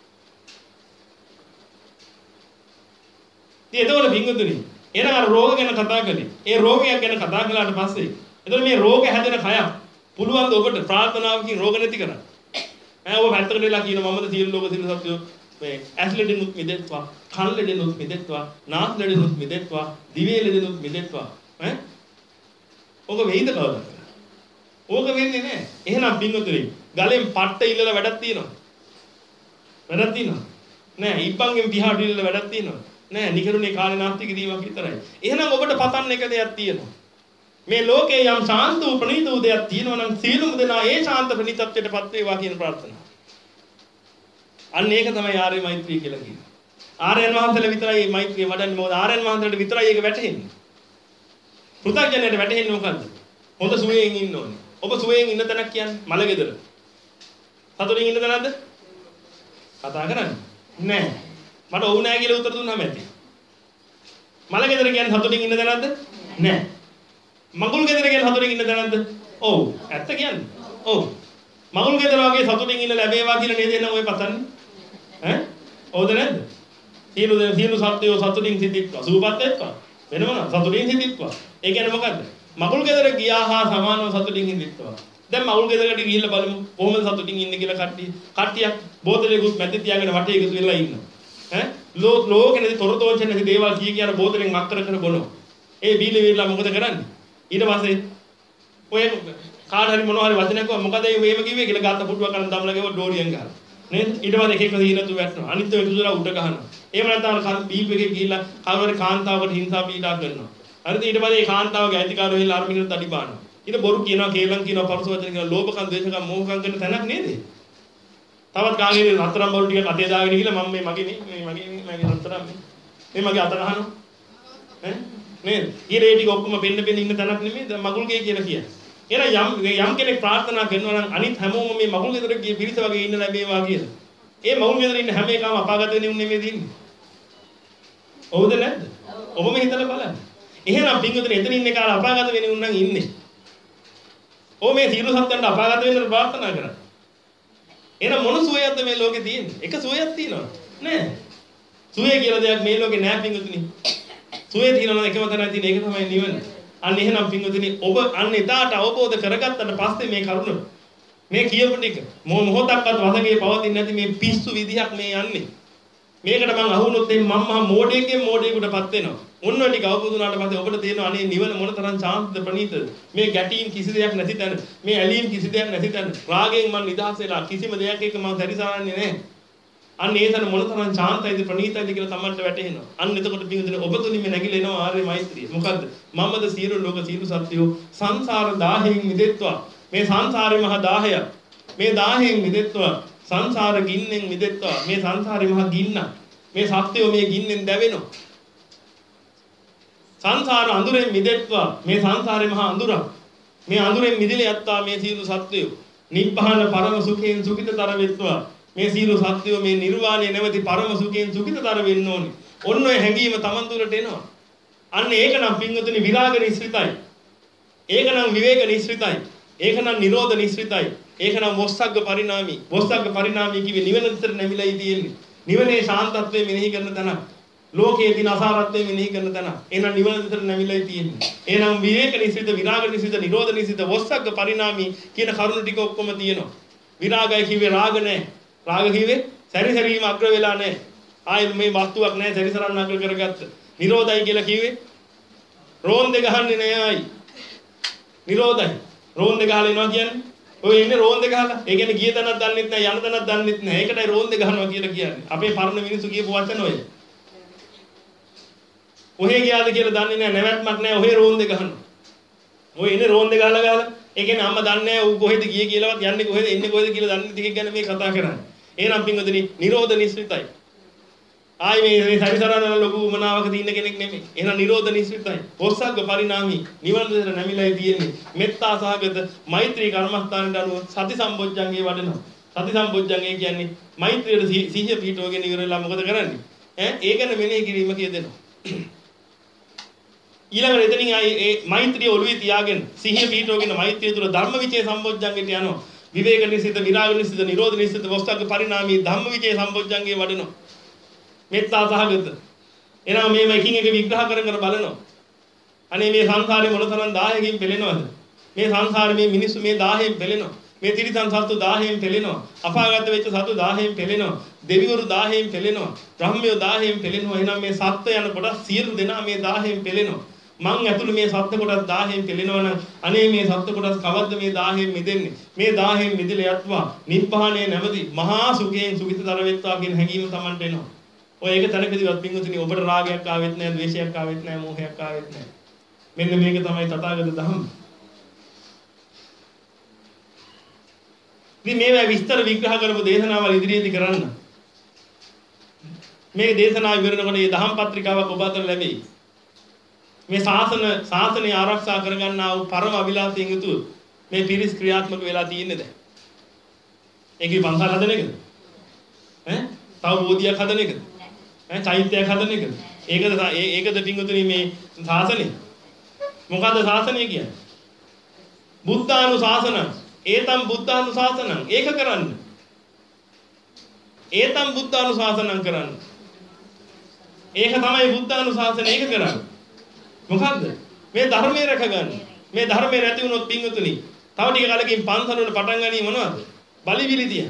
[SPEAKER 1] ඉතින් ඒතකොට බින්දුනේ එහෙනම් අර රෝග ගැන කතා කළේ. ඒ රෝගයක් ගැන කතා කළාට පස්සේ එතකොට මේ රෝග හැදෙන කය පුළුවන් ද ඔබට ප්‍රාර්ථනාවකින් රෝග නැති කරන්න. ඈ ඔබ පැත්තකට වෙලා කියනවා මමද සියලු ලෝක සියලු සත්‍යෝ මේ ඇස් ලෙඩෙනුත් මිදෙත්වා, කන් ලෙඩෙනුත් මිදෙත්වා, නාස් ලෙඩෙනුත් මිදෙත්වා, දිවේ ලෙඩෙනුත් මිදෙත්වා. ඈ ඔක වෙයිද කවදාද? ඕක වෙන්නේ නැහැ. එහෙනම් පින්වතුනි ගලෙන් පට්ට ඉල්ලලා වැඩක් තියෙනවා. වැඩක් තියෙනවා. නෑ ඉබ්බන්ගෙන් පිහාට ඉල්ලලා වැඩක් තියෙනවා. නෑ නිකරුණේ කාලේ නාස්ති කිරීමක් විතරයි. එහෙනම් ඔබට පතන්න එක දෙයක් තියෙනවා. මේ ලෝකේ යම් ශාන්ත වූ ප්‍රණීත වූ දෙයක් තියෙනවා නම් සීලමු දෙනා ඒ ශාන්ත ප්‍රණීතත්වයටපත් වේවා කියන ප්‍රාර්ථනාව. අන්න ඒක තමයි ආර්ය මෛත්‍රිය කියලා කියන්නේ. ආර්යයන් වහන්සේලා විතරයි මේ මෛත්‍රිය වඩන්නේ. මොකද ආර්යයන් වහන්සේලාට විතරයි ඒක වැටහෙන්නේ. පෘථග්ජනයට වැටහෙන්නේ මොකද්ද? හොඳ සුවයෙන් ඉන්න ඕනේ. ඔබ සුවයෙන් ඉන්න තැනක් කියන්නේ මලගෙදර. සතුටින් ඉන්න තැනක්ද? කතා කරන්නේ නෑ. මට ඔව් නෑ කියලා උත්තර දුන්නාම ඇති. මලගෙදර කියන්නේ සතුටින් ඉන්න තැනක්ද? නෑ. මඟුල් ගෙදර කියන්නේ සතුටින් ඉන්න තැනක්ද? ඔව්. ඇත්ත කියන්නේ. ඔව්. මඟුල් ගෙදර වගේ සතුටින් ඉන්න ලැබේවා කියලා නේද එන්න ඔය පතන්නේ? ඈ? ඔව්ද නැද්ද? සියලු සියලු සත්‍යෝ සතුටින් සිටිත්වා. සූපත් වෙත්වා. වෙන මොනවද? සතුටින් සිටිත්වා. ඒ කියන්නේ මොකද්ද? මගුල් ගෙදර ගියා හා සමානව සතුටින් ඉඳිත්වා. දැන් මගුල් ගෙදරකට ගිහිල්ලා බලමු කොහොමද සතුටින් ඉන්නේ කියලා කට්ටිය. කට්ටියක් බෝතලෙකුත් මැද තියාගෙන වටේ එකතු වෙලා ඉන්නවා. ඈ ලෝ ලෝකෙනේ තොරතෝචන නැති දේවල් කී කියන බෝතලෙන් මක්කර කර බොනවා. ඒ බීලේ විරලා මොකද කරන්නේ? ඊට පස්සේ ඔය කාට හරි මොනවා හරි වචනයක් කිව්වා මොකද ඒ මේව කිව්වේ කියලා ගාත පුටුවක් කරන් දමලා ගෙව ඩෝරියෙන් ගහලා. නේද? ඊට පස්සේ එක එක හීනතු වැටෙනවා. අනිත් ඒවා දුරලා උඩ ගහනවා. එහෙම නැත්නම් බීප් එකේ ගිහිල්ලා කවුරු හරි කාන්තාවකට හිංසා පීඩා කරනවා. හරිද? ඊට පස්සේ ඒ කාන්තාවගේ අයිතිකාරයෝ හිල්ලා අර මිනිහට තඩි බානවා. ඊට බොරු කියනවා, කේලම් කියනවා, පරුස වචන කියනවා, ලෝභකම්, ද්වේෂකම්, මෝහකම් කරන තැනක් නේද? තවත් කාගේ රත්තරන් බොරු ටික අතේ දාගෙන ගිහලා මම මේ මගේ මේ මගේ මගේ රත්තරන් මේ මගේ අත ගහනවා. ඈ නේද? ඊට ඒ ටික ඔක්කොම පෙන්න පෙන්න ඉන්න තැනක් නෙමෙයි මගුල්ගේ කියලා කියන්නේ. එහෙනම් යම් යම් කෙනෙක් ප්‍රාර්ථනා කරනවා නම් අනිත් හැමෝම මේ මගුල් ගෙදර ගිය පිරිස වගේ ඉන්න ලැබේවා කියලා. ඒ මගුල් ගෙදර ඉන්න හැම එකම අපාගත වෙන්නේ උන් නෙමෙයි දින්නේ. ඔව්ද නැද්ද? ඔබම හිතලා බලන්න. එහෙනම් පින්වතුනි එතන ඉන්න කාල අපාගත වෙන්නේ උන් නම් ඉන්නේ. ඔව් මේ සියලු සත්ත්වයන්ට අපාගත වෙන්න ප්‍රාර්ථනා කරා. එහෙනම් මොන සුවයක්ද මේ ලෝකේ තියෙන්නේ? එක සුවයක් තියෙනවා. නෑ. සුවය කියලා දෙයක් මේ ලෝකේ නෑ පින්වතුනි. සුවය තියෙනවා එකම තැනක් තියෙන ඒක තමයි නිවන. අන්න එහෙනම් පින්වතුනි ඔබ අන්න එදාට අවබෝධ කරගත්තට පස්සේ මේ කරුණ මේ කියපු ටික මොහොතක්වත් වදගේ පවතින්නේ නැති මේ පිස්සු විදිහක් මේ යන්නේ. මේකට මං අහුනොත් එම් මම මහා මෝඩයෙක්ගේ මෝඩයෙකුටපත් වෙනවා. ඔන්න ඔය ටික අවබෝධ වුණාට පස්සේ ඔබට තේරෙනවා අනේ නිවන මොනතරම් ශාන්තද ප්‍රණීතද. මේ ගැටීම් කිසි දෙයක් නැති තැන, මේ ඇලීම් කිසි දෙයක් නැති තැන, රාගයෙන් මං නිදහස් වෙලා කිසිම දෙයක් එක්ක මං සැරිසරන්නේ නැහැ. අන්න ඒ තන මොනතරම් ශාන්තයිද ප්‍රණීතයිද කියලා තමන්ට වැටහෙනවා. අන්න එතකොට පිටුදින ඔබ තුලින්ම නැగిලා එනවා ආර්ය මෛත්‍රිය. මොකද්ද? මමද සියලු ලෝක සියලු සත්‍යෝ සංසාර දාහයෙන් මිදෙත්වා. මේ සංසාරේ මහා දාහය. මේ දාහයෙන් මිදෙත්වා. සංසාර ගින්නෙන් මිදෙත්වා. මේ සංසාරේ මහා ගින්න. මේ සත්‍යෝ මේ ගින්නෙන් දැවෙනවා. සංසාර අඳුරෙන් මිදෙත්වා. මේ සංසාරේ මහා අඳුරක්. මේ අඳුරෙන් මිදෙලා යත්වා මේ සියලු සත්‍යෝ. නිබ්බාන පරම සුඛයෙන් සුඛිතතර වෙත්වා. මේ සියලු සත්‍යෝ මේ නිර්වාණය නැවති පරම සුඛයෙන් සුඛිතතර වෙන්න ඕනේ. ඔන්න ඔය හැඟීම Taman තුලට එනවා. අන්න ඒක නම් පින්වතුනි විරාග නිස්ෘතයි. ඒක නම් විවේක නිස්ෘතයි. ඒක නම් නිරෝධ නිස්ෘතයි. ඒක නම් මොස්සග්ග පරිණාමී. මොස්සග්ග පරිණාමී කිව්වේ නිවන විතර නැමිලායි තියෙන්නේ. නිවනේ ශාන්තත්වයේ මෙනෙහි කරන තැන. ලෝකයේ දින අසාරත්වයේ මෙනෙහි කරන තැන. එහෙනම් නිවන විතර නැමිලායි තියෙන්නේ. එහෙනම් විවේක නිස්ෘත, විරාග නිස්ෘත, නිරෝධ නිස්ෘත, මොස්සග්ග පරිණාමී කියන කරුණු ටික ඔක්කොම තියෙනවා. විරාගය කිව්වේ රාග නැහැ. රාග කිව්වේ සැරිසරීම අග්‍ර වෙලා නැහැ. ආයෙ මේ වස්තුවක් නැහැ සැරිසරන්න අග්‍ර කරගත්ත. නිරෝධයි කියලා කිව්වේ රෝන්දේ ගහන්නේ නෑයි. නිරෝධයි. රෝන්දේ ගහලා එනවා කියන්නේ ඔය ඉන්නේ රෝන්දේ ගහලා. ඒ කියන්නේ ගිය තැනක් දන්නෙත් නැහැ යන තැනක් දන්නෙත් නැහැ. ඒකටයි රෝන්දේ ගහනවා කියලා කියන්නේ. අපේ පරණ මිනිස්සු කියපු වචන ඔය. ඔහෙ ගියාද කියලා දන්නේ නැහැ නැවැත්මක් නැහැ ඔහෙ රෝන්දේ ගහනවා. ඔය ඉන්නේ රෝන්දේ ගහලා ගහලා. ඒ කියන්නේ අම්මා දන්නේ නැහැ ඌ කොහෙද ගියේ කියලාවත් යන්නේ කොහෙද එන්නේ කොහෙද කියලා දන්නේ නැති එක ගැන මේ කතා කරන්නේ. එහෙනම් පින්වතුනි නිරෝධ නිස්ෘතයි. ආයි මේ මේ සරිසරන ලොකු උමනාවක තියෙන කෙනෙක් නෙමෙයි. එහෙනම් නිරෝධ නිස්ෘතයි. පොස්සග්ග පරිණාමී නිවන් දෙතර නැමිලායි තියෙන්නේ. මෙත්තා සහගත මෛත්‍රී කර්මස්ථානට අනුව සති සම්බොජ්ජංගේ වඩනවා. සති සම්බොජ්ජංගේ කියන්නේ මෛත්‍රියට සිහිය පිහිටවගෙන ඉවරලා මොකද කරන්නේ? ඈ ඒක නේ මෙනෙහි කිරීම කියදෙනවා. ඊළඟට එතනින් ආයි ඒ මෛත්‍රිය ඔළුවේ තියාගෙන සිහිය පිහිටවගෙන මෛත්‍රිය තුල ධම්මවිචේ සම්බොජ්ජංගයට යනවා. විවේක නිසිත, විරාග නිසිත, නිරෝධ නිසිත, වස්තක පරිණාමී ධම්මවිචේ සම්බොජ්ජංගේ වඩනවා. මෙත්තා සහගත. එනවා මේව එකින් එක විග්‍රහ කර කර බලනවා. අනේ මේ සංසාරේ මොනතරම් දාහයකින් පෙළෙනවද? මේ සංසාරේ මේ මිනිස්සු මේ දාහයෙන් පෙළෙනවා. මේ තිරිසන් සත්තු දාහයෙන් පෙළෙනවා. අපාගත වෙච්ච සත්තු දාහයෙන් පෙළෙනවා. දෙවිවරු දාහයෙන් පෙළෙනවා. බ්‍රහ්මයෝ දාහයෙන් පෙළෙනවා. එහෙනම් මේ සත්ත්ව යන කොටස් සියලු දෙනා මේ දාහයෙන් පෙළෙනවා. මං ඇතුළු මේ සත්ත්ව කොටස් දාහයෙන් පෙළෙනවා නම් අනේ මේ සත්ත්ව කොටස් කවද්ද මේ දාහයෙන් මිදෙන්නේ? මේ දාහයෙන් මිදෙලා යත්වා නිබ්බාණය නැවති මහා සුඛයෙන් සුඛිතතර වෙත්වා කියන හැඟීම Tamanට එනවා. ඔය ඒක තනකදීවත් පින්වතුනි ඔබට රාගයක් ආවෙත් නැහැ, ද්වේෂයක් ආවෙත් නැහැ, මෝහයක් ආවෙත් නැහැ. මෙන්න මේක තමයි තථාගත ධම්ම. ඉතින් මේවා විස්තර විග්‍රහ කරපු දේශනාවල් ඉදිරියේදී කරන්න. මේ දේශනාව ඉවරනකොට මේ දහම් පත්‍රිකාවක් ඔබ අතර ලැබෙයි. මේ ශාසන ශාසනය ආරක්ෂා කරගන්නා වූ පරම අභිලාෂයෙන් යුතුව මේ පිරිස් ක්‍රියාත්මක වෙලා තියෙන්නේ දැන්. ඒකේ පන්සල් හදන එකද? ඈ? තව බෝධියක් හදන එකද? ඈ චෛත්‍යයක් හදන එකද? ඒකද ඒකද පින්වතුනි මේ ශාසනය. මොකද්ද ශාසනය කියන්නේ? බුද්ධානුශාසන. ඒතම් බුද්ධානුශාසනං. ඒක කරන්න. ඒතම් බුද්ධානුශාසනං කරන්න. ඒක තමයි බුද්ධානුශාසන ඒක කරන්නේ. මොකද්ද? මේ ධර්මයේ රැකගන්න. මේ ධර්මයේ නැති වුණොත් පින්වතුනි තව ටික කාලෙකින් පන්සල් වල පටන් ගනී මොනවද? බලිවිලි තියන.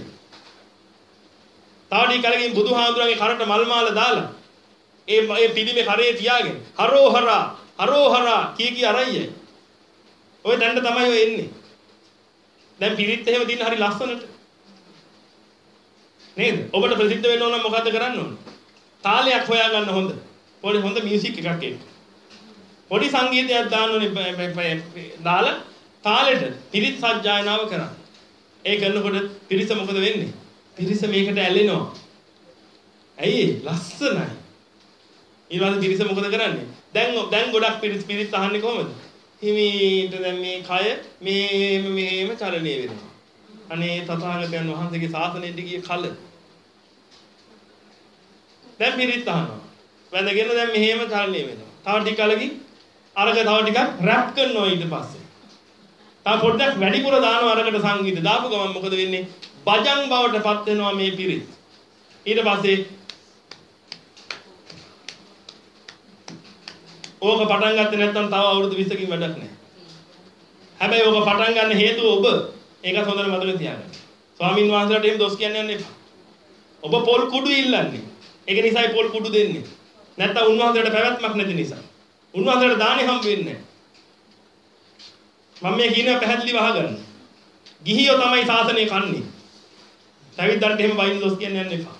[SPEAKER 1] තව ටික කාලෙකින් බුදුහාඳුරන්ගේ කරට මල් මාල දාලා ඒ ඒ පිළිමේ කරේ තියාගෙන හරෝහරා හරෝහරා කී කී අරයි. ඔය දණ්ඩ තමයි ඔය එන්නේ. දැන් පිරිත් එහෙම දින්න හරි ලස්සනට. නේද? ඔබට ප්‍රසිද්ධ වෙන්න ඕන නම් මොකද්ද කරන්න ඕන? තාලයක් හොයාගන්න හොඳ. පොඩි හොඳ මියුසික් එකක් එක්ක. පොඩි සංගීතයක් දාන්න ඕනේ දාලා තාලෙට පිරිත් සජ්ජායනාව කරන්න. ඒ කරනකොට පිරිස මොකද වෙන්නේ? පිරිස මේකට ඇලෙනවා. ඇයි? ලස්සනයි. ඊළඟ පිරිස මොකද කරන්නේ? දැන් දැන් ගොඩක් පිරිස් පිරිත් අහන්නේ කොහමද? හිමීට දැන් මේ කය මේ මේම චලනය වෙනවා. අනේ තථාගතයන් වහන්සේගේ ශාසනයට ගිය කල. දැන් පිරිත් අහනවා. වැඳගෙන දැන් මෙහෙම චලනය වෙනවා. තව ටික කලකින් අරක තව ටිකක් රැප් කරනවා ඊට පස්සේ. තව පොඩ්ඩක් වැඩිපුර දානවා අරකට සංගීත. දාපු ගමන් මොකද වෙන්නේ? බජන් බවට පත් වෙනවා මේ පිරිත්. ඊට පස්සේ ඕක පටන් ගත්තේ නැත්නම් තව අවුරුදු විස්සකින් වැඩක් නැහැ. හැබැයි ඕක පටන් ගන්න හේතුව ඔබ ඒකත් හොඳට මතක තියාගන්න. ස්වාමින් වහන්සේලාට එහෙම දොස් කියන්න යන්න එපා. ඔබ පොල් කුඩු ඉල්ලන්නේ. ඒක නිසායි පොල් කුඩු දෙන්නේ. නැත්නම් උන්වහන්සේලාට පැවැත්මක් නැති නිසා. උන්වහන්සේලාට දානේ හම්බ වෙන්නේ නැහැ. මම මේ කියන පැහැදිලිව අහගන්න. ගිහියෝ තමයි සාසනය කන්නේ. පැවිද්දන්ට එහෙම වයින් දොස් කියන්න යන්න එපා.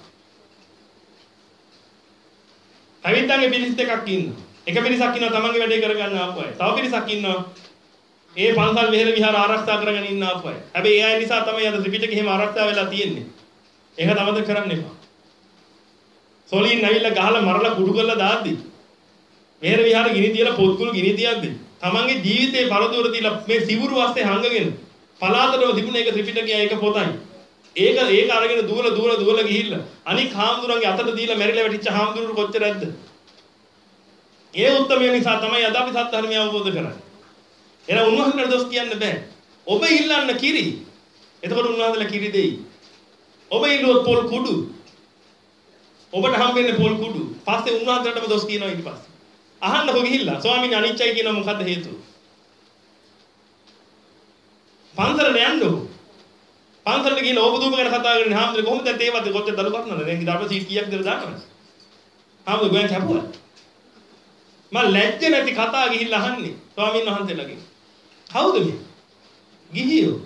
[SPEAKER 1] පැවිද්දන්ගේ පිරිස් දෙකක් ඉන්නවා. එක පිරිසක් ඉන්නවා තමන්ගේ වැඩේ කරගන්න ආපු අය. තව පිරිසක් ඉන්නවා ඒ පන්සල් විහෙර විහාර ආරක්ෂා කරගෙන ඉන්න ආපු අය. හැබැයි ඒ අය නිසා තමයි අද ත්‍රිපිටකෙ එහෙම ආරක්ෂා වෙලා තියෙන්නේ. ඒක තමද කරන්න එපා. සොලින් නැවිලා ගහලා මරලා කුඩු කරලා දාද්දි විහෙර විහාර ගිනි තියලා පොත්කුළු ගිනි තියද්දි තමන්ගේ ජීවිතේ පරදూరు තියලා මේ සිවුරු වස්සේ හංගගෙන පලාතටම තිබුණ එක ත්‍රිපිටකය එක පොතයි. ඒක ඒක අරගෙන දුවල දුවල දුවල ගිහිල්ලා අනික් හාමුදුරන්ගේ අතට දීලා මැරිලා වැටිච්ච හාමුදුරුවෝ කොච්චර ඇද්ද? ඒ උත්තරය නිසා තමයි අද අපි සත්‍ය ධර්මය අවබෝධ කරන්නේ. එහෙනම් උන්වහන්සේට දොස් කියන්න බෑ. ඔබ ඉල්ලන්න කිරි. එතකොට උන්වහන්සේලා කිරි දෙයි. ඔබ ඉල්ලුවොත් පොල් කුඩු. ඔබට හම්බෙන්නේ පොල් කුඩු. පස්සේ උන්වහන්සේටම දොස් කියනවා ඊට පස්සේ. අහන්නකො ගිහිල්ලා ස්වාමීන් අනිච්චයි කියනවා මොකද්ද හේතුව? පන්සලට යන්නකො. පන්සලට ගිහිල්ලා ඔබ දුම ගැන කතා කරන්නේ හාමුදුරුවෝ කොහොමද දැන් තේවද කොච්චර දලු කරනවද? දැන් ධර්ම සීට් කීයක් දෙලා දානවද? හාමුදුරුවෝ ගෑන් කැපුවා. මම ලැජ්ජ නැති කතා ගිහිල්ලා අහන්නේ ස්වාමීන් වහන්සේලාගෙන්. කවුද මේ? ගිහියෝ.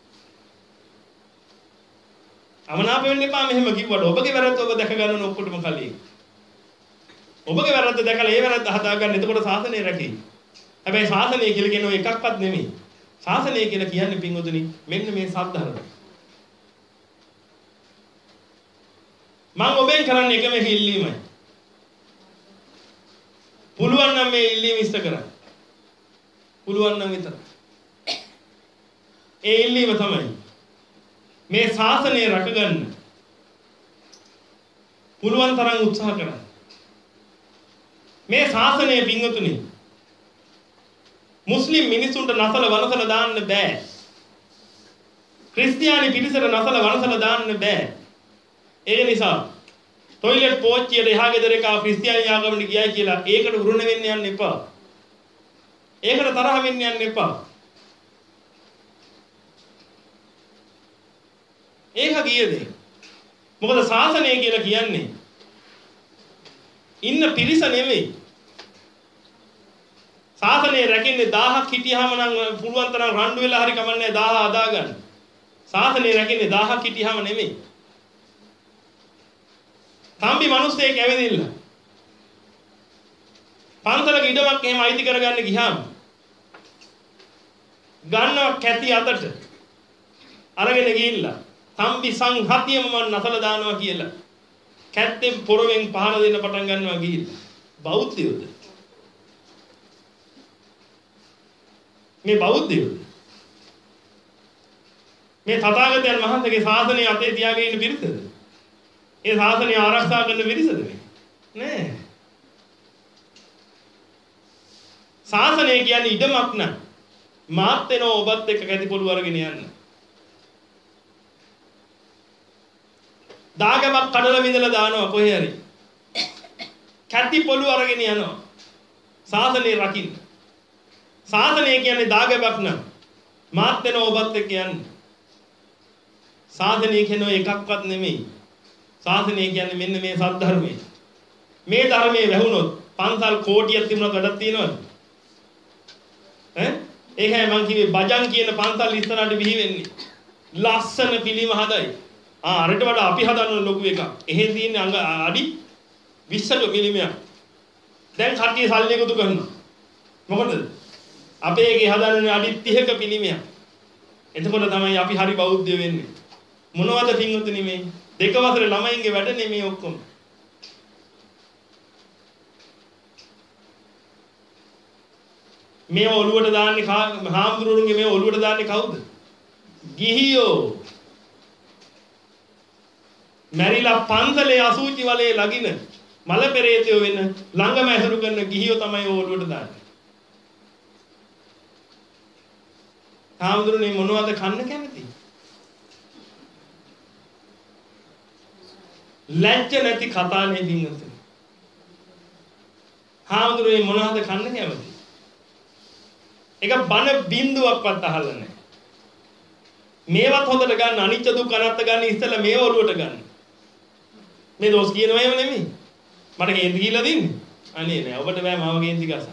[SPEAKER 1] අමනාප වෙන්න එපා මෙහෙම කිව්වට ඔබගේ වැරද්ද ඔබ දැක ගන්න ඕන ඔක්කොටම කලින්. ඔබගේ වැරද්ද දැකලා ඒ වැරද්ද හදා ගන්න. එතකොට ශාසනය රැකේ. හැබැයි ශාසනය කියලා කියන ඔය එකක්වත් නෙමෙයි. ශාසනය කියලා කියන්නේ පින්වතුනි මෙන්න මේ සද්ධර්ම. මම ඔබෙන් කරන්නේ එකම ඉල්ලීමයි. පුළුවන් නම් මේ ඉල්ලීම ඉෂ්ට කරන්න. පුළුවන් නම් විතරයි. ඒ ඉල්ලීම තමයි මේ ශාසනය රැකගන්න පුළුවන් තරම් උත්සාහ කරන්න. මේ ශාසනය පින්වතුනි මුස්ලිම් මිනිසුන්ට නසල වනසල දාන්න බෑ. ක්‍රිස්තියානි පිරිසට නසල වනසල දාන්න බෑ. ඒ නිසා ටොයිලට් පෝච්චියට එහා ගෙදර එක ක්‍රිස්තියානි ආගමකට ගියයි කියලා ඒකට උරුණ වෙන්න යන්න එපා. ඒකට තරහ වෙන්න යන්න එපා. ඒක ගියදේ. මොකද ශාසනය කියලා කියන්නේ ඉන්න පිරිස නෙමෙයි. ශාසනය රැකෙන්නේ දහයක් හිටියාම නම් පුළුවන් තරම් රණ්ඩු වෙලා හරි කමන්නේ දහ හදා ගන්න. ශාසනය රැකෙන්නේ දහයක් හිටියාම නෙමෙයි. තම්බි මිනිස්සෙක් ඇවිදින්න. පන්සලක ඉඩමක් එහෙම අයිති කරගන්න ගියාම ගන්නවා කැති අතට අරගෙන ගිහිල්ලා තම්බි සංහතියම මම නසල දානවා කියලා කැත්තෙන් පොරවෙන් පහන දෙන්න පටන් ගන්නවා ගිහිල්ලා බෞද්ධයෝද මේ බෞද්ධයෝද මේ තථාගතයන් වහන්සේගේ ශාසනය අතේ තියාගෙන ඉන්න පිරිසද ඒ ශාසනය ආරක්ෂා කරන පිරිසද නෑ ශාසනය කියන්නේ ඉඩමක් නෑ මාත් වෙනව ඔබත් එක්ක කැටි පොළු අරගෙන යන්න දාගමක් කඩලා විඳලා දානවා කොහේ හරි කැටි පොළු අරගෙන යනවා ශාසනය රකින්න ශාසනය කියන්නේ දාගමක් නෑ මාත් වෙනව ඔබත් එක්ක යන්න ශාසනය කියන්නේ එකක්වත් නෙමෙයි ශාසනය කියන්නේ මෙන්න මේ සත්‍ය ධර්මය. මේ ධර්මයේ වැහුනොත් පන්සල් කෝටියක් තිබුණත් වැඩක් තියනවද? ඈ? ඒකයි මං කිව්වේ බජන් කියන පන්සල් ඉස්සරහට බිහි වෙන්නේ. ලස්සන පිළිම හදයි. ආ අරට වඩා අපි හදන්න ලොකු එකක්. එහෙ තියෙන්නේ අඟ අඩි විස්සක පිළිමයක්. දැන් කට්ටිය සල්ලි එකතු කරනවා. මොකටද? අපේ ගේ හදන්නේ අඩි තිහක පිළිමයක්. එතකොට තමයි අපි හරි බෞද්ධ වෙන්නේ. මොනවද පින්වතුනි මේ? දෙක වසරේ ළමයින්ගේ වැඩනේ මේ ඔක්කොම. මේ ඔළුවට දාන්නේ හාමුදුරුවන්ගේ මේ ඔළුවට දාන්නේ කවුද? ගිහියෝ. මැරිලා පන්සලේ අසුචි වලේ ලගින මල පෙරේතයෝ වෙන ළඟම ඇසුරු කරන ගිහියෝ තමයි ඔළුවට දාන්නේ. හාමුදුරුවනේ මොනවද කන්න කැමති? ලැජ්ජ නැති කතානේ පින්වතුනි. හාමුදුරුවනේ මොනවද කන්න කැමති? ඒක බන බින්දුවක්වත් අහලා නැහැ. මේවත් හොදට ගන්න අනිච්ච දුක් අනාත්ත ගන්න ඉස්සෙල්ලා මේව ඔළුවට ගන්න. මේ දොස් කියනවා එහෙම නෙමෙයි. මට කේන්ති කියලා දෙන්නේ. අනේ නෑ ඔබට බෑ මාව කේන්ති ගසන්න.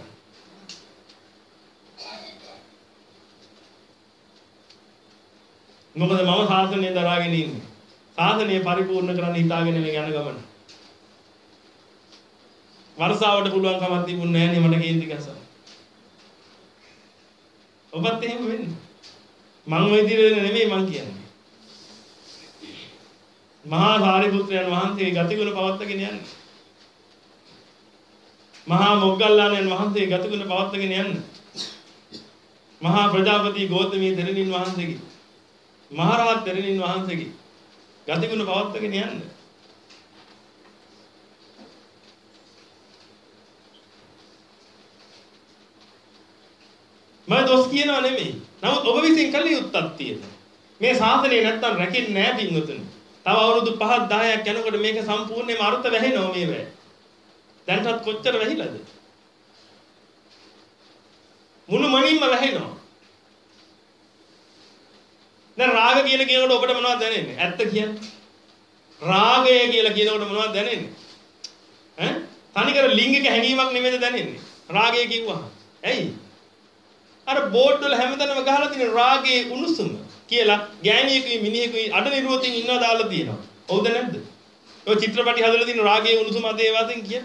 [SPEAKER 1] මොකද මම සාසනය දරාගෙන ඉන්නේ. සාසනය පරිපූර්ණ කරන්න හිතාගෙන මේ යන ගමන. වර්ෂාවට පුළුවන් කමක් තිබුණේ නැහැ නේ මට කේන්ති ගසන්න. ඔබත් එහෙම වෙන්න. මං ඔය විදිහට නෙමෙයි මං කියන්නේ. මහා සාරිපුත්‍රයන් වහන්සේ ගතිගුණ පවත්වාගෙන යන්නේ. මහා මොග්ගල්ලාණන් වහන්සේ ගතිගුණ පවත්වාගෙන යන්නේ. මහා ප්‍රජාපති ගෞතමී දෙරණින් වහන්සේගේ මහරහත් දෙරණින් වහන්සේගේ ගතිගුණ පවත්වාගෙන යන්නේ. මම දොස් කියනවා නෙමෙයි. නමුත් ඔබ විසින් කළ යුත්තක් තියෙනවා. මේ ශාසනය නැත්තම් රැකෙන්නේ නැහැ පින්වතුනි. තව අවුරුදු පහක් දහයක් යනකොට මේක සම්පූර්ණයෙන්ම අර්ථ වැහෙනවා මේ වෙයි. දැන්ටත් කොච්චර වැහිලාද? මුළු මනින්ම වැහෙනවා. දැන් රාග කියන කියනකොට ඔබට මොනවද දැනෙන්නේ? ඇත්ත කියන්නේ. රාගය කියලා කියනකොට මොනවද දැනෙන්නේ? ඈ? තනිකර ලිංගික හැඟීමක් නෙමෙයිද දැනෙන්නේ? රාගය කිව්වහම. ඇයි? අර බෝඩ් වල හැමතැනම ගහලා තියෙන රාගයේ උණුසුම කියලා ගෑණියෙකුයි මිනිහෙකුයි අඩ නිරුවතින් ඉන්නවා දාලා තියෙනවා. හවුද නැද්ද? ඔය චිත්‍රපටි හදලා තියෙන රාගයේ උණුසුම අධේ වාසෙන් කිය.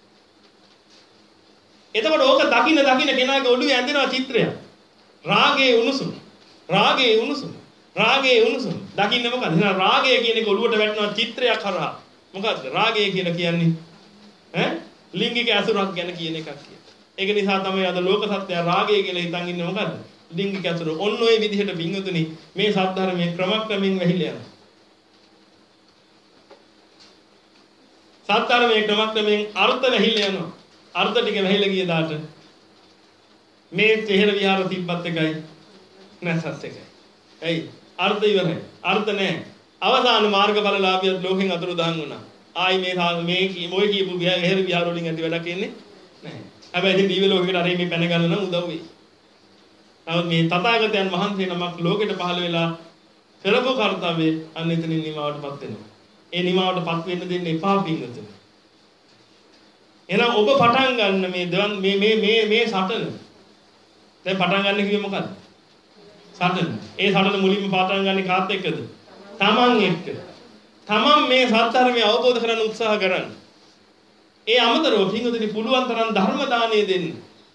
[SPEAKER 1] එතකොට ඕක දකින්න දකින්න කෙනාගේ ඔළුවේ ඇඳෙනවා චිත්‍රයක්. රාගයේ උණුසුම. රාගයේ උණුසුම. රාගයේ උණුසුම. දකින්න මොකද? එහෙනම් රාගය කියන එක ඔළුවට වැටෙනවා චිත්‍රයක් හරහා. මොකද්ද? රාගය කියලා කියන්නේ ඈ ලිංගික අසුරක් ගැන කියන එකක් කියලා. ඒක නිසා තමයි අද ලෝක සත්‍ය රාගය කියලා හිතන් ඉන්නේ මොකද්ද? ලිංගික අසුර. ඔන්න ඔය විදිහට බින්දුතුනි මේ සද්ධර්මයේ ක්‍රමක්‍රමයෙන් වැහිලා යනවා. සද්ධර්මයේ ක්‍රමක්‍රමයෙන් අර්ථ වැහිලා යනවා. අර්ථ ටික වැහිලා ගිය දාට මේ තෙහෙර විහාර තිබ්බත් එකයි නැසත් එකයි. එයි අර්ථ ඉවරයි. අර්ථ නැහැ. අවසාන මාර්ගඵලලාභියත් ලෝකෙන් අතුරුදහන් වුණා. ආයි මේ මේ මොයි කියපු තෙහෙර විහාර වලින් ඇති වැඩක් එන්නේ නැහැ. හැබැයි ඉතින් දීව ලෝකෙකට අර මේ පැන ගන්න නම් උදව් වෙයි. නමුත් මේ තථාගතයන් වහන්සේ නමක් ලෝකෙට පහළ වෙලා කරපු කර්තව්‍ය අන්න එතනින් නිමාවටපත් වෙනවා. ඒ නිමාවටපත් වෙන්න දෙන්න එපා පින්වතුනි. එහෙනම් ඔබ පටන් ගන්න මේ මේ මේ මේ මේ සටන. දැන් පටන් ගන්න කිව්වේ මොකද්ද? සටන. ඒ සටන මුලින්ම පටන් ගන්නේ කාත් එක්කද? තමන් එක්ක. තමන් මේ සත්‍ය අවබෝධ කරගන්න උත්සාහ කරන්න. ඒ අමතරව පින්වතුනි පුළුවන් තරම් ධර්ම දානය දෙන්න.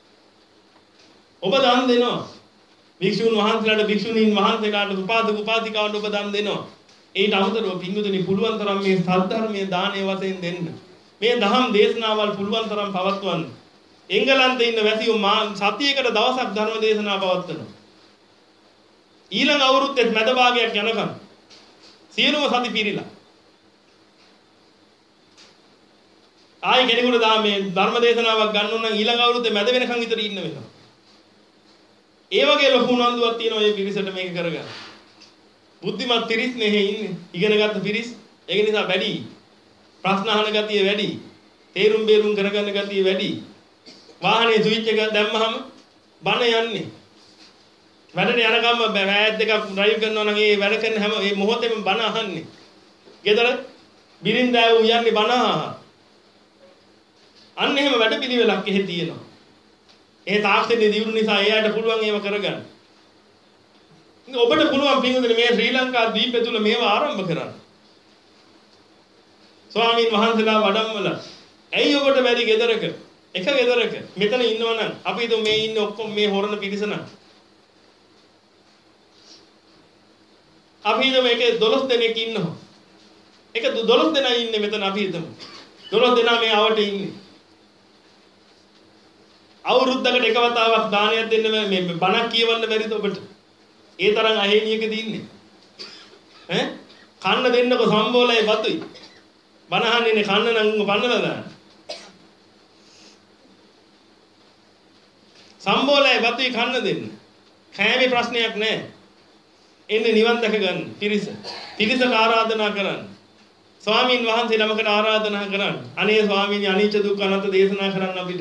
[SPEAKER 1] ඔබ දන් දෙනවා. භික්ෂුන් වහන්සේලාට භික්ෂුණීන් වහන්සේලාට උපාසක උපාසිකාවන්ට ඔබ දන් දෙනවා. ඒට අමතරව පින්වතුනි පුළුවන් තරම් මේ සද්ධර්මයේ දානය වශයෙන් දෙන්න. මේ දහම් දේශනාවල් පුළුවන් තරම් පවත්වන්න. එංගලන්තේ ඉන්න වැසියෝ සතියකට දවසක් ධර්ම දේශනා පවත්වනවා. ඊළඟ අවුරුද්දේ මැද භාගයක් යනකම් සියලුම සති පිරීලා. ආයි කෙනෙකුට දා මේ ධර්ම දේශනාවක් ගන්න ඕන නම් ඊළඟ අවුරුද්දේ මැද වෙනකන් විතර ඉන්න වෙනවා. ඒ වගේ ලොකු උනන්දුවක් තියෙනවා මේ පිරිසට මේක කරගන්න. බුද්ධිමත් පිරිස් නෙහි ඉන්නේ. ඉගෙනගත්ත පිරිස්. ඒක නිසා වැඩි. ප්‍රශ්න අහන ගතිය වැඩි. තේරුම් බේරුම් කරගන්න ගතිය වැඩි. වාහනේ ස්විච් එක දැම්මහම බන යන්නේ. වැඩට යනකම් බෑග් දෙකක් ඩ්‍රයිව් කරනවා නම් ඒ වැඩ කරන හැම මේ මොහොතේම බන අහන්නේ. ගෙදර බිරින්දෑව උයන්නේ බන අහනවා. අන්න එහෙම වැඩ පිළිවෙලක් එහෙ තියෙනවා. ඒ තාක්ෂණයේ දියුණු නිසා එයාට පුළුවන් ඒව කරගන්න. ඔබට පුළුවන් පින්වතුනි මේ ශ්‍රී ලංකා දීපය තුල මේව ආරම්භ කරන්න. ස්වාමීන් වහන්සේලා වඩම්මලා ඇයි ඔබට බැරි ගෙදරක එක ගෙදරක මෙතන ඉන්නවනම් අපි හිතමු මේ ඉන්නේ ඔක්කොම මේ හොරන පිරිස නම් අපි හිතමු මේකේ දොළොස් දෙනෙක් ඉන්නවා. ඒක දොළොස් දෙනා ඉන්නේ මෙතන අපි හිතමු. දොළොස් දෙනා මේ ආවට ඉන්නේ. අවුරුද්දකට එක වතාවක් දානයක් දෙන්න මේ බණක් කියවන්න බැරිද ඔබට? ඒ තරම් අහේනියකදී ඉන්නේ. ඈ කන්න දෙන්නකො සම්බෝලයි බතුයි. බණහන්නේ කන්න නම් පන්නලා දාන්න. සම්බෝලයි බතුයි කන්න දෙන්න. කෑමේ ප්‍රශ්නයක් නැහැ. එන්නේ නිවන් දැක ගන්න. පිරිස. පිරිසට ආරාධනා කරන්න. ස්වාමීන් වහන්සේ නමකට ආරාධනා කරන්න. අනේ ස්වාමීනි අනිච්ච දුක්ඛ අනාත්ම දේශනා කරන්න අපිට.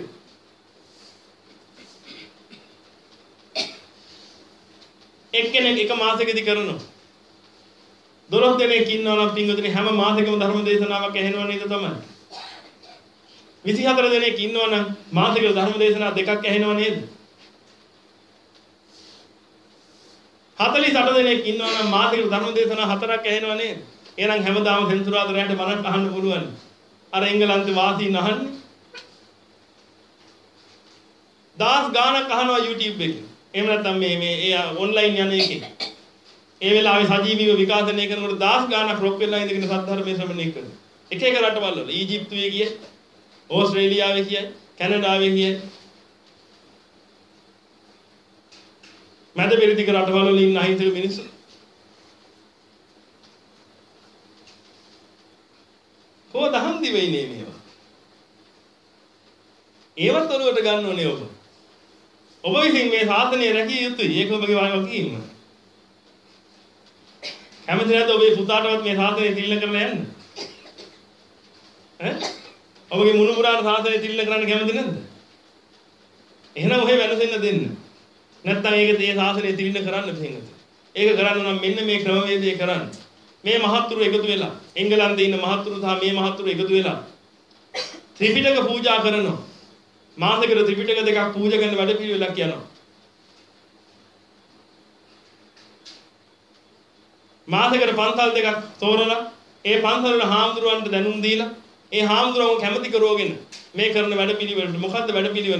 [SPEAKER 1] එක්කෙනෙක් එක මාසෙකදී කරනවා. දොළොස් දෙනෙක් ඉන්නවා නම් පින්වතුනි හැම මාසෙකම ධර්ම දේශනාවක් ඇහෙනව නේද තමයි. විසිහතර දෙනෙක් ඉන්නවා නම් මාසෙකට ධර්ම දේශනා දෙකක් ඇහෙනව නේද? හතළිස් අට දෙනෙක් ඉන්නවා නම් මාසෙකට ධර්ම දේශනා හතරක් ඇහෙනව නේද? එහෙනම් හැමදාම සෙන්සුරාදා රැයට මනක් අහන්න පුළුවන්. අර එංගලන්තේ වාසීන් අහන්නේ. දහස් ගාණක් අහනවා YouTube එකේ. එහෙම නැත්නම් මේ මේ ඒ ඔන්ලයින් යන එකේ. ඒ වෙලාවේ සජීවීව විකාශනය කරනකොට දහස් ගාණක් රොක් වෙලා ඉඳගෙන සද්ධර්මයේ ශ්‍රවණය කරනවා. එක එක රටවල් වල ඊජිප්තුවේ ගියේ, ඕස්ට්‍රේලියාවේ ගියේ, කැනඩාවේ ගියේ. මැද පෙරදිග රටවල් වල ඉන්න අහිංසක මිනිස්සු. කොහොමද හන්දි වෙන්නේ මේවා? ඒවත් ඔලුවට ගන්න ඕනේ ඔබ. ඔබ විසින් මේ ශාසනය රැකිය යුතුයි. ඒක ඔබගේ වගකීම. කැමති නැද්ද ඔබේ පුතාටවත් මේ ශාසනය තිළින කරලා යන්න? ඈ? ඔබගේ මුණුබුරාට ශාසනය තිළින කරන්න කැමති නැද්ද? එහෙනම් ඔහෙ වෙනසෙන්න දෙන්න. නැත්නම් ඒක තේ ශාසනය තිළින කරන්න බැහැ. ඒක කරන්න නම් මෙන්න මේ ක්‍රමවේදය කරන්න. මේ මහත්තුරු එකතු වෙලා එංගලන්තේ ඉන්න මහත්තුරු සහ මේ මහත්තුරු එකතු වෙලා ත්‍රිපිටක පූජා කරනවා. මාසෙකට ත්‍රිපිටක දෙකක් පූජා කරන වැඩ පිළිවෙලක් යනවා. මාසෙකට පන්සල් දෙකක් තෝරලා ඒ පන්සල් වල හාමුදුරුවන්ට දැනුම් දීලා ඒ හාමුදුරුවෝ කැමති කරවගෙන මේ කරන වැඩ පිළිවෙලට මොකද්ද වැඩ පිළිවෙල?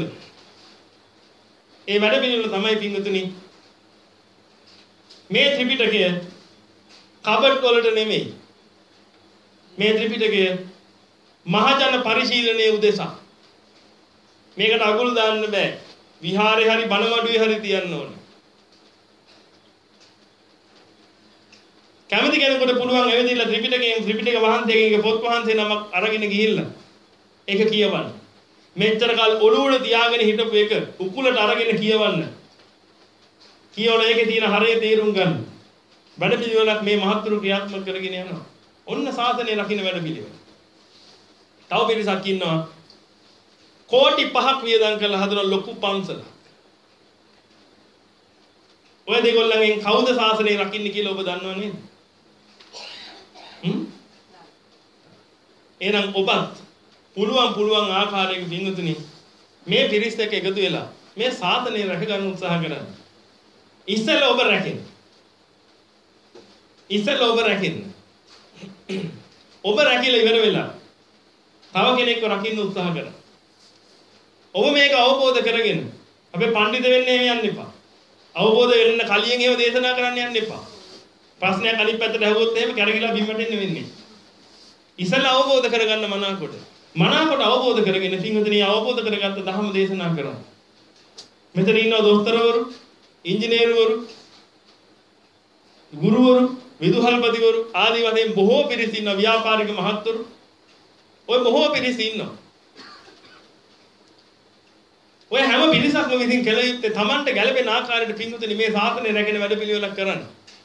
[SPEAKER 1] ඒ වැඩ පිළිවෙල තමයි පින්වතුනි මේ ත්‍රිපිටකය කබඩ් වලට නෙමෙයි. මේ ත්‍රිපිටකය මහජන පරිශීලනයේ උදෙසා. මේකට අගුල් දාන්න බෑ. විහාරේ හරි බණමඩුවේ හරි තියන්න ඕනේ. කැමති කෙනෙකුට පුළුවන් ඇවිදilla ත්‍රිපිටකයෙන් ත්‍රිපිටක වහන්සේගෙන් පොත් වහන්සේ නමක් අරගෙන ගිහිල්ලා ඒක කියවන්න. මෙච්චර කාල ඔළුවට තියාගෙන හිටපු එක උකුලට අරගෙන කියවන්න. කියවලා ඒකේ තියෙන හරය තේරුම් ගන්න. වැඩ පිළිවෙලක් මේ මහත්තුරු ක්‍රියාත්මක කරගෙන යනවා. ඔන්න සාසනය රකින්න වැඩ පිළිවෙල. තව පිරිසක් ඉන්නවා කෝටි පහක් වියදම් කරලා හදන ලොකු පන්සල. ඔය දෙගොල්ලන්ගෙන් කවුද සාසනය රකින්න කියලා ඔබ දන්නව නේද? හ්ම්? එහෙනම් ඔබත් පුළුවන් පුළුවන් ආකාරයක පින්වතුනි මේ පිරිස් එක්ක එකතු වෙලා මේ සාසනය රැක ගන්න උත්සාහ කරන්න. ඉස්සෙල්ලා ඔබ රැකෙන්න. ඉස්සෙල්ලා ඔබ රැකෙන්න. ඔබ රැකිලා ඉවර වෙලා තව කෙනෙක්ව රකින්න උත්සාහ කරන්න. ඔබ මේක අවබෝධ කරගෙන අපේ පඬිත වෙන්නේ යන්න එපා. අවබෝධ වෙන්න කලියෙන් ඒව දේශනා කරන්න යන්න එපා. ප්‍රශ්නයක් අනිත් පැත්තට ඇහුවොත් එහෙම කැරකිලා බිම්මට එන්න වෙන්නේ. ඉස්සෙල්ලා අවබෝධ කරගන්න මනාකොට. මනාකොට අවබෝධ කරගෙන පින්වතුනි අවබෝධ කරගත්ත ධර්ම දේශනා කරනවා. මෙතන ඉන්නවා දොස්තරවරු, ඉංජිනේරුවරු, ගුරුවරු, විදුහල්පතිවරු ආදී වශයෙන් බොහෝ පිරිස ඉන්නවා. ව්‍යාපාරික මහත්වරු. ඔය බොහෝ පිරිස ඉන්නවා. ඔය හැම පිරිසක්ම විසින් කළ යුත්තේ Tamanට ගැළපෙන ආකාරයට පින්වතුනි මේ ශාසනය රැගෙන වැඩ පිළිවෙලක් කරන්න.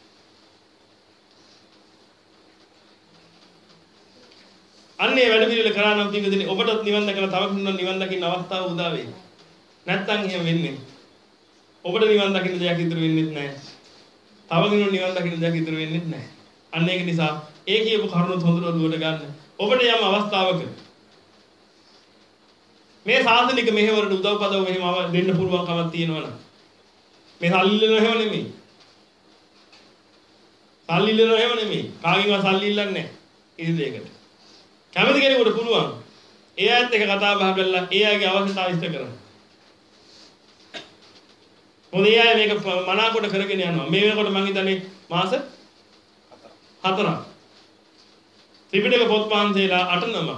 [SPEAKER 1] අන්නේ වැඩ පිළිවෙල කරා නම් පින්වතුනි ඔබටත් නිවන් දැකලා තව කෙනෙකුට නිවන් දකින්න අවස්ථාව උදා වෙයි. නැත්තම් එහෙම වෙන්නේ. ඔබට නිවන් දකින්න දෙයක් ඉතුරු වෙන්නේ නැහැ. තව කෙනෙකුට නිවන් දකින්න දෙයක් ඉතුරු වෙන්නේ නැහැ. අන්න ඒක නිසා ඒ කියපු කරුණුත් හොඳට ඔළුවට ගන්න. ඔබට යම් අවස්ථාවක මේ සාසනික මෙහෙවරට උදව් පදව මෙහෙම දෙන්න පුළුවන් කමක් තියෙනවනම් මේ සල්ලි ඉල්ලන හැම නෙමෙයි. සල්ලි ඉල්ලන හැම නෙමෙයි. කාගෙන්වත් සල්ලි ඉල්ලන්නේ නැහැ. කිසි දෙයකට. කැමති කෙනෙකුට පුළුවන් ඒ අයත් එක කතා බහ කරලා ඒ අයගේ අවශ්‍යතාවය ඉෂ්ට කරන්න. මොකද ඒ අය මේක මනාකොට කරගෙන යනවා. මේ වෙනකොට මම හිතන්නේ මාස හතරක්. ත්‍රිපිටක පොත් වහන්සේලා අට නමක්.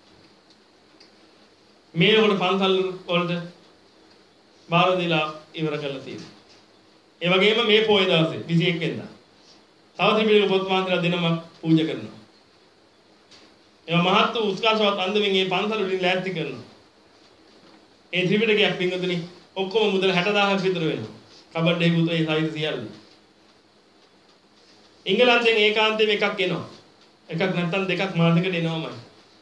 [SPEAKER 1] මේ වෙනකොට පන්සල් වලට බාර දීලා ඉවර කරලා තියෙනවා. ඒ වගේම මේ පොය දවසේ විසි එක් වෙනිදා තව ත්‍රිපිටක පොත් වහන්සේලා දෙනමක් පූජා කරනවා. ඒවා මහත් වූ උත්කර්ෂවත් අන්දමින් මේ පන්සල වලින් ලෑස්ති කරනවා. ඒ ත්‍රිපිටකයක් පින්වතුනි ඔක්කොම මුදල හැට දාහක් විතර වෙනවා. කබඩ් එකේ උතේ සයිස් සියල්ල. ඉංගලන්තයෙන් ඒකාන්තයෙන් එකක් එනවා. එකක් නැත්තම් දෙකක් මාසෙකට එනවමයි.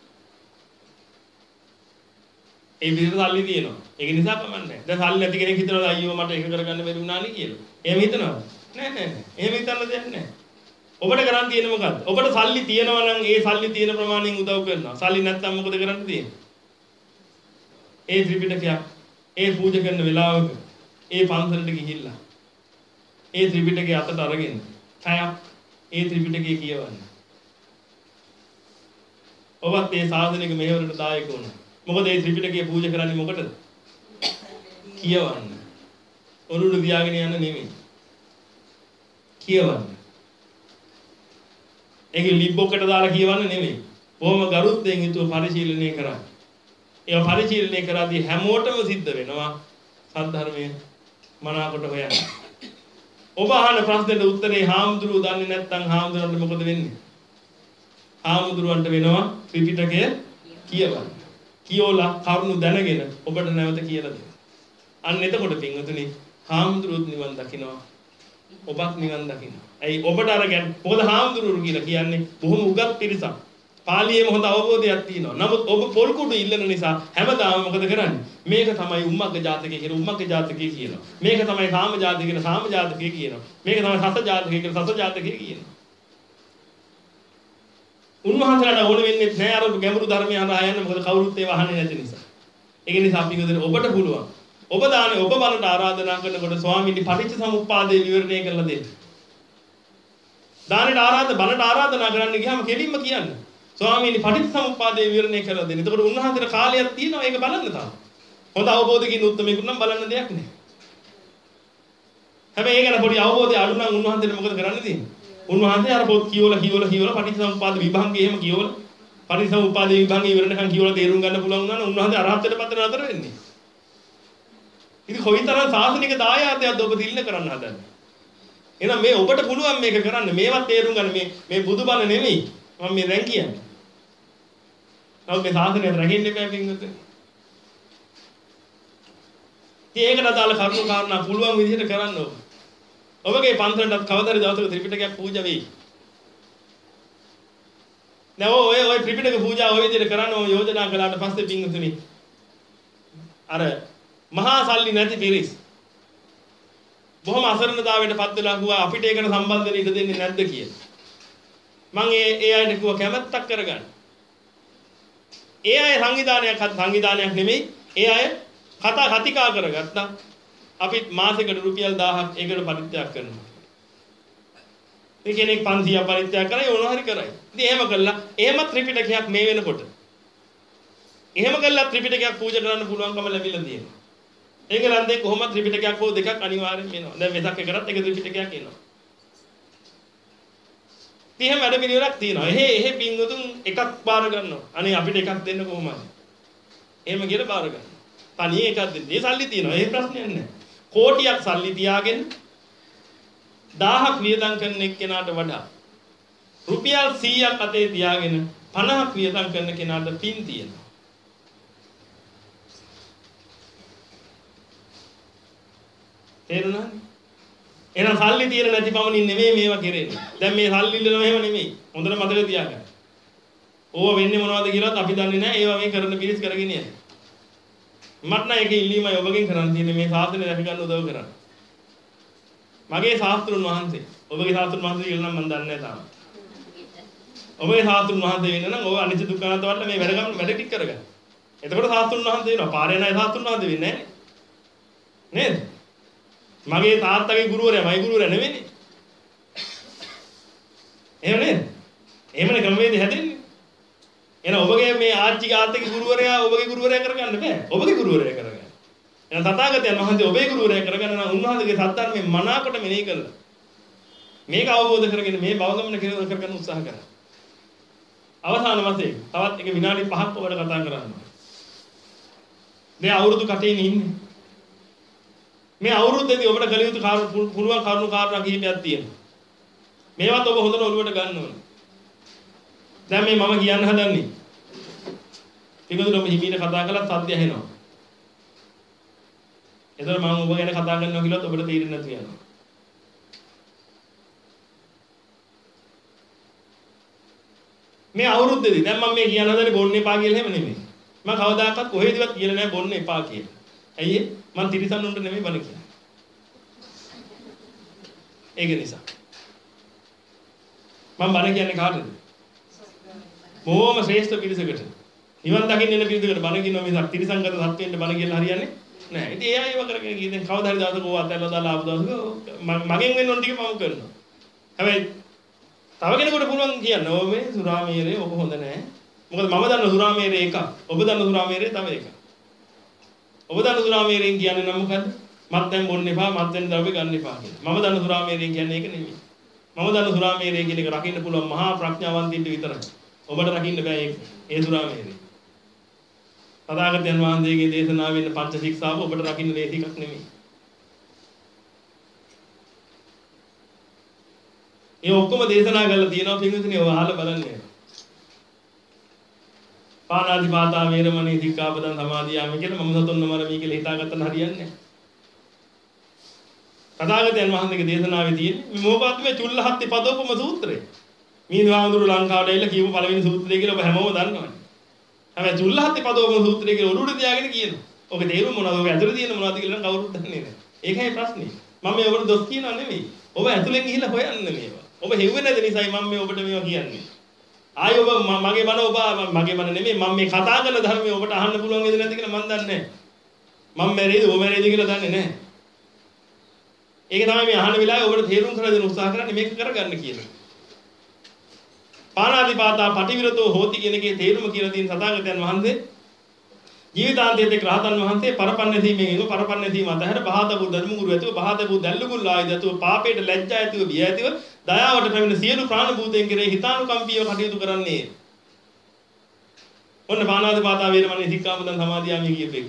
[SPEAKER 1] ඒ විදිහට සල්ලි තියෙනවා. ඒක නිසා කමන්නේ. දැන් සල්ලි නැති කෙනෙක් හිතනවා අයියෝ මට ඒක කරගන්න බැරි වුණා නේ කියලා. එහෙම හිතනවද? නෑ නෑ නෑ. එහෙම හිතන්න දෙයක් නෑ. ඔබට කරන් තියෙන්නේ මොකද්ද? ඔබට සල්ලි තියෙනවා නම් ඒ සල්ලි තියෙන ප්‍රමාණයෙන් උදව් කරනවා. සල්ලි නැත්තම් මොකද කරන්න තියෙන්නේ? ඒ ත්‍රිපිටකයක් ඒ පූජා කරන වෙලාවක ඒ පන්සලට ගිහිල්ලා ඒ ත්‍රිපිටකය අතට අරගෙන ඡායක් ඒ ත්‍රිපිටකය කියවන්න. ඔබත් මේ සාධනික මෙහෙවරට දායක වුණා. මොකද මේ ත්‍රිපිටකය පූජා කරන්නේ මොකටද? කියවන්න. ඔරුළු දියාගෙන යන්න නෙමෙයි. කියවන්න. ඒක ලිබ්බොකට දාලා කියවන්න නෙමෙයි. බොහොම ගරුත්වයෙන් යුතුව පරිශීලනය කරන්න. ඒක පරිශීලනය කරද්දී හැමෝටම සිද්ධ වෙනවා සද්ධර්මයේ මනාකොට හොයන්න. ඔබ අහන ප්‍රශ්නෙට උත්තරේ හාමුදුරුවෝ දන්නේ නැත්නම් හාමුදුරන්ට මොකද වෙන්නේ? හාමුදුරුවන්ට වෙනවා ත්‍රිපිටකය කියවන්න. කියෝලා කරුණු දැනගෙන ඔබට නැවත කියලා දෙන්න. අන්න එතකොට පින්වතුනි හාමුදුරුවොත් නිවන් දකිනවා. ඔබත් නිවන් දකිනවා. ඇයි ඔබට අරගෙන මොකද හාමුදුරුවෝ කියලා කියන්නේ බොහොම උගත් පිරිසක්. පාලියේම හොඳ අවබෝධයක් තියෙනවා. නමුත් ඔබ පොල් කුඩු ඉල්ලන නිසා හැමදාම මොකද කරන්නේ? මේක තමයි උම්මග්ග ජාතකය කියලා උම්මග්ග ජාතකය කියනවා. මේක තමයි සාම ජාතකය කියලා සාම ජාතකය කියනවා. මේක තමයි සස ජාතකය කියලා සස ජාතකය කියනවා. උන්වහන්සේලාට ඕන වෙන්නේ නැහැ අර ගැඹුරු ධර්මය අහලා යන්න. මොකද කවුරුත් ඒව අහන්නේ නැති නිසා. ඒක නිසා අපි කියනවා ඔබට පුළුවන්. ඔබ දානේ ඔබ බලට ආරාධනා කරනකොට ස්වාමීනි පටිච්ච සමුප්පාදේ විවරණය කරලා දෙන්න. දානෙට ආරාධන බලට ආරාධනා කරන්න ගියාම කෙලින්ම කියන්න. ස්වාමීනි පටිච්ච සමුප්පාදේ විවරණය කරලා දෙන්න. එතකොට උන්වහන්සේට කාලයක් තියෙනවා ඒක බලන්න තාම. හොඳ අවබෝධකින් උත්තමයෙකුට නම් බලන්න දෙයක් නැහැ. හැබැයි ඒක ගැන පොඩි අවබෝධය අඩු නම් උන්වහන්සේට මොකද කරන්න තියෙන්නේ? උන්වහන්සේ අර පොත් කියවලා කියවලා කියවලා පටිච්ච සමුප්පාද විභංගය එහෙම කියවලා පටිච්ච සමුප්පාද විභංගය ඉවරනකන් කියවලා තේරුම් ගන්න පුළුවන් වුණා නම් උන්වහන්සේ අරහත්ත්වයට පත් වෙන අතර වෙන්නේ. ඉතින් කොයිතරම් සාසනික දායාදයක්ද ඔබ දිල්ල කරන්න හදන්නේ? එහෙනම් මේ ඔබට පුළුවන් මේක කරන්න. මේවත් තේරුම් ගන්න මේ මේ බුදුබණ නෙමෙයි. මම මේ දැන් කියන්නේ. නමුත් මේ සාසනය රැකෙන්න එපා පින්වතුනි. ඒකට අදාළ කරුණු කාරණා පුළුවන් විදිහට කරන්න ඕන. ඔබගේ පන්සලටත් කවදාද දවසක ත්‍රිපිටකයක් පූජා වෙයි. දැන් ඔය ඔය ත්‍රිපිටක පූජා ඔය විදිහට කරන්න ඕන යෝජනා කළාට පස්සේ පින්වතුනි අර මහා සල්ලි නැති පිරිස් බොහොම අසරණතාවයට පත් වෙලා කිව්වා අපිට ඒකට සම්බන්ධ වෙන්න ඉඩ දෙන්නේ නැද්ද කියලා. මම ඒ ඒ අයට කිව්වා කැමැත්තක් කරගන්න. ඒ අය සංවිධානයක් සංවිධානයක් නෙමෙයි. ඒ අය කතා කතිකා කරගත්තා. අපිත් මාසෙකට රුපියල් දහයක් ඒකට පරිත්‍යාග කරනවා. මේ කෙනෙක් පන්සියයක් පරිත්‍යාග කරයි ඕන හරි කරයි. ඉතින් එහෙම කළා එහෙම ත්‍රිපිටකයක් මේ වෙනකොට. එහෙම කළා ත්‍රිපිටකයක් පූජා කරන්න පුළුවන්කම ලැබිලා තියෙනවා. ඒගලන්තේ කොහොමද ත්‍රිපිටකයක් හෝ දෙකක් අනිවාර්යෙන් වෙනවා. දැන් වෙසක් එකකට එක ත්‍රිපිටකයක් එනවා. ඉතින් එහෙම වැඩ පිළිවෙලක් තියෙනවා. එහෙ එහෙ පින්වතුන් එකක් බාර ගන්නවා. අනේ අපිට එකක් දෙන්න කොහොමද? එහෙම කියලා බාර ගන්නවා. තනියෙන් එකක් දෙන්න. ඒ සල්ලි තියෙනවා. ඒ ප්‍රශ්නයක් නැහැ. කෝටියක් සල්ලි තියාගෙන දහයක් වියදම් කරන එක්කෙනාට වඩා රුපියල් සීයක් අතේ තියාගෙන පනහක් වියදම් කරන කෙනාට පින් තියෙනවා. තේරුණාද? එහෙනම් සල්ලි තියෙන නැති පමණින් නෙමෙයි මේවා කෙරෙන්නේ. දැන් මේ සල්ලි ඉල්ලනවා එහෙම නෙමෙයි. හොඳට මතක තියාගන්න. ඕවා වෙන්නේ මොනවද කියලාත් අපි දන්නේ නැහැ. ඒවා මේ කරන පිරිස් කරගෙන යන්නේ. මට නම් ඒක ඉල්ලීමයි ඔබගෙන් කරන්න තියෙන්නේ මේ සාසනය රැක ගන්න උදව් කරන්න. මගේ ශාස්ත්‍රුන් වහන්සේ, ඔබගේ ශාස්ත්‍රුන් වහන්සේ කියලා නම් මම දන්නේ නැහැ තාම. ඔබගේ ශාස්ත්‍රුන් වහන්සේ වෙන්න නම් ඔබ අනිත්‍ය දුක්ඛ අනාත්ම වලට මේ වැඩ ගන්න වැඩ ටික කරගන්න. එතකොට ශාස්ත්‍රුන් වහන්සේ වෙනවා. පාරේ නැහැ ශාස්ත්‍රුන් වහන්සේ වෙන්නේ නැහැ නේද? මගේ තාත්තගේ ගුරුවරයා මයි ගුරුවරයා නෙවෙයිනේ. එහෙම නේද? එහෙමනේ ක්‍රමවේදය හැදෙන්නේ. එහෙනම් ඔබගේ මේ ආච්චිගේ ආත්තගේ ගුරුවරයා ඔබගේ ගුරුවරයා කරගන්න බෑ. ඔබගේ ගුරුවරයා කරගන්න. එහෙනම් තථාගතයන් වහන්සේ ඔබේ ගුරුවරයා කරගන්න නම් උන්වහන්සේගේ සත්‍යර්මයේ මනාකොට මෙනෙහි කළා. මේක අවබෝධ කරගෙන මේ භවගමන කෙරෙහි කරගන්න උත්සාහ කරා. අවසාන වශයෙන් තවත් එක විනාඩි පහක් ඔබට කතා කරන්න. මේ අවුරුදු කටේ ඉන්නේ. මේ අවුරුද්දේදී ඔබට කළ යුතු පුළුවන් කරුණු කාරණා කිහිපයක් තියෙනවා. මේවත් ඔබ හොඳට ඔළුවට ගන්න ඕනේ. දැන් මේ මම කියන්න හදන්නේ. ඒකද ඔබ හිමීට කතා කළා සත්‍ය ඇහෙනවා. එතකොට මම ඔබ ගැන කතා කරනවා කියලාත් ඔබට තේරෙන්නේ නැතු වෙනවා. මේ අවුරුද්දේදී දැන් මම මේ කියන්න හදන්නේ බොන්න එපා කියලා එහෙම නෙමෙයි. මම කවදාකවත් කොහෙදවත් කියලා නෑ බොන්න එපා කියලා. ඇයි ඒ? මම තිරිසන්නුන්ට නෙමෙයි බණ කියන්නේ. ඒක නිසා. මම බණ කියන්නේ කාටද? බොහොම ශ්‍රේෂ්ඨ පිරිසකට. නිවන් දකින්න එන පිරිසකට බණ කියනවා මිසක් තිරිසංගත සත්වෙන්න බණ කියලා හරියන්නේ නෑ. ඉතින් එයා ඒව කරගෙන ගිහින් දැන් කවදා හරි දවසක ඕවා අතල්ලා දාලා ආපු දවසක මගෙන් වෙන්න ඕන ටික මම කරනවා. හැබැයි තව කෙනෙකුට පුළුවන් කියන්න ඕ මේ සුරාමේරේ ඔබ හොඳ නෑ. මොකද මම දන්න සුරාමේරේ එකක්. ඔබ දන්න සුරාමේරේ තව එකක්. ඔබ දන්න සුරාමේරෙන් කියන්නේ නම් මොකද්ද? මත්යෙන් බොන්න එපා, මත්යෙන් ද්‍රව්‍ය ගන්න එපා කියලා. මම දන්න සුරාමේරෙන් කියන්නේ ඒක නෙමෙයි. මම දන්න සුරාමේරේ කියන එක රකින්න පුළුවන් මහා ප්‍රඥාවන්තින්ට විතරයි. ඔබට රකින්න බෑ ඒක. ඒ සුරාමේරේ. තථාගතයන් වහන්සේගේ දේශනාවෙන් පංච ශික්ෂාව ඔබට රකින්න ලේසි එකක් නෙමෙයි. ඒ ඔක්කොම දේශනා කරලා තියෙනවා පින්විතනේ ඔය අහලා බලන්න. පාණාතිපාතා වේරමණී සික්ඛාපදං සමාදියාමි කියලා මම සතුන් නමරමි කියලා හිතාගත්තම හරියන්නේ නැහැ. තථාගතයන් වහන්සේගේ දේශනාවේ තියෙන මේ මොකක්ද චුල්ලහත්ති පදෝපම සූත්‍රය. මීනවාඳුරු ලංකාවට ඇවිල්ලා කියපු පළවෙනි සූත්‍රය කියලා ඔබ හැමෝම දන්නවනේ. හැබැයි චුල්ලහත්ති පදෝපම සූත්‍රය කියලා උඩුට තියාගෙන කියනවා. ඔක තේරුම මොනවද? ඔක ඇතුලේ තියෙන මොනවද කියලා නම් කවුරුත් දන්නේ නැහැ. ඒකයි ප්‍රශ්නේ. මම මේ ඔබට දොස් කියනවා නෙමෙයි. ඔබ ඇතුලෙන් ගිහිල්ලා හොයන්න මේවා. ඔබ හෙව්වේ නැති නිසායි මම මේ ඔබට මේවා කියන්නේ. ආයි ඔබ මගේ බණ ඔබ මගේ බණ නෙමෙයි මම මේ කතා කරන ධර්මයේ ඔබට අහන්න පුළුවන් වේද නැද්ද කියලා මම දන්නේ නැහැ. මම මැරෙයිද ඔබ මැරෙයිද කියලා දන්නේ නැහැ. ඒක තමයි මේ අහන වෙලාවේ ඔබට තේරුම් කරලා දෙන්න උත්සාහ කරන්නේ මේක කරගන්න කියලා. පාණාතිපාතා පටිවිරතෝ හෝති කියන එකේ තේරුම කියලා තියෙන සදාගතයන් වහන්සේ ජීවිතාන්තයේදී රහතන් වහන්සේ පරපන්නසීමේ ඉව පරපන්නසීම අතහැර බහාතපු ධර්මගුරු ඇතුව බහාතපු දැල්ලුගුල් ආයද ඇතුව පාපයට ලැජ්ජා ඇතුව බිය ඇතුව දයාවට පැමිණ සියලු ප්‍රාණ භූතයන් කෙරෙහි හිතානුකම්පීව කටයුතු කරන්නේ. ඔන්න පාණාතිපාතා වේරමණී සික්ඛාපදං සමාදියාමි කියපේ.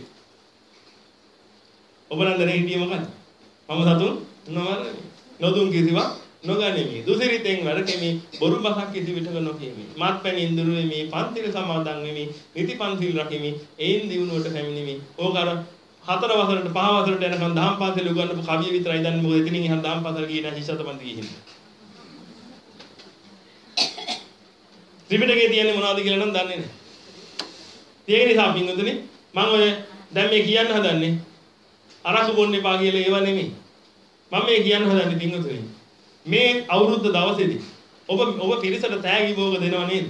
[SPEAKER 1] ඔබ නම් දැන හිටියේ මොකද්ද? මම සතුන් නොමරමි. නොදුන් කිසිවක් නොගනිමි. දුසිරිතෙන් වැඩ කෙමි. බොරු බසක් කිසි විටක නොකෙමි. මාත්පැන් ඉන්දුරු වෙමි. පන්තිල සමාදන් වෙමි. නිති පන්සිල් රකිමි. ඒන් දිනුවට පැමිණෙමි. ඕක අර හතර වසරට පහ වසරට යනකම් දහම් පන්සල උගන්වපු කවිය විතරයි දන්නේ. මොකද එතනින් එහා දහම් පන්සල ගියේ නැහැ ශිෂ්‍යත පන්ති ගිහින්. ත්‍රිපිටකයේ තියෙන්නේ මොනවද කියලා නම් දන්නේ නැහැ. ඒක නිසා පින්වතුනි මම ඔය දැන් මේ කියන්න හදන්නේ අරසු බොන්න එපා කියලා ඒව නෙමෙයි. මම මේ කියන්න හදන්නේ පින්වතුනි මේ අවුරුද්ද දවසේදී ඔබ ඔබ පිරිසට තෑගි භෝග දෙනව නේද?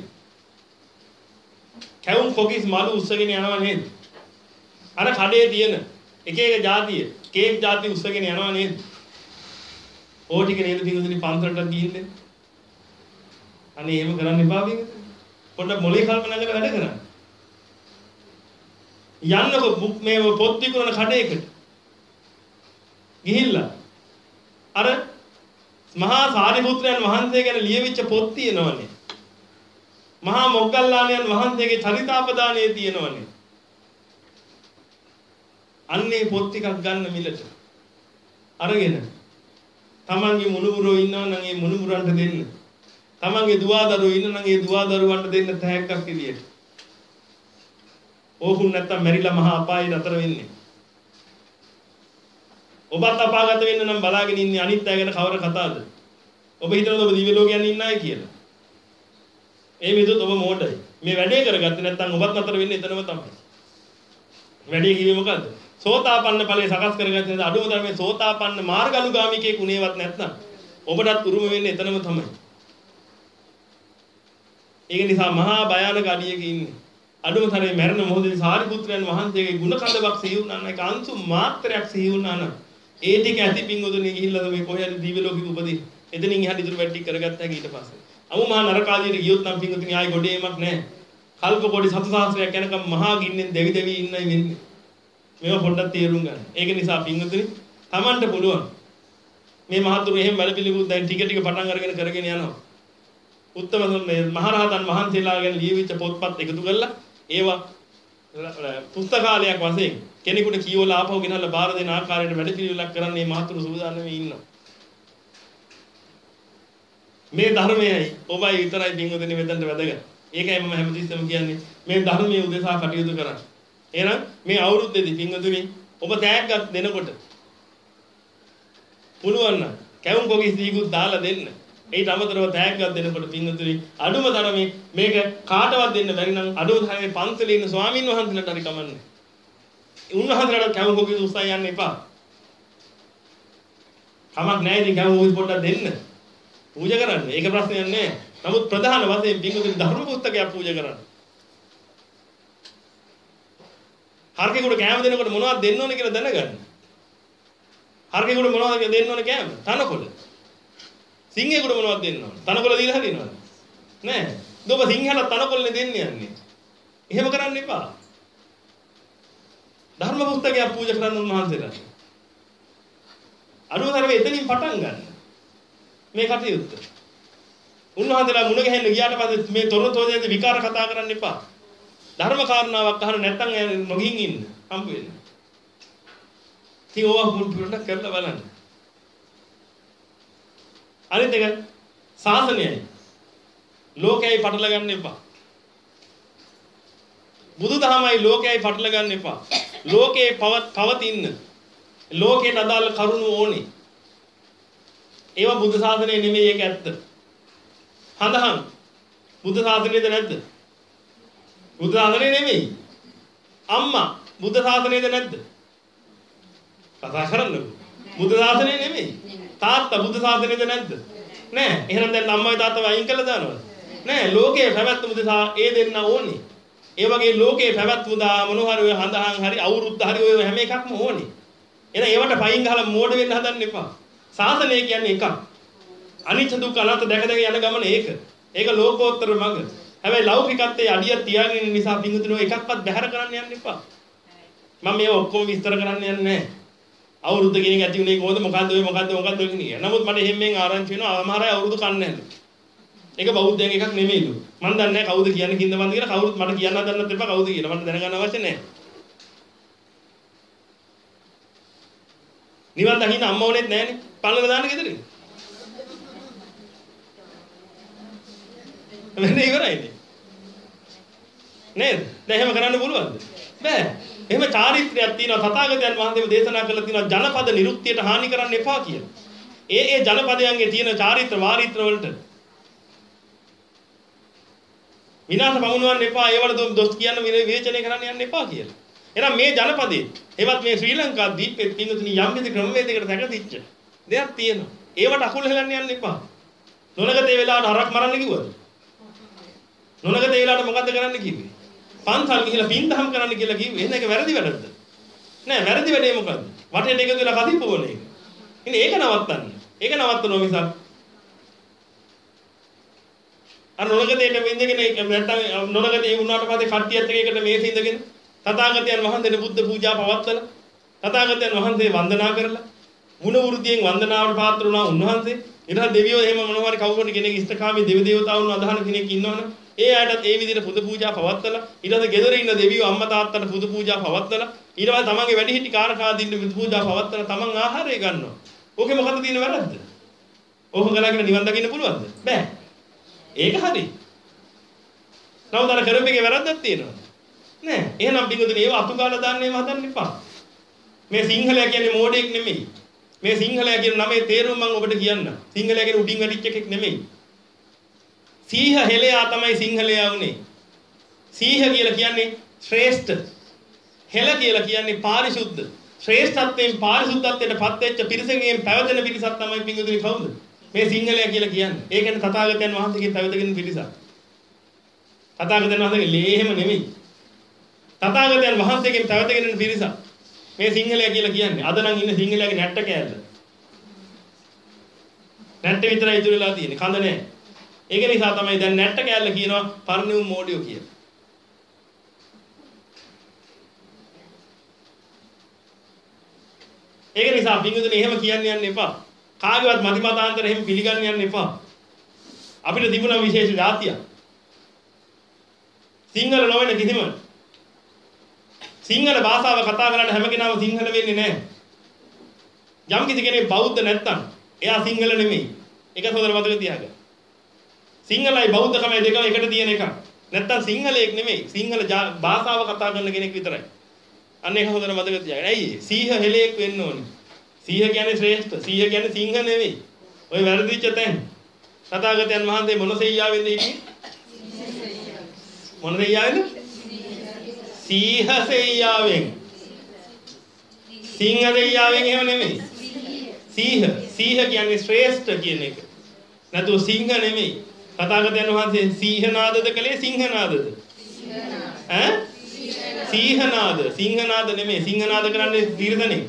[SPEAKER 1] කැවුම් කොකිස් මාළු උස්සගෙන යනවා නේද? අර කඩේ තියෙන එක එක જાතිය කේක් જાති උස්සගෙන යනවා නේද? ඕ ටික නේද පින්වතුනි පන්සලට ගිහින්නේ? අනේ එහෙම කරන්න එපා පින්වතුනි. පොඩ්ඩක් මොලේ කල්පනා කරලා වැඩ කරන්න. යන්නකො මේ පොත් විකුණන කඩේකට ගිහිල්ලා අර මහා සාරිපුත්‍රයන් වහන්සේ ගැන ලියවිච්ච පොත් තියෙනවනේ. මහා මොග්ගල්ලාණන් වහන්සේගේ චරිතාපදානයේ තියෙනවනේ. අන්නේ පොත් ටිකක් ගන්න මිලට අරගෙන තමන්ගේ මුණුබුරෝ ඉන්නවා නම් ඒ මුණුබුරන්ට දෙන්න. තමන්ගේ දුවදරුවෝ ඉන්න නම් ඒ දුවදරුවන්ට දෙන්න තෑග්ගක් එළියට. ඕකුන් නැත්තම් මැරිලා මහා අපායේ නතර වෙන්නේ. ඔබත් අපාගත වෙන්න නම් බලාගෙන ඉන්නේ අනිත් අය ගැන කවර කතාවද? ඔබ හිතනද ඔබ දිව්‍ය ලෝකයන් ඉන්න අය කියලා? ඒ විදිහට ඔබ මෝඩයි. මේ වැඩේ කරගත්තේ නැත්නම් ඔබත් නතර වෙන්නේ එතනම තමයි. වැඩේ කිව්වේ මොකද්ද? සෝතාපන්න ඵලයේ සකස් කරගත්තේ නැත්නම් අඩුම තරමේ සෝතාපන්න මාර්ගානුගාමිකේ ගුණේවත් නැත්නම් ඔබටත් උරුම වෙන්නේ එතනම තමයි. ඒක නිසා මහා භයානක අඩියක ඉන්නේ. අඩුම තරමේ මරණ මොහොතේ සාරිපුත්‍රයන් වහන්සේගේ ගුණ කඳවක් සිහි වුණා නම් ඒක අංශු මාත්‍රයක් සිහි වුණා නම් ඒ ටික ඇති පිංගුදුනේ ගිහිල්ලා මේ කොහෙද දිව්‍ය ලෝකෙක උපදින්නේ. එතනින් එහාට ඉතුරු වැඩ ටික කරගත්තා ඊට පස්සේ. අමු මහා නරකාදියට ගියොත් නම් පිංගුතුනි ආයි ගොඩේමක් නැහැ. කල්ප කොටි සත සහස්‍රයක් යනකම් මහා ගින්නෙන් දෙවි දෙවි ඉන්නයි වෙන්නේ. මේවා පොඩ්ඩක් තේරුම් ගන්න. ඒක නිසා පින්වතුනි Tamanට පුළුවන්. මේ මහතුරු එහෙම බලපිලිකුත් දැන් ටික ටික පටන් අරගෙන කරගෙන යනවා. උත්තම මේ මහරහතන් වහන්සේලා ගැන ලියවිච්ච පොත්පත් එකතු කරලා ඒවා පුස්තකාලයක් වශයෙන් කෙනෙකුට කියවලා ආපහු ගෙනල්ලා බාර දෙන ආකාරයට වැඩ පිළිවෙලක් කරන්නේ මහතුරු සූදානම් වෙ ඉන්නවා. මේ ධර්මයයි ඔබයි විතරයි පින්වතුනි මෙතනට වැදගත්. ඒකයි මම හැමතිස්සෙම කියන්නේ මේ ධර්මයේ උදෙසා කටයුතු කරන්න. එහෙනම් මේ අවුරුද්දේදී පින්වතුනි ඔබ තෑග්ගක් දෙනකොට පුළුවන් නම් කැවුම් කොගිස් දීකුත් දාලා දෙන්න. ඒට අමතරව තෑග්ගක් දෙනකොට පින්වතුනි අඩුම තරමේ මේක කාටවත් දෙන්න බැරි නම් අඩුම තරමේ පන්සලේ ඉන්න ස්වාමින් වහන්සේලාට හරි කමන්නේ. උන්වහන්සේලාට කැවුම් කොගිස් උස්සන් යන්න එපා. කමක් නැහැ ඉතින් කැවුම් කොගිස් පොඩ්ඩක් දෙන්න. පූජා කරන්න. ඒක ප්‍රශ්නයක් නෑ. නමුත් ප්‍රධාන වශයෙන් පින්වතුනි ධර්ම පුස්තකයක් පූජා කරන්න. හර්කෙකුට කෑම දෙනකොට මොනවද දෙන්න ඕනේ කියලා දැනගන්න. හර්කෙකුට මොනවද දෙන්න ඕනේ කෑම? තනකොළ. සිංහෙකුට මොනවද දෙන්න ඕනේ? තනකොළ දීලා හරිනවද? නෑ. ඔබ සිංහලට තනකොළනේ දෙන්න යන්නේ. එහෙම කරන්න එපා. ධර්ම පුස්තකයක් පූජා කරන්න උන්වහන්සේලා. අනුතරම එතනින් පටන් ගන්න. මේ කටයුත්ත. උන්වහන්සේලා මුණ ගැහෙන්න ගියාට පස්සේ මේ තොරතෝදේ විකාර කතා කරන්න එපා. ධර්ම කාරණාවක් අහන්න නැත්නම් නොගින් ඉන්න හම්බ වෙන්න. ඉතින් ඕවා පුරුද්දට කරලා බලන්න. අනිත් එක සාසනයයි ලෝකයයි පටල ගන්න එපා. බුදුදහමයි ලෝකයයි පටල ගන්න එපා. ලෝකේ පවතින්න ලෝකේට අදාළ කරුණු ඕනේ. ඒවා බුද්ධ ශාසනය නෙමෙයි ඒක ඇත්ත. හඳහන් බුද්ධ ශාසනයද නැද්ද? බුද්ධ ශාසනය නෙමෙයි. අම්මා බුද්ධ ශාසනයද නැද්ද? කතා කරන්නකො. බුද්ධ ශාසනය නෙමෙයි. තාත්තා බුද්ධ ශාසනයද නැද්ද? නෑ. එහෙනම් දැන් අම්මයි තාත්තයි අයින් කළා දානවද? නෑ. ලෝකයේ පැවැත්ම උදෙසා ඒ දෙන්න ඕනේ. ඒ වගේ ලෝකයේ පැවැත්ම උදා මොන හරි ඔය හඳහන් හරි අවුරුද්ද හරි ඔය හැම එකක්ම ඕනේ. එහෙනම් ඒවට පයින් ගහලා මෝඩ වෙන්න හදන්න එපා. ශාසනය කියන්නේ එකක්. අනිත්‍ය දුක්ඛ අනාත්ම දැක දැක යන ගමන ඒක. ඒක ලෝකෝත්තර මඟ. හැබැයි ලෞකිකත්වයේ අඩිය තියාගෙන ඉන්න නිසා පිංගුතුනෝ එකක්වත් බැහැර කරන්න යන්න එපා. මම මේව ඔක්කොම විස්තර කරන්න යන්නේ නැහැ. අවුරුද්ද කියන එක ඇති උනේ කොහොමද මොකද්ද ඔය මොකද්ද මොකද්ද ඔය කියන්නේ. නමුත් මට එහෙම්මෙන් ආරංචි වෙනවා අමාරයි අවුරුදු කන්නේ නැහැ. ඒක බෞද්ධයන් එකක් නෙමෙයිලු. මම දන්නේ නැහැ කවුද කියන්නේ කින්ද මන්ද කියලා කවුරුත් මට කියන්න හදන්නත් එපා කවුද කියලා. මට දැනගන්න අවශ්‍ය නැහැ. නිවන් දකින්න අම්ම ඕනෙත් නැහනේ. පල්ලල දාන්න ගෙදරින්. වෙන්නේ ඉවරයිනේ. නේද? දැන් එහෙම කරන්න පුළුවන්ද? බෑ. එහෙම චාරිත්‍රයක් තියෙනවා තථාගතයන් වහන්සේම දේශනා කළා තියෙනවා ජනපද නිරුක්තියට හානි කරන්න එපා කියලා. ඒ ඒ ජනපදයන්ගේ තියෙන චාරිත්‍ර වාරිත්‍ර වලට විනාශ පමුණවන්න එපා. ඒවට දොස් කියන්න විවේචනය කරන්න යන්න එපා කියලා. එහෙනම් මේ ජනපදේ එවත් මේ ශ්‍රී ලංකා දීපේ පින්තුනි යම් කිසි ක්‍රමවේදයකට සැකසීච්ච දෙයක් තියෙනවා. ඒවට අකුල් හෙලන්න යන්න එපා. නොනගතේ වෙලාවට හරක් මරන්න කිව්වද? නොනගතේ වෙලාවට මොකද්ද කරන්න කිව්වේ? පන්සල් ගිහිලා පින්දහම් කරන්න කියලා කිව්වේ. එහෙනම් ඒක වැරදි වැඩක්ද? නෑ වැරදි වැඩේ මොකද්ද? වටේට එකතු වෙලා කදිප්පෝන එක. ඉතින් ඒක නවත්තන්න. ඒක නවත්තනවා මිසක් අර නොනගතේට ඉඳගෙන නැත්තම් නොනගතේ වුණාට පස්සේ කට්ටියත් එක්ක එකට මේස ඉඳගෙන තථාගතයන් වහන්සේට බුද්ධ පූජා පවත්වලා තථාගතයන් වහන්සේ වන්දනා කරලා ගුණ වෘද්ධියෙන් වන්දනාවට පාත්‍ර වුණා උන්වහන්සේ. ඊට දෙවියෝ එහෙම මොනවා හරි කවුරුහරි කෙනෙක් ඉෂ්ඨකාමී දෙවි දේවතාවුන් අදහන කෙනෙක් ඉන්නවනේ. ඒ අයටත් ඒ විදිහට පුද පූජා පවත්වලා ඊට පස්සේ ගෙදර ඉන්න දෙවියෝ අම්මා තාත්තට පුද පූජා පවත්වලා ඊට පස්සේ තමන්ගේ වැඩිහිටි කාරකාදීන් පුද පූජා පවත්වලා තමන් ආහාරය ගන්නවා. ඕකේ මොකද්ද තියෙන වැරද්ද? ඕක ගලාගෙන නිවන් දකින්න පුළුවන්ද? බෑ. ඒක හරි. නමුත් අර කරපේකේ වැරද්දක් තියෙනවා. නෑ. එහෙනම් පිටුදුනේ ඒව අතුගාලා දාන්න ඒව හදන්න එපා. මේ සිංහලයා කියන්නේ මෝඩෙක් නෙමෙයි. මේ සිංහලයා කියන නමේ තේරුම මම ඔබට කියන්නම්. සිංහලයා කියන්නේ උඩින් වැඩිච්ච එකෙක් නෙමෙයි. සීහ හෙලයා තමයි සිංහලයා උනේ. සීහ කියලා කියන්නේ ශ්‍රේෂ්ඨ. හෙල කියලා කියන්නේ පාරිශුද්ධ. ශ්‍රේෂ්ඨත්වයෙන් පාරිශුද්ධත්වයට පත් වෙච්ච පිරිසකින් පැවතෙන පිරිසක් තමයි පිටුදුනේ කවුද? මේ සිංහලයා කියලා කියන්නේ. ඒ කියන්නේ තථාගතයන් වහන්සේගෙන් පැවතගෙන පිරිසක්. තථාගතයන් වහන්සේගේ ලේ එහෙම නෙමෙයි. තථාගතයන් වහන්සේගෙන් පැවතගෙන පිරිසක්. මේ සිංහලයා කියලා කියන්නේ. අද නම් ඉන්න සිංහලයාගේ නැට්ට කෑල්ල. නැට්ට විතරයි ඉතුරු වෙලා තියෙන්නේ. කඳ නැහැ. ඒක නිසා තමයි දැන් නැට්ට කෑල්ල කියනවා පරිණිවුම් මෝඩියෝ කියලා. ඒක නිසා පින්වතුනි එහෙම කියන්න යන්න එපා. කාගේවත් මති මතාන්තර එහෙම පිළිගන්න යන්න එපා. අපිට තිබුණා විශේෂ જાතියක්. සිංහල නොවන කිසිම සිංහල භාෂාව කතා කරන්න හැම කෙනාම සිංහල වෙන්නේ නැහැ. යම් කිසි කෙනෙක් බෞද්ධ නැත්තම් එයා සිංහල නෙමෙයි. ඒක සෝදර මතක තියාගන්න. සිංහලයි බෞද්ධකමයි දෙකම එකට තියෙන එක. නැත්තම් සිංහලෙක් නෙමෙයි. සිංහල භාෂාව කතා කරන කෙනෙක් විතරයි. අන්න ඒක හොඳට මතක තියාගන්න. ඇයි? සීහ හෙලෙක් වෙන්න ඕනේ. සීහ කියන්නේ ශ්‍රේෂ්ඨ. සීහ කියන්නේ සිංහ නෙමෙයි. ඔය වැරදිච්ච තැන්. තථාගතයන් වහන්සේ මොන සෙයියාවෙන්ද ඉන්නේ? මොන සෙයියාවෙන්ද? සීහ සෙයියාවෙන්. සිංහ සෙයියාවෙන් එහෙම නෙමෙයි. සීහ. සීහ කියන්නේ ශ්‍රේෂ්ඨ කියන එක. නැතු සිංහ නෙමෙයි. තථාගතයන් වහන්සේ සීහනාදද කලේ සිංහනාදද? ඈ? සීහනාද. සිංහනාද නෙමෙයි. සිංහනාද කරන්නේ තිරසනෙක්.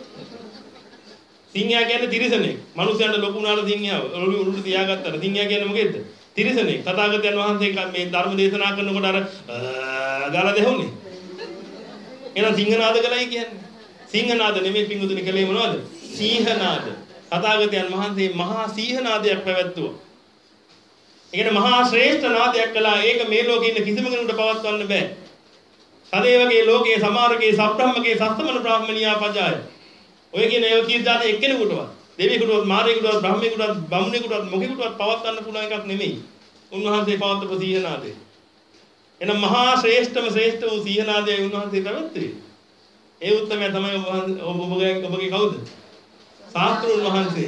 [SPEAKER 1] සිංහයා කියන්නේ තිරසනෙක්. මිනිස්යන්ට ලොකු උනාට සිංහයා ඔළුව උඩට තියාගත්තා. සිංහයා කියන්නේ මොකෙද්ද? තිරසනෙක්. තථාගතයන් වහන්සේ මේ ධර්ම දේශනා කරනකොට අර ගාලා දෙහුනේ. එහෙනම් සිංහනාද කලයි කියන්නේ. සිංහනාද නෙමෙයි පිංගුතුනි කලේ මොනවද? සීහනාද. තථාගතයන් වහන්සේ මහා සීහනාදයක් පැවැත්තුවා. ඒ කියන්නේ මහා ශ්‍රේෂ්ඨ නාදයක් කළා. ඒක මේ ලෝකේ ඉන්න කිසිම කෙනෙකුට පවත්වන්න බෑ. සදේවගේ ලෝකේ සමාරකේ සබ්‍රහ්මකේ සත්තමන බ්‍රාහ්මණියා පජාය. ඔය කියන ඒවා කී දාන එක්කෙනෙකුටවත් දෙවියෙකුටවත් මාරයෙකුටවත් බ්‍රහ්මයෙකුටවත් බමුණෙකුටවත් මොකෙකුටවත් පවත්වන්න පුළුවන් එකක් නෙමෙයි. උන්වහන්සේ පවත්වපු සීහනාදේ. එනම් මහා ශ්‍රේෂ්ඨම ශ්‍රේෂ්ඨ වූ සීහනාදේ උන්වහන්සේ පැවැත්තුවේ. ඒ උත්තරය තමයි ඔබ ඔබගේ ඔබගේ කවුද? ශාස්ත්‍රුන් වහන්සේ.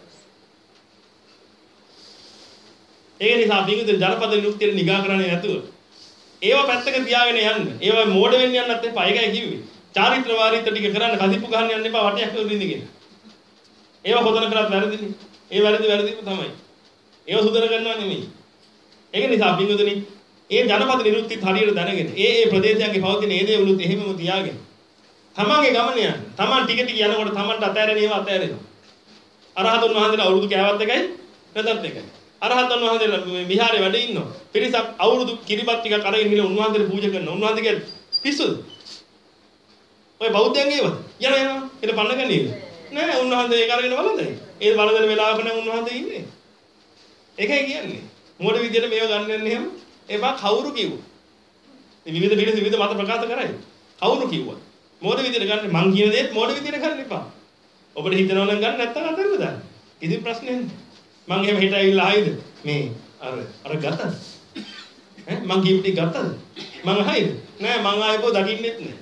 [SPEAKER 1] ඒ නිසා පිටුද ජනපද විමුක්තියට නිගා කරන්නේ නැතුව ඒව පැත්තක තියාගෙන යන්න. ඒව මෝඩ වෙන්න යන්නත් එපා. ඒකයි කිව්වේ. චාරිත්‍ර වාරිත්‍ර ටික කරන්න කදිප්පු ගහන්න යන්න එපා වටයක් විඳින්න. ඒව හොදන කරත් වැරදිනේ. ඒ වැරදි වැරදිම තමයි. ඒව සුදර කරනවා නෙමෙයි. ඒක නිසා පිටුදනි ඒ ජනපද නිරුක්තිත් හරියට දැනගෙන ඒ ඒ ප්‍රදේශයන්ගේ පවතින ඒ දේ උනුත් එහෙමම තියාගෙන තමන්ගේ ගමන යන්න. තමන් ටික ටික යනකොට තමන්ට අතෑරෙන ඒවා අතෑරෙනවා. අරහතුන් වහන්සේලා අවුරුදු කෑවත් එකයි නැතත් එකයි. අරහතන් වහන්සේලා විහාරේ වැඩ ඉන්නවා. පිරිසක් අවුරුදු කිරිබත් ටිකක් අරගෙන ගිහලා උන්වහන්සේට පූජා කරනවා. උන්වහන්සේ කියන්නේ පිස්සුද? ඔය බෞද්ධයන්ගේ ඒවද? යනවා යනවා. ඊට පන්න ගන්නේ. නෑ උන්වහන්සේ ඒක අරගෙන බලන්නේ. ඒ බලන වෙලාවක නම් උන්වහන්සේ ඉන්නේ. ඒකයි කියන්නේ. මොකද විදියට මේව ගන්න යන්නේ එහෙම? ඒවා කවුරු කිව්වා? මේ විවිධ පිරිස විවිධ මත ප්‍රකාශ කරයි. කවුරු කිව්වා? මොකද විදියට ගන්න මං කියන දේත් මොකද විදියට ගන්න එපා. ඔබට හිතනවා නම් ගන්න නැත්තම් අතහැරලා දාන්න. කිසි ප්‍රශ්නයක් නෑ. මං එහෙම හිට ඇවිල්ලා ආයිද මේ අර අර ගත්තද ඈ මං කීප ටික ගත්තද මං ආයිද නෑ මං ආයෙපෝ දකින්නෙත් නෑ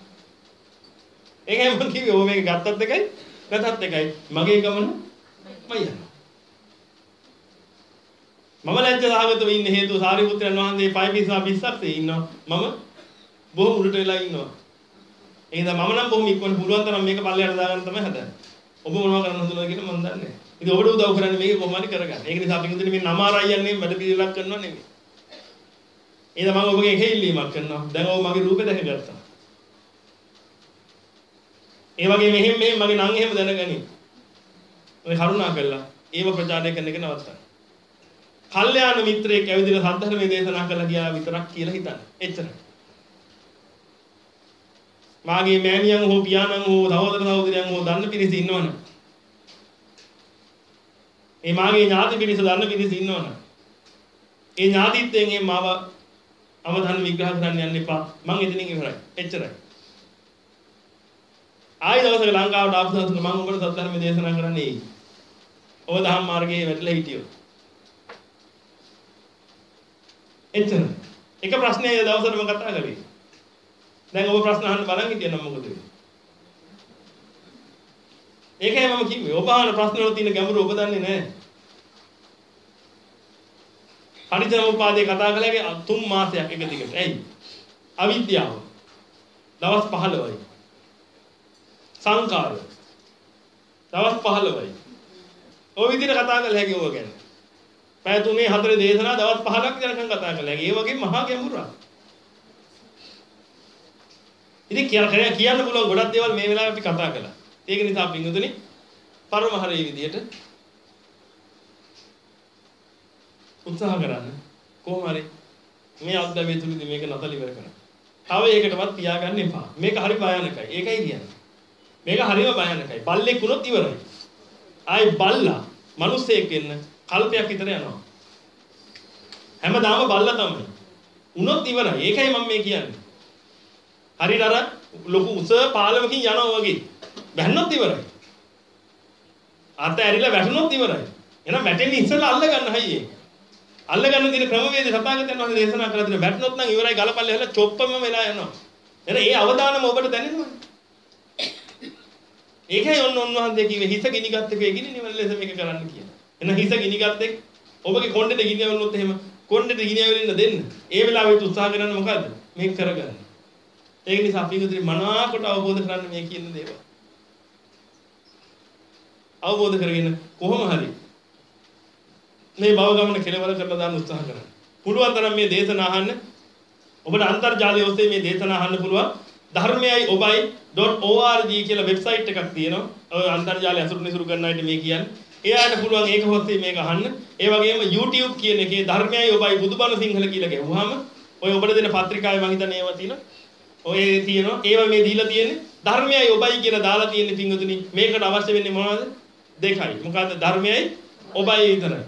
[SPEAKER 1] ඒකයි මං කිව්වේ ඔය මේක ගත්තත් එකයි නැතත් එකයි මගේ ගමන මම යනවා මම ලැජ්ජාසහගතව ඉන්න හේතුව සාරිපුත්‍රයන් වහන්සේ පය පිස්සා පිස්සක් ඉන්නවා මම බොහොම උඩට වෙලා ඉන්නවා ඒ නිසා මම නම් බොහොම ඉක්මනට පුළුවන් තරම් මේක පල්ලෙහාට දාගන්න තමයි හදන්නේ ඔබ මොනවා කරන්න හදනවද කියලා මම දන්නේ නෑ ඉතින් ඔබට උදව් කරන්නේ මේක කොහොම හරි කරගන්න. ඒක නිසා අපි හිතන්නේ මේ නම ආරයන්නේ වැඩ පිළිලක් කරනවා නෙමෙයි. එහෙනම් මම ඔබගේ හේල්ලීමක් කරනවා. දැන් ඔබ මගේ රූපේ දැකගත්තා. ඒ වගේ මෙහෙම මෙහෙම මගේ නම් එහෙම දැනගනි. ඔය කරුණා කළා. ඒව ප්‍රචාරය කරන එක නවත්තන්න. කල්යාණ මිත්‍රයෙක් ඇවිදලා සද්ධර්මයේ දේශනා කළා කියලා විතරක් කියලා හිතන්න. එච්චරයි. මාගේ මෑණියන් හෝ පියාණන් හෝ සහෝදර සහෝදරියන් හෝ දන්න පිරිස ඉන්නවනේ. ඒ මාගේ ඥාති පිරිස දන්න පිරිස ඉන්නවනේ. ඒ ඥාතිත්වයෙන් මේ මාව අවධාන විග්‍රහ කරන්න යන්න එපා. මං එතනින් ඉවරයි. එච්චරයි. ආයි දවසක ලංකාවට ආපු දවසක මම ඔබට සත්‍යධර්ම දේශනා කරන්නේ. ඔබ දහම් මාර්ගයේ වැටලා හිටියෝ. එච්චර. එක ප්‍රශ්නයක් දවසටම කතා කරේ. දැන් ඔබ ප්‍රශ්න අහන්න බලන් හිටියනම් මොකද වෙන්නේ? ඒකයි මම කිව්වේ. ඔබ අහන ප්‍රශ්න වල තියෙන ගැඹුර ඔබ දන්නේ නැහැ. පටිච්චසමුප්පාදේ කතා කළාගේ තුන් මාසයක් එක දිගට. ඇයි? අවිද්‍යාව. දවස් පහළොවයි. සංකාර. දවස් පහළොවයි. ඔය විදිහට කතා කළා හැකි ඔය ගැන. පැය තුනේ හතරේ දේශනා දවස් පහලක් යනකම් කතා කළා. ඒ වගේ මහා ගැඹුරක්. ඉතින් කියලා කියන්න පුළුවන් ගොඩක් දේවල් මේ වෙලාවේ අපි කතා කළා. ඒක නිසා පින්වතුනි පරම හරිය විදිහට උත්සාහ කරන්න. කොහොම හරි මේ අද්දවේ තුලදී මේක නතර ඉවර කරන්න. තව ඒකටවත් පියාගන්න එපා. මේක හරි භයානකයි. ඒකයි කියන්නේ. මේක හරියම භයානකයි. බල්ලෙක් වුණොත් ඉවරයි. ආයි බල්ලා මිනිස්සෙක් වෙන්න කල්පයක් විතර යනවා. හැමදාම බල්ලා තමයි. උනොත් ඉවරයි. ඒකයි මම මේ කියන්නේ. හරියට අර ලොකු උස පාලමකින් යනවා වගේ. බැන්නොත් ඉවරයි. අත ඇරිලා වැටුනොත් ඉවරයි. එහෙනම් වැටෙන්නේ ඉස්සෙල්ලා අල්ල ගන්න හයියේ. අල්ල ගන්න තියෙන ක්‍රමවේදය සතාගතයන් වහන්සේ දේශනා කරලා තියෙනවා. වැටුනොත් නම් ඉවරයි ගලපල්ල හැලා චොප්පම වෙලා යනවා. එහෙනම් ඒ අවදානම ඔබට දැනෙනවනේ. ඒකයි ඔන්න ඔන්වහන්සේ කිව්වේ හිස ගිනි ගත්ත එකේ ගිනි නිවන ලෙස මේක කරන්න කියලා. එහෙනම් හිස ගිනි ගත්තේ ඔබගේ කොණ්ඩේට ගිනි යවන්නොත් එහෙම කොණ්ඩේට ගිනි යවෙන්න දෙන්න. ඒ වෙලාවෙත් උත්සාහ කරන්න මොකද්ද? මේක කරගන්න. ඒක නිසා අපි උදේ මනාකොට අවබෝධ කරගන්න මේ කියන දේවල්. අවබෝධ කරගෙන කොහොම හරි මේ භව ගමන කෙලවර කරලා දාන්න උත්සාහ කරන්න. පුළුවන් තරම් මේ දේශනා අහන්න. ඔබට අන්තර්ජාලය ඔස්සේ මේ දේශනා අහන්න පුළුවන්. ධර්මයයි ඔබයි .org කියලා වෙබ්සයිට් එකක් තියෙනවා. ඔය අන්තර්ජාලය අසුරු නිසුරු කරන අයට මේ කියන්නේ. එයාට පුළුවන් ඒක ඔස්සේ මේක අහන්න. ඒ වගේම YouTube කියන එකේ ධර්මයයි ඔබයි බුදුබණ සිංහල කියලා ගැහුවාම ඔය ඔබට දෙන පත්‍රිකාවේ මම හිතන්නේ ඒවා තියෙනවා. ඔය තියෙනවා. ඒවා මේ දීලා තියෙන්නේ ධර්මයයි ඔබයි කියලා දාලා තියෙන පිංගුතුනි. මේකට අවශ්‍ය වෙන්නේ මොනවද? දෙකයි. මොකද්ද? ධර්මයයි ඔබයි විතරයි.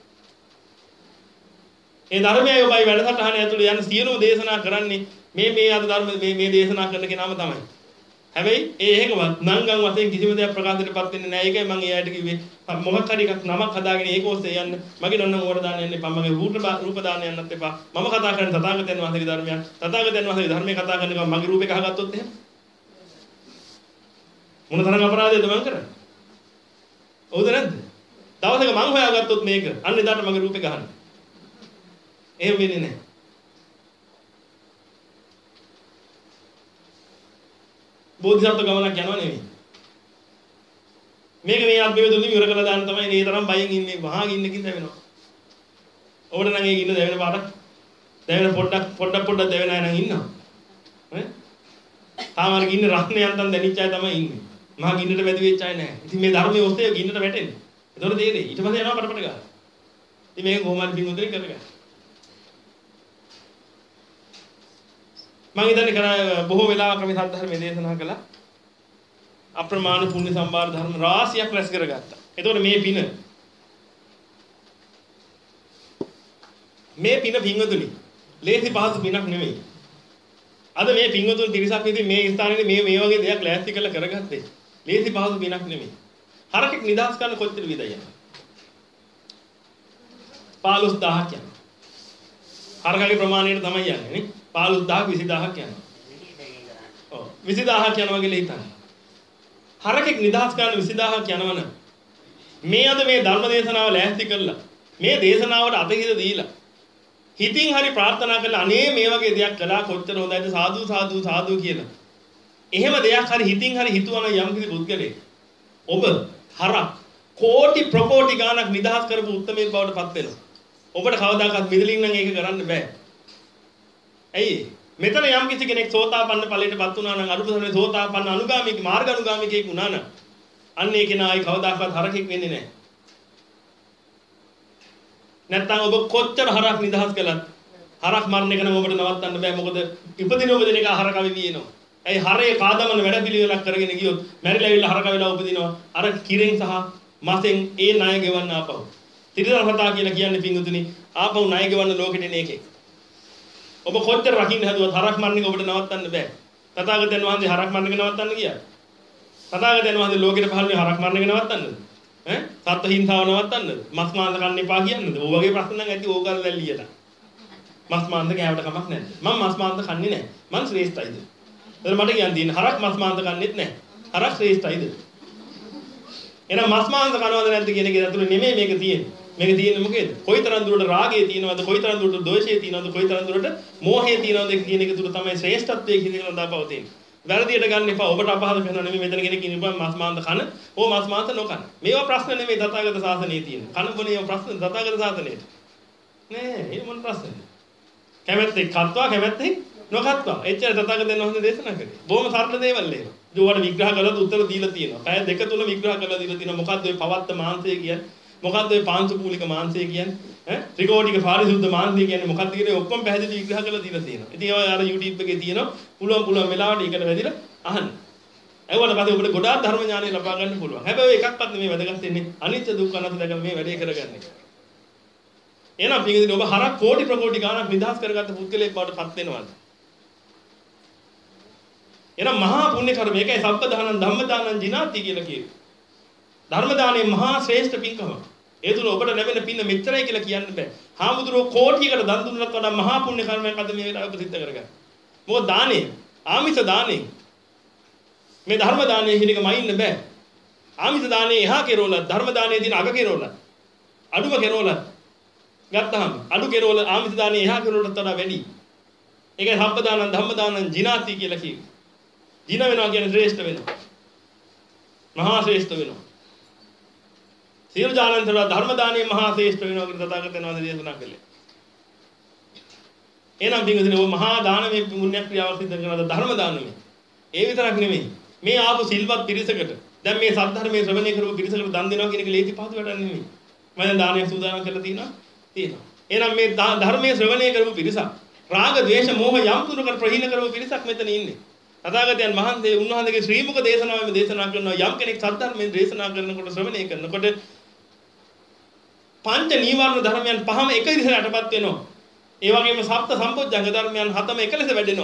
[SPEAKER 1] ඒ ධර්මයයි ඔබයි වැඩසටහන ඇතුළේ යන සියලුම දේශනා කරන්නේ මේ මේ අද ධර්ම මේ මේ දේශනා කරන කෙනාම තමයි. හැබැයි ඒ එකවත් නංගන් වශයෙන් කිසිම දෙයක් ප්‍රකාශයටපත් වෙන්නේ නැහැ. ඒකයි මම එයාට කිව්වේ මොකක් හරි එකක් නමක් හදාගෙන ඒක ඔස්සේ යන්න. මගේ නෝනම් ඕවට දාන්න යන්න එපා. මගේ රූප රූප දාන්න යන්නත් එපා. මම කතා කරන්නේ තථාගතයන් වහන්සේගේ ධර්මයක්. තථාගතයන් වහන්සේගේ ධර්මයේ කතා කරන එක මගේ රූපේ ගහගත්තොත් එහෙම මොන තරම් අපරාධයක්ද මම කරන්නේ? හවුද නැද්ද? දවසක මං හොයාගත්තොත් මේක අන්න එදාට මගේ රූපේ ගහන්න. එහෙම වෙන්නේ නැහැ. බෝධිසත්ව ගමනක් යනවා නෙවෙයි. මේක මේ අත්බෙව දුන්නින් ඉවර කරලා දාන්න තමයි මේ තරම් බයෙන් ඉන්නේ. වහා ගින්නකින් දැවෙනවා. ඔබට නම් ඒ ගින්න දැවෙන පාටක් දැවෙන පොඩ්ඩක් පොඩ්ඩක් පොඩ්ඩක් දැවෙන අය නම් ඉන්නවා. ඈ? තාම අර ගින්න රත්නේ යන්තම් දැනිච්ච අය තමයි ඉන්නේ. මහා ගින්නට වැදි වෙච්ච අය නැහැ. ඉතින් මේ ධර්මයේ ඔස්සේ ගින්නට වැටෙන්නේ. ඒතකොට තේරෙයි. ඊට පස්සේ යනවා පටපට ගන්න. ඉතින් මේක කොහොමද පින්වතුනි කරගන්නේ? මම හිතන්නේ කර බොහෝ වෙලාවක මේ සද්ධර්මයේ දේශනා කළා. අප්‍රමාණ පුණ්‍ය සම්භාර ධර්ම රාශියක් රැස් කරගත්තා. එතකොට මේ පින මේ පින පින්වතුනි ලේසි පහසු පිනක් නෙමෙයි. අද මේ පින්වතුන් පිරිසක් ඉතින් මේ ස්ථානයේ මේ මේ වගේ දෙයක් ලෑස්ති කරලා කරගත්තේ. ලේසි පහසු පිනක් නෙමෙයි. හරකෙක් නිදහස් කරන්න කොච්චර විදයි යනවා. පහළොස් දහසක් යනවා. හරකගේ ප්‍රමාණයට තමයි යන්නේ නේ. පහළොස් දහසක් විසි දහසක් යනවා. ඔව් විසි දහසක් යනවා කියලා හිතන්න. හරකෙක් නිදහස් කරන්න විසි දහසක් යනවනම් මේ අද මේ ධර්ම දේශනාව ලෑස්ති කරලා මේ දේශනාවට අතහිත දීලා හිතින් හරි ප්‍රාර්ථනා කරලා අනේ මේ වගේ දෙයක් කළා කොච්චර හොඳයිද සාදු සාදු සාදු කියලා. එහෙම දෙයක් හරි හිතින් හරි හිතුවනම් යම් කිසි පුද්ගලෙක් ඔබ හරක් කෝටි ප්‍රකෝටි ගාණක් නිදහස් කරපු උත්මයෙක් බවට පත් වෙනවා. ඔබට කවදාකවත් මිදලින් නම් ඒක කරන්න බෑ. ඇයි? මෙතන යම් කිසි කෙනෙක් සෝතාපන්න ඵලයටපත් වුණා නම් අරුපසනේ සෝතාපන්න අනුගාමික මාර්ග අනුගාමිකයෙක් වුණා නම් අන්න ඒ කෙනා ආයි කවදාකවත් හරකෙක් වෙන්නේ නැහැ. නැත්තම් ඔබ කොච්චර හරක් නිදහස් කළත් හරක් මරණ එක නම් ඔබට නවත්තන්න බෑ. මොකද ඉපදින උපදින එක හරක වෙවිනවා. ඇයි හරේ කාදමන වැඩ පිළිවෙලක් කරගෙන ගියොත් මැරිලා ඇවිල්ලා හරක වෙලා උපදිනවා. අර කිරෙන් සහ මසෙන් ඒ ණය ගෙවන්න ආපහු. ත්‍රිදර කතා කියලා කියන්නේ පිංගුතුනි ආපහු ණය ගෙවන්න ලෝකෙට එන එකේ. ඔබ කොච්චර රකින්න හැදුවත් හරක් මරණ එක ඔබට නවත්තන්න බෑ. තථාගතයන් වහන්සේ හරක් මරණ එක නවත්තන්න ගියා. තථාගතයන් වහන්සේ ලෝකෙට පහළ වෙන හරක් මරණ එක නවත්තන්නද? ඈ? සත්ත්ව හිංසාව නවත්තන්නද? මස් මාංශ කන්න එපා කියන්නද? ඔය වගේ ප්‍රශ්න නම් ඇති ඕකල් දැල්ලියට. මස් මාංශ කෑවට කමක් නැහැ. මම මස් මාංශ කන්නේ නැහැ. මං ශ්‍රේෂ්ඨයිද? එතන මට කියන්න තියෙන හරක් මස් මාංශ කන්නේත් නැහැ. හරක් ශ්‍රේෂ්ඨයිද? එහෙනම් මස් මාංශ කනවද නැද්ද කියන එක ඇතුලේ නෙමෙයි මේක තියෙන්නේ. මේක තියෙන්නේ මොකේද? කොයිතරම් දුරට රාගය තියෙනවද? කොයිතරම් දුරට ද්වේෂය තියෙනවද? කොයිතරම් දුරට මෝහය තියෙනවද කියන එක තුල තමයි ශ්‍රේෂ්ඨත්වයේ කියන දාපව තියෙන්නේ. වැරදියට ගන්න එපා. ඔබට අපහාස කරනවා නෙමෙයි මෙතන කෙනෙක් ඉන්නපන් මස් මාංශ කන. ඕ මස් මාංශ නොකන. මේවා ප්‍රශ්න නෙමෙයි තථාගත ශාසනයේ තියෙන. කන බොනේ ප්‍රශ්න තථාගත ශාසනයේට. නෑ, ඒ මොන ප්‍රශ්නද? කැමැත්තෙන් කත්වා කැමැත්තෙන් නොකත්වා. එච්චර තථාගතයන් වහන්සේ දේශනා කරේ. බොහොම සරල දේවල් ඒවා. ඒවට විග්‍රහ කළොත් උත්තර දීලා තියෙනවා. පැය දෙක තුන විග්‍රහ කරලා දීලා තියෙනවා. මොකද්ද ඔය පවත්ත මාංශය කියන්නේ? මොකද්ද ඔය පාංශුපූලික මාංශය කියන්නේ? ඈ ත්‍රිකෝටික පාරිශුද්ධ මාංශය කියන්නේ මොකක්ද කියන්නේ ඔක්කොම පැහැදිලි විග්‍රහ කරලා දීලා තියෙනවා. ඉතින් ඒවා අර YouTube එකේ තියෙනවා. පුළුවන් පුළුවන් වෙලාවට ඒකට වැදිලා අහන්න. ඒවට පස්සේ ඔබට ගොඩාක් ධර්ම ඥානය ලබා ගන්න පුළුවන්. හැබැයි එකක්වත් නෙමෙයි වැදගත් වෙන්නේ අනිත්‍ය දුක්ඛ අනාත්ම දැකලා මේ වැඩේ කරගන්න එක. එහෙනම් පිටින් ඔබ හරක් කෝටි ප්‍රකෝටි ගාණක් නිදහස් කරගත්ත පුද්ගලයෙක් බවට පත් වෙනවාද? එහෙනම් මහා පුණ්‍ය කර්ම ඒකයි සබ්බ දානං ධම්ම දානං ජිනාති කියලා කියන්නේ. ධර්ම දානයේ මහා ශ්‍රේෂ්ඨ පින්කම. ඒ තුන ඔබට ලැබෙන පින්න මෙච්චරයි කියලා කියන්න බෑ. හාමුදුරුවෝ කෝටියකට දන් දුන්නත් වඩා මහා පුණ්‍ය කර්මයක් අද මේ වෙලාවේ ප්‍රසිද්ධ කරගන්න. මොකද දානේ ආමිෂ දානේ මේ ධර්ම දානයේ හිණක මයින්න බෑ. ආමිෂ දානයේ එහා කෙරෝල ධර්ම දානයේ දින අග කෙරෝල අඩුම කෙරෝල ගත්තාම අඩු කෙරෝල ආමිෂ දානයේ එහා කෙරෝලට වඩා වැඩි. ඒකයි සබ්බ දානං ධම්ම දානං ජිනාති කියලා කියන්නේ. ජින වෙනවා කියන්නේ ශ්‍රේෂ්ඨ වෙනවා. මහා ශ්‍රේෂ්ඨ වෙනවා. සියලු දානන්තර ධර්ම දානයේ මහා ශ්‍රේෂ්ඨ වෙනවා කියලා තථාගතයන් වහන්සේ දේශනා කළේ. එහෙනම් පින්වතුනි ඔය මහා දානමය පුණ්‍ය ක්‍රියාව සිදු කරන ධර්ම දානමය. ඒ විතරක් නෙමෙයි. මේ ආපු සිල්වත් පිරිසකට දැන් මේ සද්ධර්මයේ ශ්‍රවණය කරපු පිරිසකට දන් දෙනවා කියන එක ලේසි පහසු වැඩක් නෙමෙයි. මම දැන් දානයක් සූදානම් කරලා තියෙනවා. තියෙනවා. එහෙනම් මේ ධර්මයේ ශ්‍රවණය කරපු පිරිසක් රාග, ද්වේෂ, මෝහ යම් තුනකට ප්‍රහීන කරපු පිරිසක් මෙතන ඉන්නේ. තථාගතයන් වහන්සේ උන්වහන්සේගේ ශ්‍රී මුඛ දේශනාවෙන් දේශනා කරනවා යම් කෙනෙක් සද්ධර්මයෙන් දේශනා කරනකොට ශ්‍රවණය කරනකොට පංච නීවරණ ධර්මයන් පහම එක විදිහට යටපත් වෙනවා. ඒ වගේම සප්ත සම්පොච්චංග ධර්මයන් හතම එකලෙස වැඩෙනවා.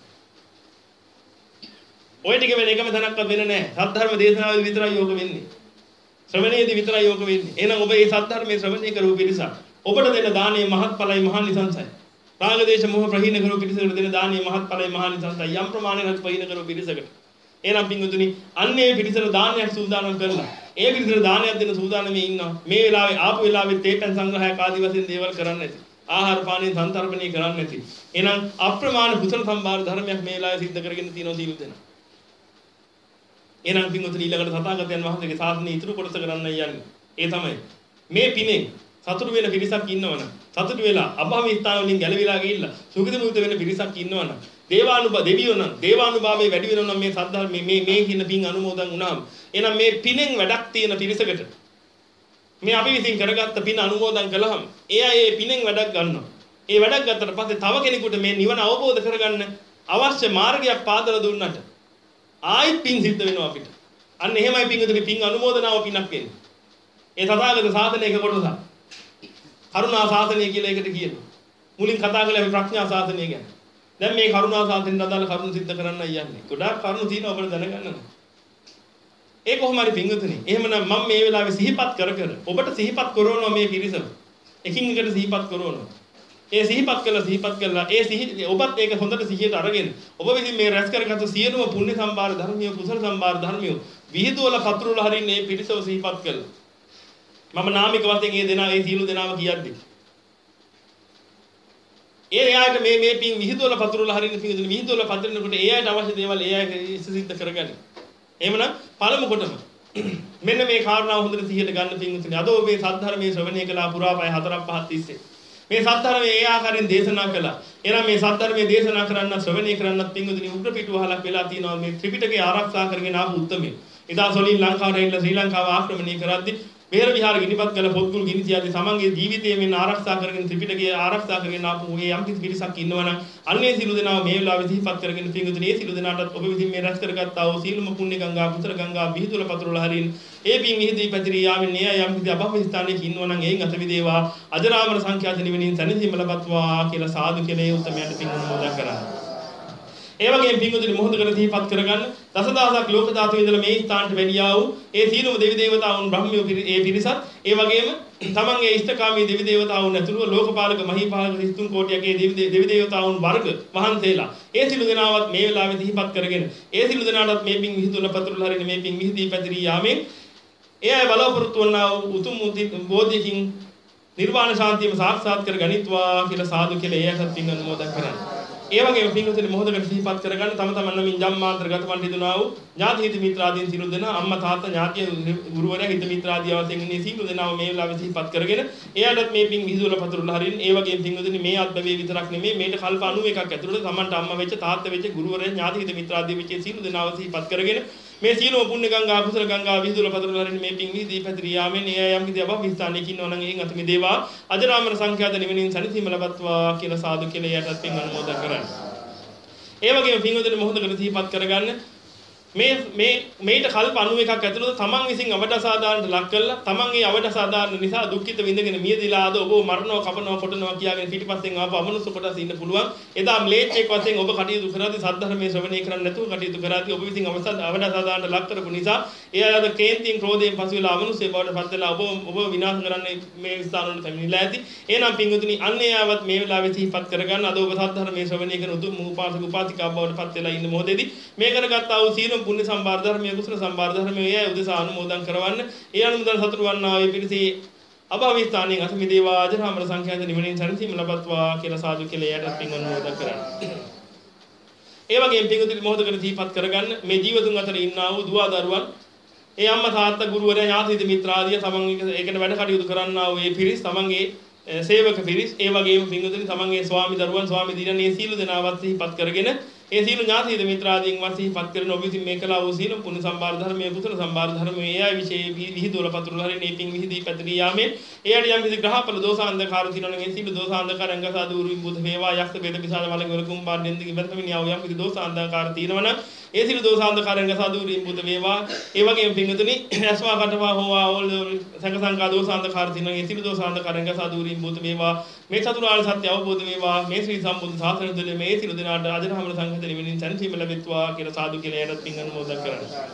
[SPEAKER 1] ඔය ටික වෙන එකම තැනක්වත් වෙන්නේ නැහැ. සද්ධර්ම දේශනාවේදී විතරයි යෝග වෙන්නේ. ශ්‍රවණයේදී විතරයි යෝග වෙන්නේ. එහෙනම් ඔබ මේ සද්ධර්මයේ ශ්‍රවණය කරපු පිරිස ඔබට දෙන දානයේ මහත්ඵලයි මහානිසංසයි. රාග දේශ මොහ ප්‍රහීන කරපු පිරිසකට දෙන දානයේ මහත්ඵලයි මහානිසංසයි. යම් ප්‍රමාණයකට ප්‍රහීන කරපු පිරිසකට. එහෙනම් පින්වතුනි අන්නේ පිරිසට දානයක් සූදානම් කරලා ඒ පිරිසට දානයක් දෙන්න සූදානම්ව ඉන්නවා. මේ වෙලාවේ ආපු වෙලාවේ තේපන් සංග්‍රහයක් ආදි වශයෙන් දේවල් කරන්නේ නැති. ආහාර පානීය සංතරපණය කරන්නේ නැති. එහෙනම් අප්‍රමාණ කුසල සම්භාර ධර්මයක් මේ වෙලාවේ සිද්ධ කරගෙන තියෙනවා සීල දෙනා. එහෙනම් පින්වතුනි ඊළඟට තථාගතයන් වහන්සේගේ ශාසනය ඉතුරු කොටස කරන්නයි යන්නේ. ඒ තමයි මේ පිනේ සතුටු වෙන පිරිසක් ඉන්නවනම් සතුටු වෙලා අභාව ස්ථාන වලින් ගැලවිලා ගිහිල්ලා සුගති මුක්ත වෙන පිරිසක් ඉන්නවනම් දේවානුභව දෙවියෝ නම් දේවානුභාවයේ වැඩි වෙනවා නම් මේ සද්ධර්ම මේ මේ මේ කියන පින් අනුමෝදන් වුණාම එහෙනම් මේ පිනෙන් වැඩක් තියෙන පිරිසකට මේ අපි විසින් කරගත්ත පින අනුමෝදන් කළාම එයා ඒ පිනෙන් වැඩක් ගන්නවා. ඒ වැඩක් ගත්තට පස්සේ තව කෙනෙකුට මේ නිවන අවබෝධ කරගන්න අවශ්‍ය මාර්ගයක් පාදලා දුන්නට ආයිත් පින් සිද්ධ වෙනවා අපිට. අන්න එහෙමයි පින්වතුනි පින් අනුමෝදනාව පිනක් වෙන්නේ. ඒ තථාගත ශාසනයක කොටසක්. කරුණා ශාසනය කියලා එකට කියනවා. මුලින් කතා කළේ අපි ප්‍රඥා ශාසනය ගැන. දැන් මේ කරුණා ශාසනයෙන් අදාළ කරුණු සිද්ධ කරන්නයි යන්නේ. ගොඩාක් කරුණු තියෙනවා ඔබට දැනගන්න. ඒ කොහොම හරි පින්වතුනි. එහෙමනම් මම මේ වෙලාවේ සිහිපත් කර කර ඔබට සිහිපත් කරනවා මේ පිරිසම. එකින් එකට සිහිපත් කරනවා. ඒ සිහිපත් කළා සිහිපත් කළා ඒ සිහි ඔබත් ඒක හොඳට සිහියට අරගෙන ඔබ විසින් මේ රැස් කරගත්ත සියලුම පුණ්‍ය සම්භාර ධර්මිය කුසල සම්භාර ධර්මිය විහිදුවල පතුරුල හරින්න මේ පිරිසව සිහිපත් කළා. මම නාමික වශයෙන් මේ දෙනා ඒ සීල දෙනාම කියද්දී ඒ එයාට මේ මේ පින් විහිදුවල පතුරුල හරින්න පින් විහිදුවල පතුරනකොට ඒ අයට අවශ්‍ය දේවල් ඒ අය සිද්ධ කරගන්න. එහෙමනම් පළමු කොටම මෙන්න මේ කාරණාව හොඳට සිහියට ගන්න පින්විතනි. අද ඔබ මේ සද්ධර්මයේ ශ්‍රවණය කළා පුරාපය හතරක් පහක් තිස්සේ. මේ සද්ධර්මයේ ඒ ආකාරයෙන් දේශනා කළා. එහෙනම් මේ සද්ධර්මයේ දේශනා කරන්න ශ්‍රවණය කරන්නත් පින්විතනි උග්‍ර පිටුවහලක් වෙලා තියෙනවා මේ ත්‍රිපිටකය ආරක්ෂා කරගෙන ආපු උත්මය. ඉදා සොලින් ලංකාවට ඇවිල්ලා ශ්‍රී ලංකාව ආක්‍රමණය කරද්දී බේර විහාර ගිනිපත් කළ පොත්ගුල් ගිනි තියාදී සමන්ගේ ජීවිතයේ මෙන්න ආරක්ෂා කරගෙන ත්‍රිපිටකය ආරක්ෂා කරගෙන ආපු මේ යම් කිසි පිරිසක් ඉන්නවනම් අන්නේ සිළු දෙනාව මේ වෙලාවේ සිහිපත් කරගෙන පින්විතනි ඒ සිළු දෙනාටත් ඔබ විසින් මේ රැස් කරගත්තා වූ සීලම පුණ්‍ය ගංගා පුතර ගංගා විහිදුල පතුරුල හරින් ඒ පින් විහිදී පැතිරී යාමෙන් නේ යම් කිසි අභව ස්ථානයක ඉන්නවනම් එයින් අත විදේවා අජරාමර සංඛ්‍යාත නිවෙනින් සැනසීම ලබත්වා කියලා සාදු කියලා ඒ උත්මයට පින් අනුමෝදන් කරා. ඒ වගේම පින්වතුනි මොහොතකට සිහිපත් කරගන්න දසදහසක් ලෝක ධාතු ඉඳලා මේ ස්ථානට වැඩියා වූ ඒ සීලම දෙවි දේවතාවුන් බ්‍රහ්මියෝ ඒ පිරිසත් ඒ වගේම තමන්ගේ ඉෂ්ඨකාමී දෙවි දේවතාවුන් ඇතුළුව ලෝකපාලක මහීපාලක සිතුන් කෝටියක ඒ දෙවි දෙවි දේවතාවුන් වර්ග වහන්සේලා ඒ සිළු දෙනාවත් මේ වෙලාවේ සිහිපත් කරගෙන ඒ සිළු දෙනාටත් මේ පින් විහිදුල පතුරුල හරින මේ පින් විහිදී පැතිරී යාමෙන් ඒ අය බලාපොරොත්තු වන්නා වූ උතුම් බෝධියකින් නිර්වාණ ශාන්තියම සාක්ෂාත් කර ගනිත්වා කියලා සාදු කියලා ඒ අයත් පින් අනුමෝදන් කරන්නේ. ඒ වගේම පින්වතුනි මොහොතකට සිහිපත් කරගන්න තම තමන් නමින් ජම්මාන්තර්ගත වන් හිදුනා වූ ඥාති හිත මිත්‍රාදීන් සිළු දෙනා අම්මා තාත්තා ඥාතිය ගුරුවරයා හිත මිත්‍රාදී අවසෙන් ඉන්නේ සිළු දෙනාම මේ වෙලාවේ සිහිපත් කරගෙන එයාටත් මේ පින් විහිදුවල පතුරුලා හරින් ඒ වගේම පින්වතුනි මේ අත්බවේ විතරක් නෙමෙයි මේට කල්ප අනූවකක් ඇතුළත තමන්ට අම්මා වෙච්ච තාත්තා වෙච්ච ගුරුවරයා ඥාති හිත මිත්‍රාදී වෙච්ච සිළු දෙනාව සිහිපත් කරගෙන මේ සීලම පුණ්‍ය ගංගා කුසල ගංගා විහිදුවල පතුරුලා හරින් මේ පින් විහිදී පැතිරී යාමෙන් ඒ යම් කිසි අභව ස්ථානයක ඉන්නවනම් එයින් අත මිදේවා අජරාමර සංඛ්‍යාත නිවෙනින් සැනසීම ලබත්වා කියලා සාදු කියලා එයාටත් පින් අනුමෝදන් කරන්නේ. ඒ වගේම පින්වතුනි මොහොතකට සිහිපත් කරගන්න මේ මේ මේට කල්ප අනූ එකක් ඇතුළත තමන් විසින් අවඩසාදානට ලක් කළා තමන්ගේ අවඩසාදාන නිසා දුක්ඛිත විඳගෙන මියදිලා ආද ඔබ මරණව කපනවා කොටනවා කියාගෙන පිටිපස්සෙන් ආපු අමනුෂ්‍ය කොටස ඉන්න පුළුවන් එදා ම්ලේච්ඡෙක් වශයෙන් ඔබ කටයුතු කරද්දී සද්ධර්මයේ ශ්‍රවණය කරන්නේ නැතුව කටයුතු කරද්දී ඔබ විසින් අවඩසාදානට ලක් කරපු නිසා ඒ අයද කේන්තියෙන් ක්‍රෝධයෙන් පසු වෙලා අමනුෂ්‍ය බවට පත් වෙලා ඔබ ඔබ විනාශ කරන්නේ මේ ස්ථාන වලට පැමිණිලා ඇති එහෙනම් පින්වතුනි අන්නේ ආවත් මේ වෙලාවේ සිහිපත් කරගන්න අද ඔබ සද්ධර්මයේ ශ්‍රවණය කරන උතුම් උපාසක උපාසිකා බවට පත් වෙලා ඉන්න මොහොතේදී මේ කරගත්තා වූ සීලම් පුණ්‍ය සම්භාර ධර්මයේ කුසල සම්භාර ධර්මයේ එය උදෙසා අනුමෝදන් කරවන්න. ඒ අනුමෝදන් සතුටු වන්නා වේ පිරිසේ අභාවී ස්ථානයෙන් අසමි දේවා අජරාමර සංඛ්‍යාත නිවනින් සරණසීම ලබත්වා කියලා සාදු කියලා එයට පින් අනුමෝදන් කරන්න. ඒ වගේම පින්වතුනි මොහොතකට දීපත් කරගන්න මේ ජීවතුන් අතර ඉන්නා වූ දුවා දරුවන් ඒ අම්මා තාත්තා ගුරුවරයා ඥාති මිත්‍රාදිය තමන් ඒකට වැඩ කටයුතු කරන්නා වූ මේ පිරිස් තමන්ගේ සේවක පිරිස් ඒ වගේම පින්වතුනි තමන්ගේ ස්වාමි දරුවන් ස්වාමි දිනන මේ සීල දෙනාවත් සිහිපත් කරගෙන ඒ සීල ඥාති මිත්‍රාදීන් වත් සිහිපත් කරන ඔබ විසින් මේ කළා වූ සීල පුණ්‍ය සම්භාර ධර්මයේ කුසල සම්භාර ධර්මයේ ඒ අය විශේෂ විහිදුවල පතුරුල හරිනේ පින් විහිදී පැතිරී යාමේ ඒ අඩියම් කිසි ග්‍රහපල දෝසාන්ධකාර තිනවන මේ සීල දෝසාන්ධකාරංග සාදුරු විමුද වේවා යක්ෂ වේද පිසාද වල ගලකුම් බාන්දෙන්දි ඉවතමින් යව යම් කිසි දෝසාන්ධකාර තිනවන ඒ සීල දෝසාන්ධකාරංග සාදුරු විමුද වේවා ඒ වගේම පින්වතුනි ඇස්වා කටවා හෝවා ඕල් සංඝ දෝසාන්ධකාර තිනවන ඒ සීල දෝසාන්ධකාරංග සාදුරු විමුද වේවා මේ චතුරාර්ය සත්‍ය අවබෝධ වේවා මේ ශ්‍රී සම්බුද්ධ ශාසනය තුළ මේ සීල දිනාට අජරාමර සංඝ නිවනින් සැනසීම ලැබෙත්වා කියලා සාදු කියලා එයට පින් අනුමෝදන් කරනවා.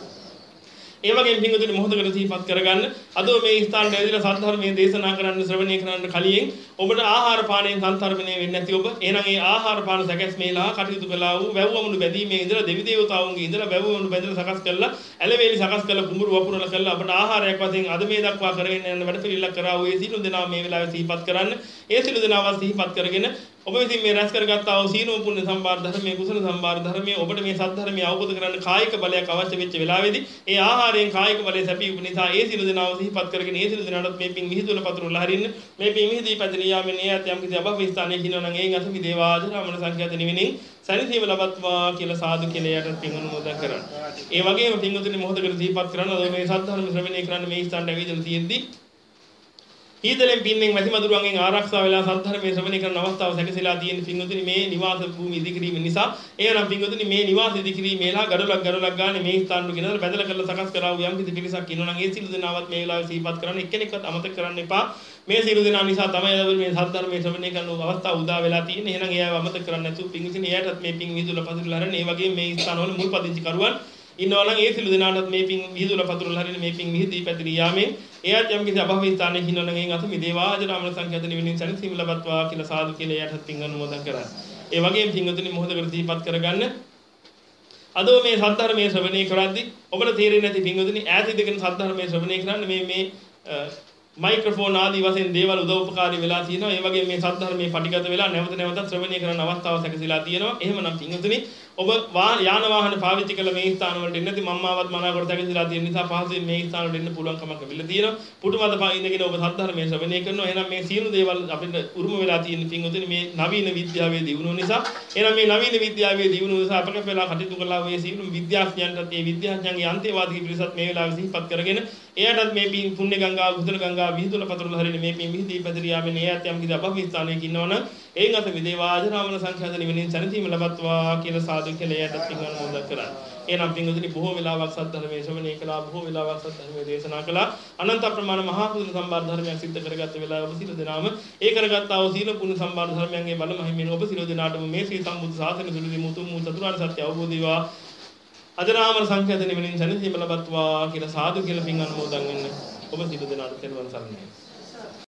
[SPEAKER 1] ඒ වගේම පින්වතුනි මොහොතකට සිහිපත් කරගන්න අද මේ ස්ථානයේ ඇවිල්ලා සද්ධර්මයේ දේශනා කරන්න ශ්‍රවණය කරන්න කලින් ඔබට ආහාර පානයෙන් සන්තරණය වෙන්නේ නැති ඔබ එහෙනම් ඒ ආහාර පාන සැකස්මේලා කටයුතු කළා වූ වැව්වමුණු බැදීමේ ඉඳලා දෙවි දේවතාවුන්ගේ ඉඳලා වැව්වමුණු බැදලා සකස් කළා ඇලවේලි සකස් කළා කුඹුරු වපුරලා කළා අපට ආහාරයක් වශයෙන් අද මේ දක්වා කරගෙන යන වැඩ පිළිලක් කරා වූ ඒ සීල දෙනා මේ වෙලාවේ සිහිපත් කරන්න ඒ සීල දෙනාව සිහිපත් කරගෙන ඔබ විසින් මේ රැස් කරගත්තා වූ සීලෝ පුණ්‍ය සම්භාර ධර්මයේ කුසල සම්භාර ධර්මයේ ඔබට මේ සද්ධර්මයේ අවබෝධ කරගන්න කායික බලයක් අවශ්‍ය වෙච්ච වෙලාවේදී ඒ ආහාරයෙන් කායික බලය සැපීම නිසා ඒ සීල දෙනාව සිහිපත් කරගෙන ඒ සීල දෙනාට මේ පින් විහිදුවල පතුරුලා හරින්න මේ පින් විහිදී පැතිරී යාමෙන් ඒ යම් කිසි අභව ස්ථානයේ හිනවනම් ඒන් අසමි දේවා අජරාමර සංඛ්‍යාත නිවෙනින් සැනසීම ලබත්වා කියලා සාදු කියලා එයට පින් අනුමෝදන් කරන්න. ඒ වගේම පින්වතුනි මොහොතකට සිහිපත් කරන්න මේ සද්ධර්ම ශ්‍රවණය කරන්න මේ ස්ථානට ඇවිදලා තියෙද්දී ඊදලෙන් පින්නෙන් මැසි මදුරුවන්ගෙන් ආරක්ෂා වෙලා සද්ධර්මයේ ශ්‍රවණය කරන අවස්ථාව සැකසීලා තියෙන පින්වතුනි මේ නිවාස භූමිය ඉදිකිරීම නිසා එනම් පින්වතුනි මේ නිවාස ඉදිකිරීමේලා ගඩොලක් ගඩොලක් ගානේ මේ ස්ථානවල ගෙනදලා බැදලා කරලා සකස් කරා වූ යම් කිසි පිරිසක් ඉන්නවනම් ඒ සිළු දෙනාවත් මේ වෙලාවේ සිහිපත් කරන්න එක්කෙනෙක්වත් අමතක කරන්න එපා මේ සිළු දෙනා නිසා තමයි මේ සද්ධර්මයේ ශ්‍රවණය කරන අවස්ථාව උදා වෙලා තියෙන්නේ එහෙනම් එයාව අමතක කරන්න නැතුව පින්වතුනි එයාටත් මේ පින් විදුල පතුරුලා හරන ඒ වගේම මේ ස්ථානවල මුල් පදිංචි කරුවන් ඉන්නවනම් ඒ සිළු දෙනාටත් මේ පින් විදුල පතුරුලා හරින මේ පින් විහිදී පැතිරී යාමේ එයාත් යම් කිසි අභව ස්ථානයේ හිනවනම් එයින් අත මිදේවා අජරාමර සංඛ්‍යාත නිවෙනින් සැනසීම ලබත්වා කියලා සාදු කියලා එයාටත් පින් අනුමෝදන් කරා. ඒ වගේම පින්වතුනි මොහොතකට දීපත් කරගන්න අද මේ සද්ධර්මයේ ශ්‍රවණය කරද්දී ඔබට තේරෙන්නේ නැති පින්වතුනි ඈත ඉඳගෙන සද්ධර්මයේ ශ්‍රවණය කරන්න මේ මේ මයික්‍රොෆෝන් ආදී වශයෙන් දේවල් උදව් උපකාරී වෙලා තියෙනවා. ඒ වගේම මේ සද්ධර්මයේ පටිගත වෙලා නැවත නැවතත් ශ්‍රවණය කරන අවස්ථාව සැකසීලා තියෙනවා. එහෙමනම් පින්වතුනි ඔබ යාන වාහන පාවිච්චි කළ මේ ස්ථාන වලට එන්නේ නැති මම්මාවත් මනාකොට සැකසීලා තියෙන නිසා පහසුවෙන් මේ ස්ථාන වලට එන්න පුළුවන් කමක් ලැබිලා තියෙනවා. පුටුමත පායින්දගෙන ඔබ සද්ධර්මයේ ශ්‍රවණය කරනවා. එහෙනම් මේ සියලු දේවල් අපිට උරුම වෙලා තියෙන පින්වතුනි මේ නවීන විද්‍යාවේ දියුණුව නිසා එහෙනම් මේ නවීන විද්‍යාවේ දියුණුව නිසා අපක වෙලා කටයුතු කළා වූ සියලු විද්‍යාඥයන්ටත් මේ විද්‍යාඥයන්ගේ අන්තේවාදී පිරිසත් මේ වෙලාවේ සිහිපත් කරගෙන එයාටත් මේ පින් පුණ්‍ය ගංගා කුසල ගංගා විහිදුල පතරල හරින මේ පින් විහිදී පැතිරී යාමේ එයාත් යම් කිසි අභව ස්ථානයක ඉන්නවනම් ඒන් අත විදේවා අජරාමර සංඛ්‍යාත නිවෙනින් සැනසීම ලබත්වා කියලා සාදු කියලා එයාටත් පින් අනුමෝදන් කරා. එනම් පින්වතුනි බොහෝ වෙලාවක් සද්ධර්මයේ ශ්‍රවණය කළා බොහෝ වෙලාවක් සද්ධර්මයේ දේශනා කළා අනන්ත ප්‍රමාණ මහා කුසල සම්බාර ධර්මයක් සිද්ධ කරගත්ත වෙලාව ඔබ සියලු දෙනාම ඒ කරගත්තා වූ සීල පුණ්‍ය සම්බාර ධර්මයන්ගේ බල මහිමින් ඔබ සියලු දෙනාටම මේ ශ්‍රී සම්බුද්ධ ශාසනය තුළදී මුතුන් මු චතුරාර්ය සත්‍ය අවබෝධ වේවා අජරාමර සංඛ්‍යාත නිවෙනින් සැනසීම ලබත්වා කියලා සාදු කියලා පින් අනුමෝදන් වෙන්න ඔබ සියලු දෙනාට තෙරුවන් සරණයි.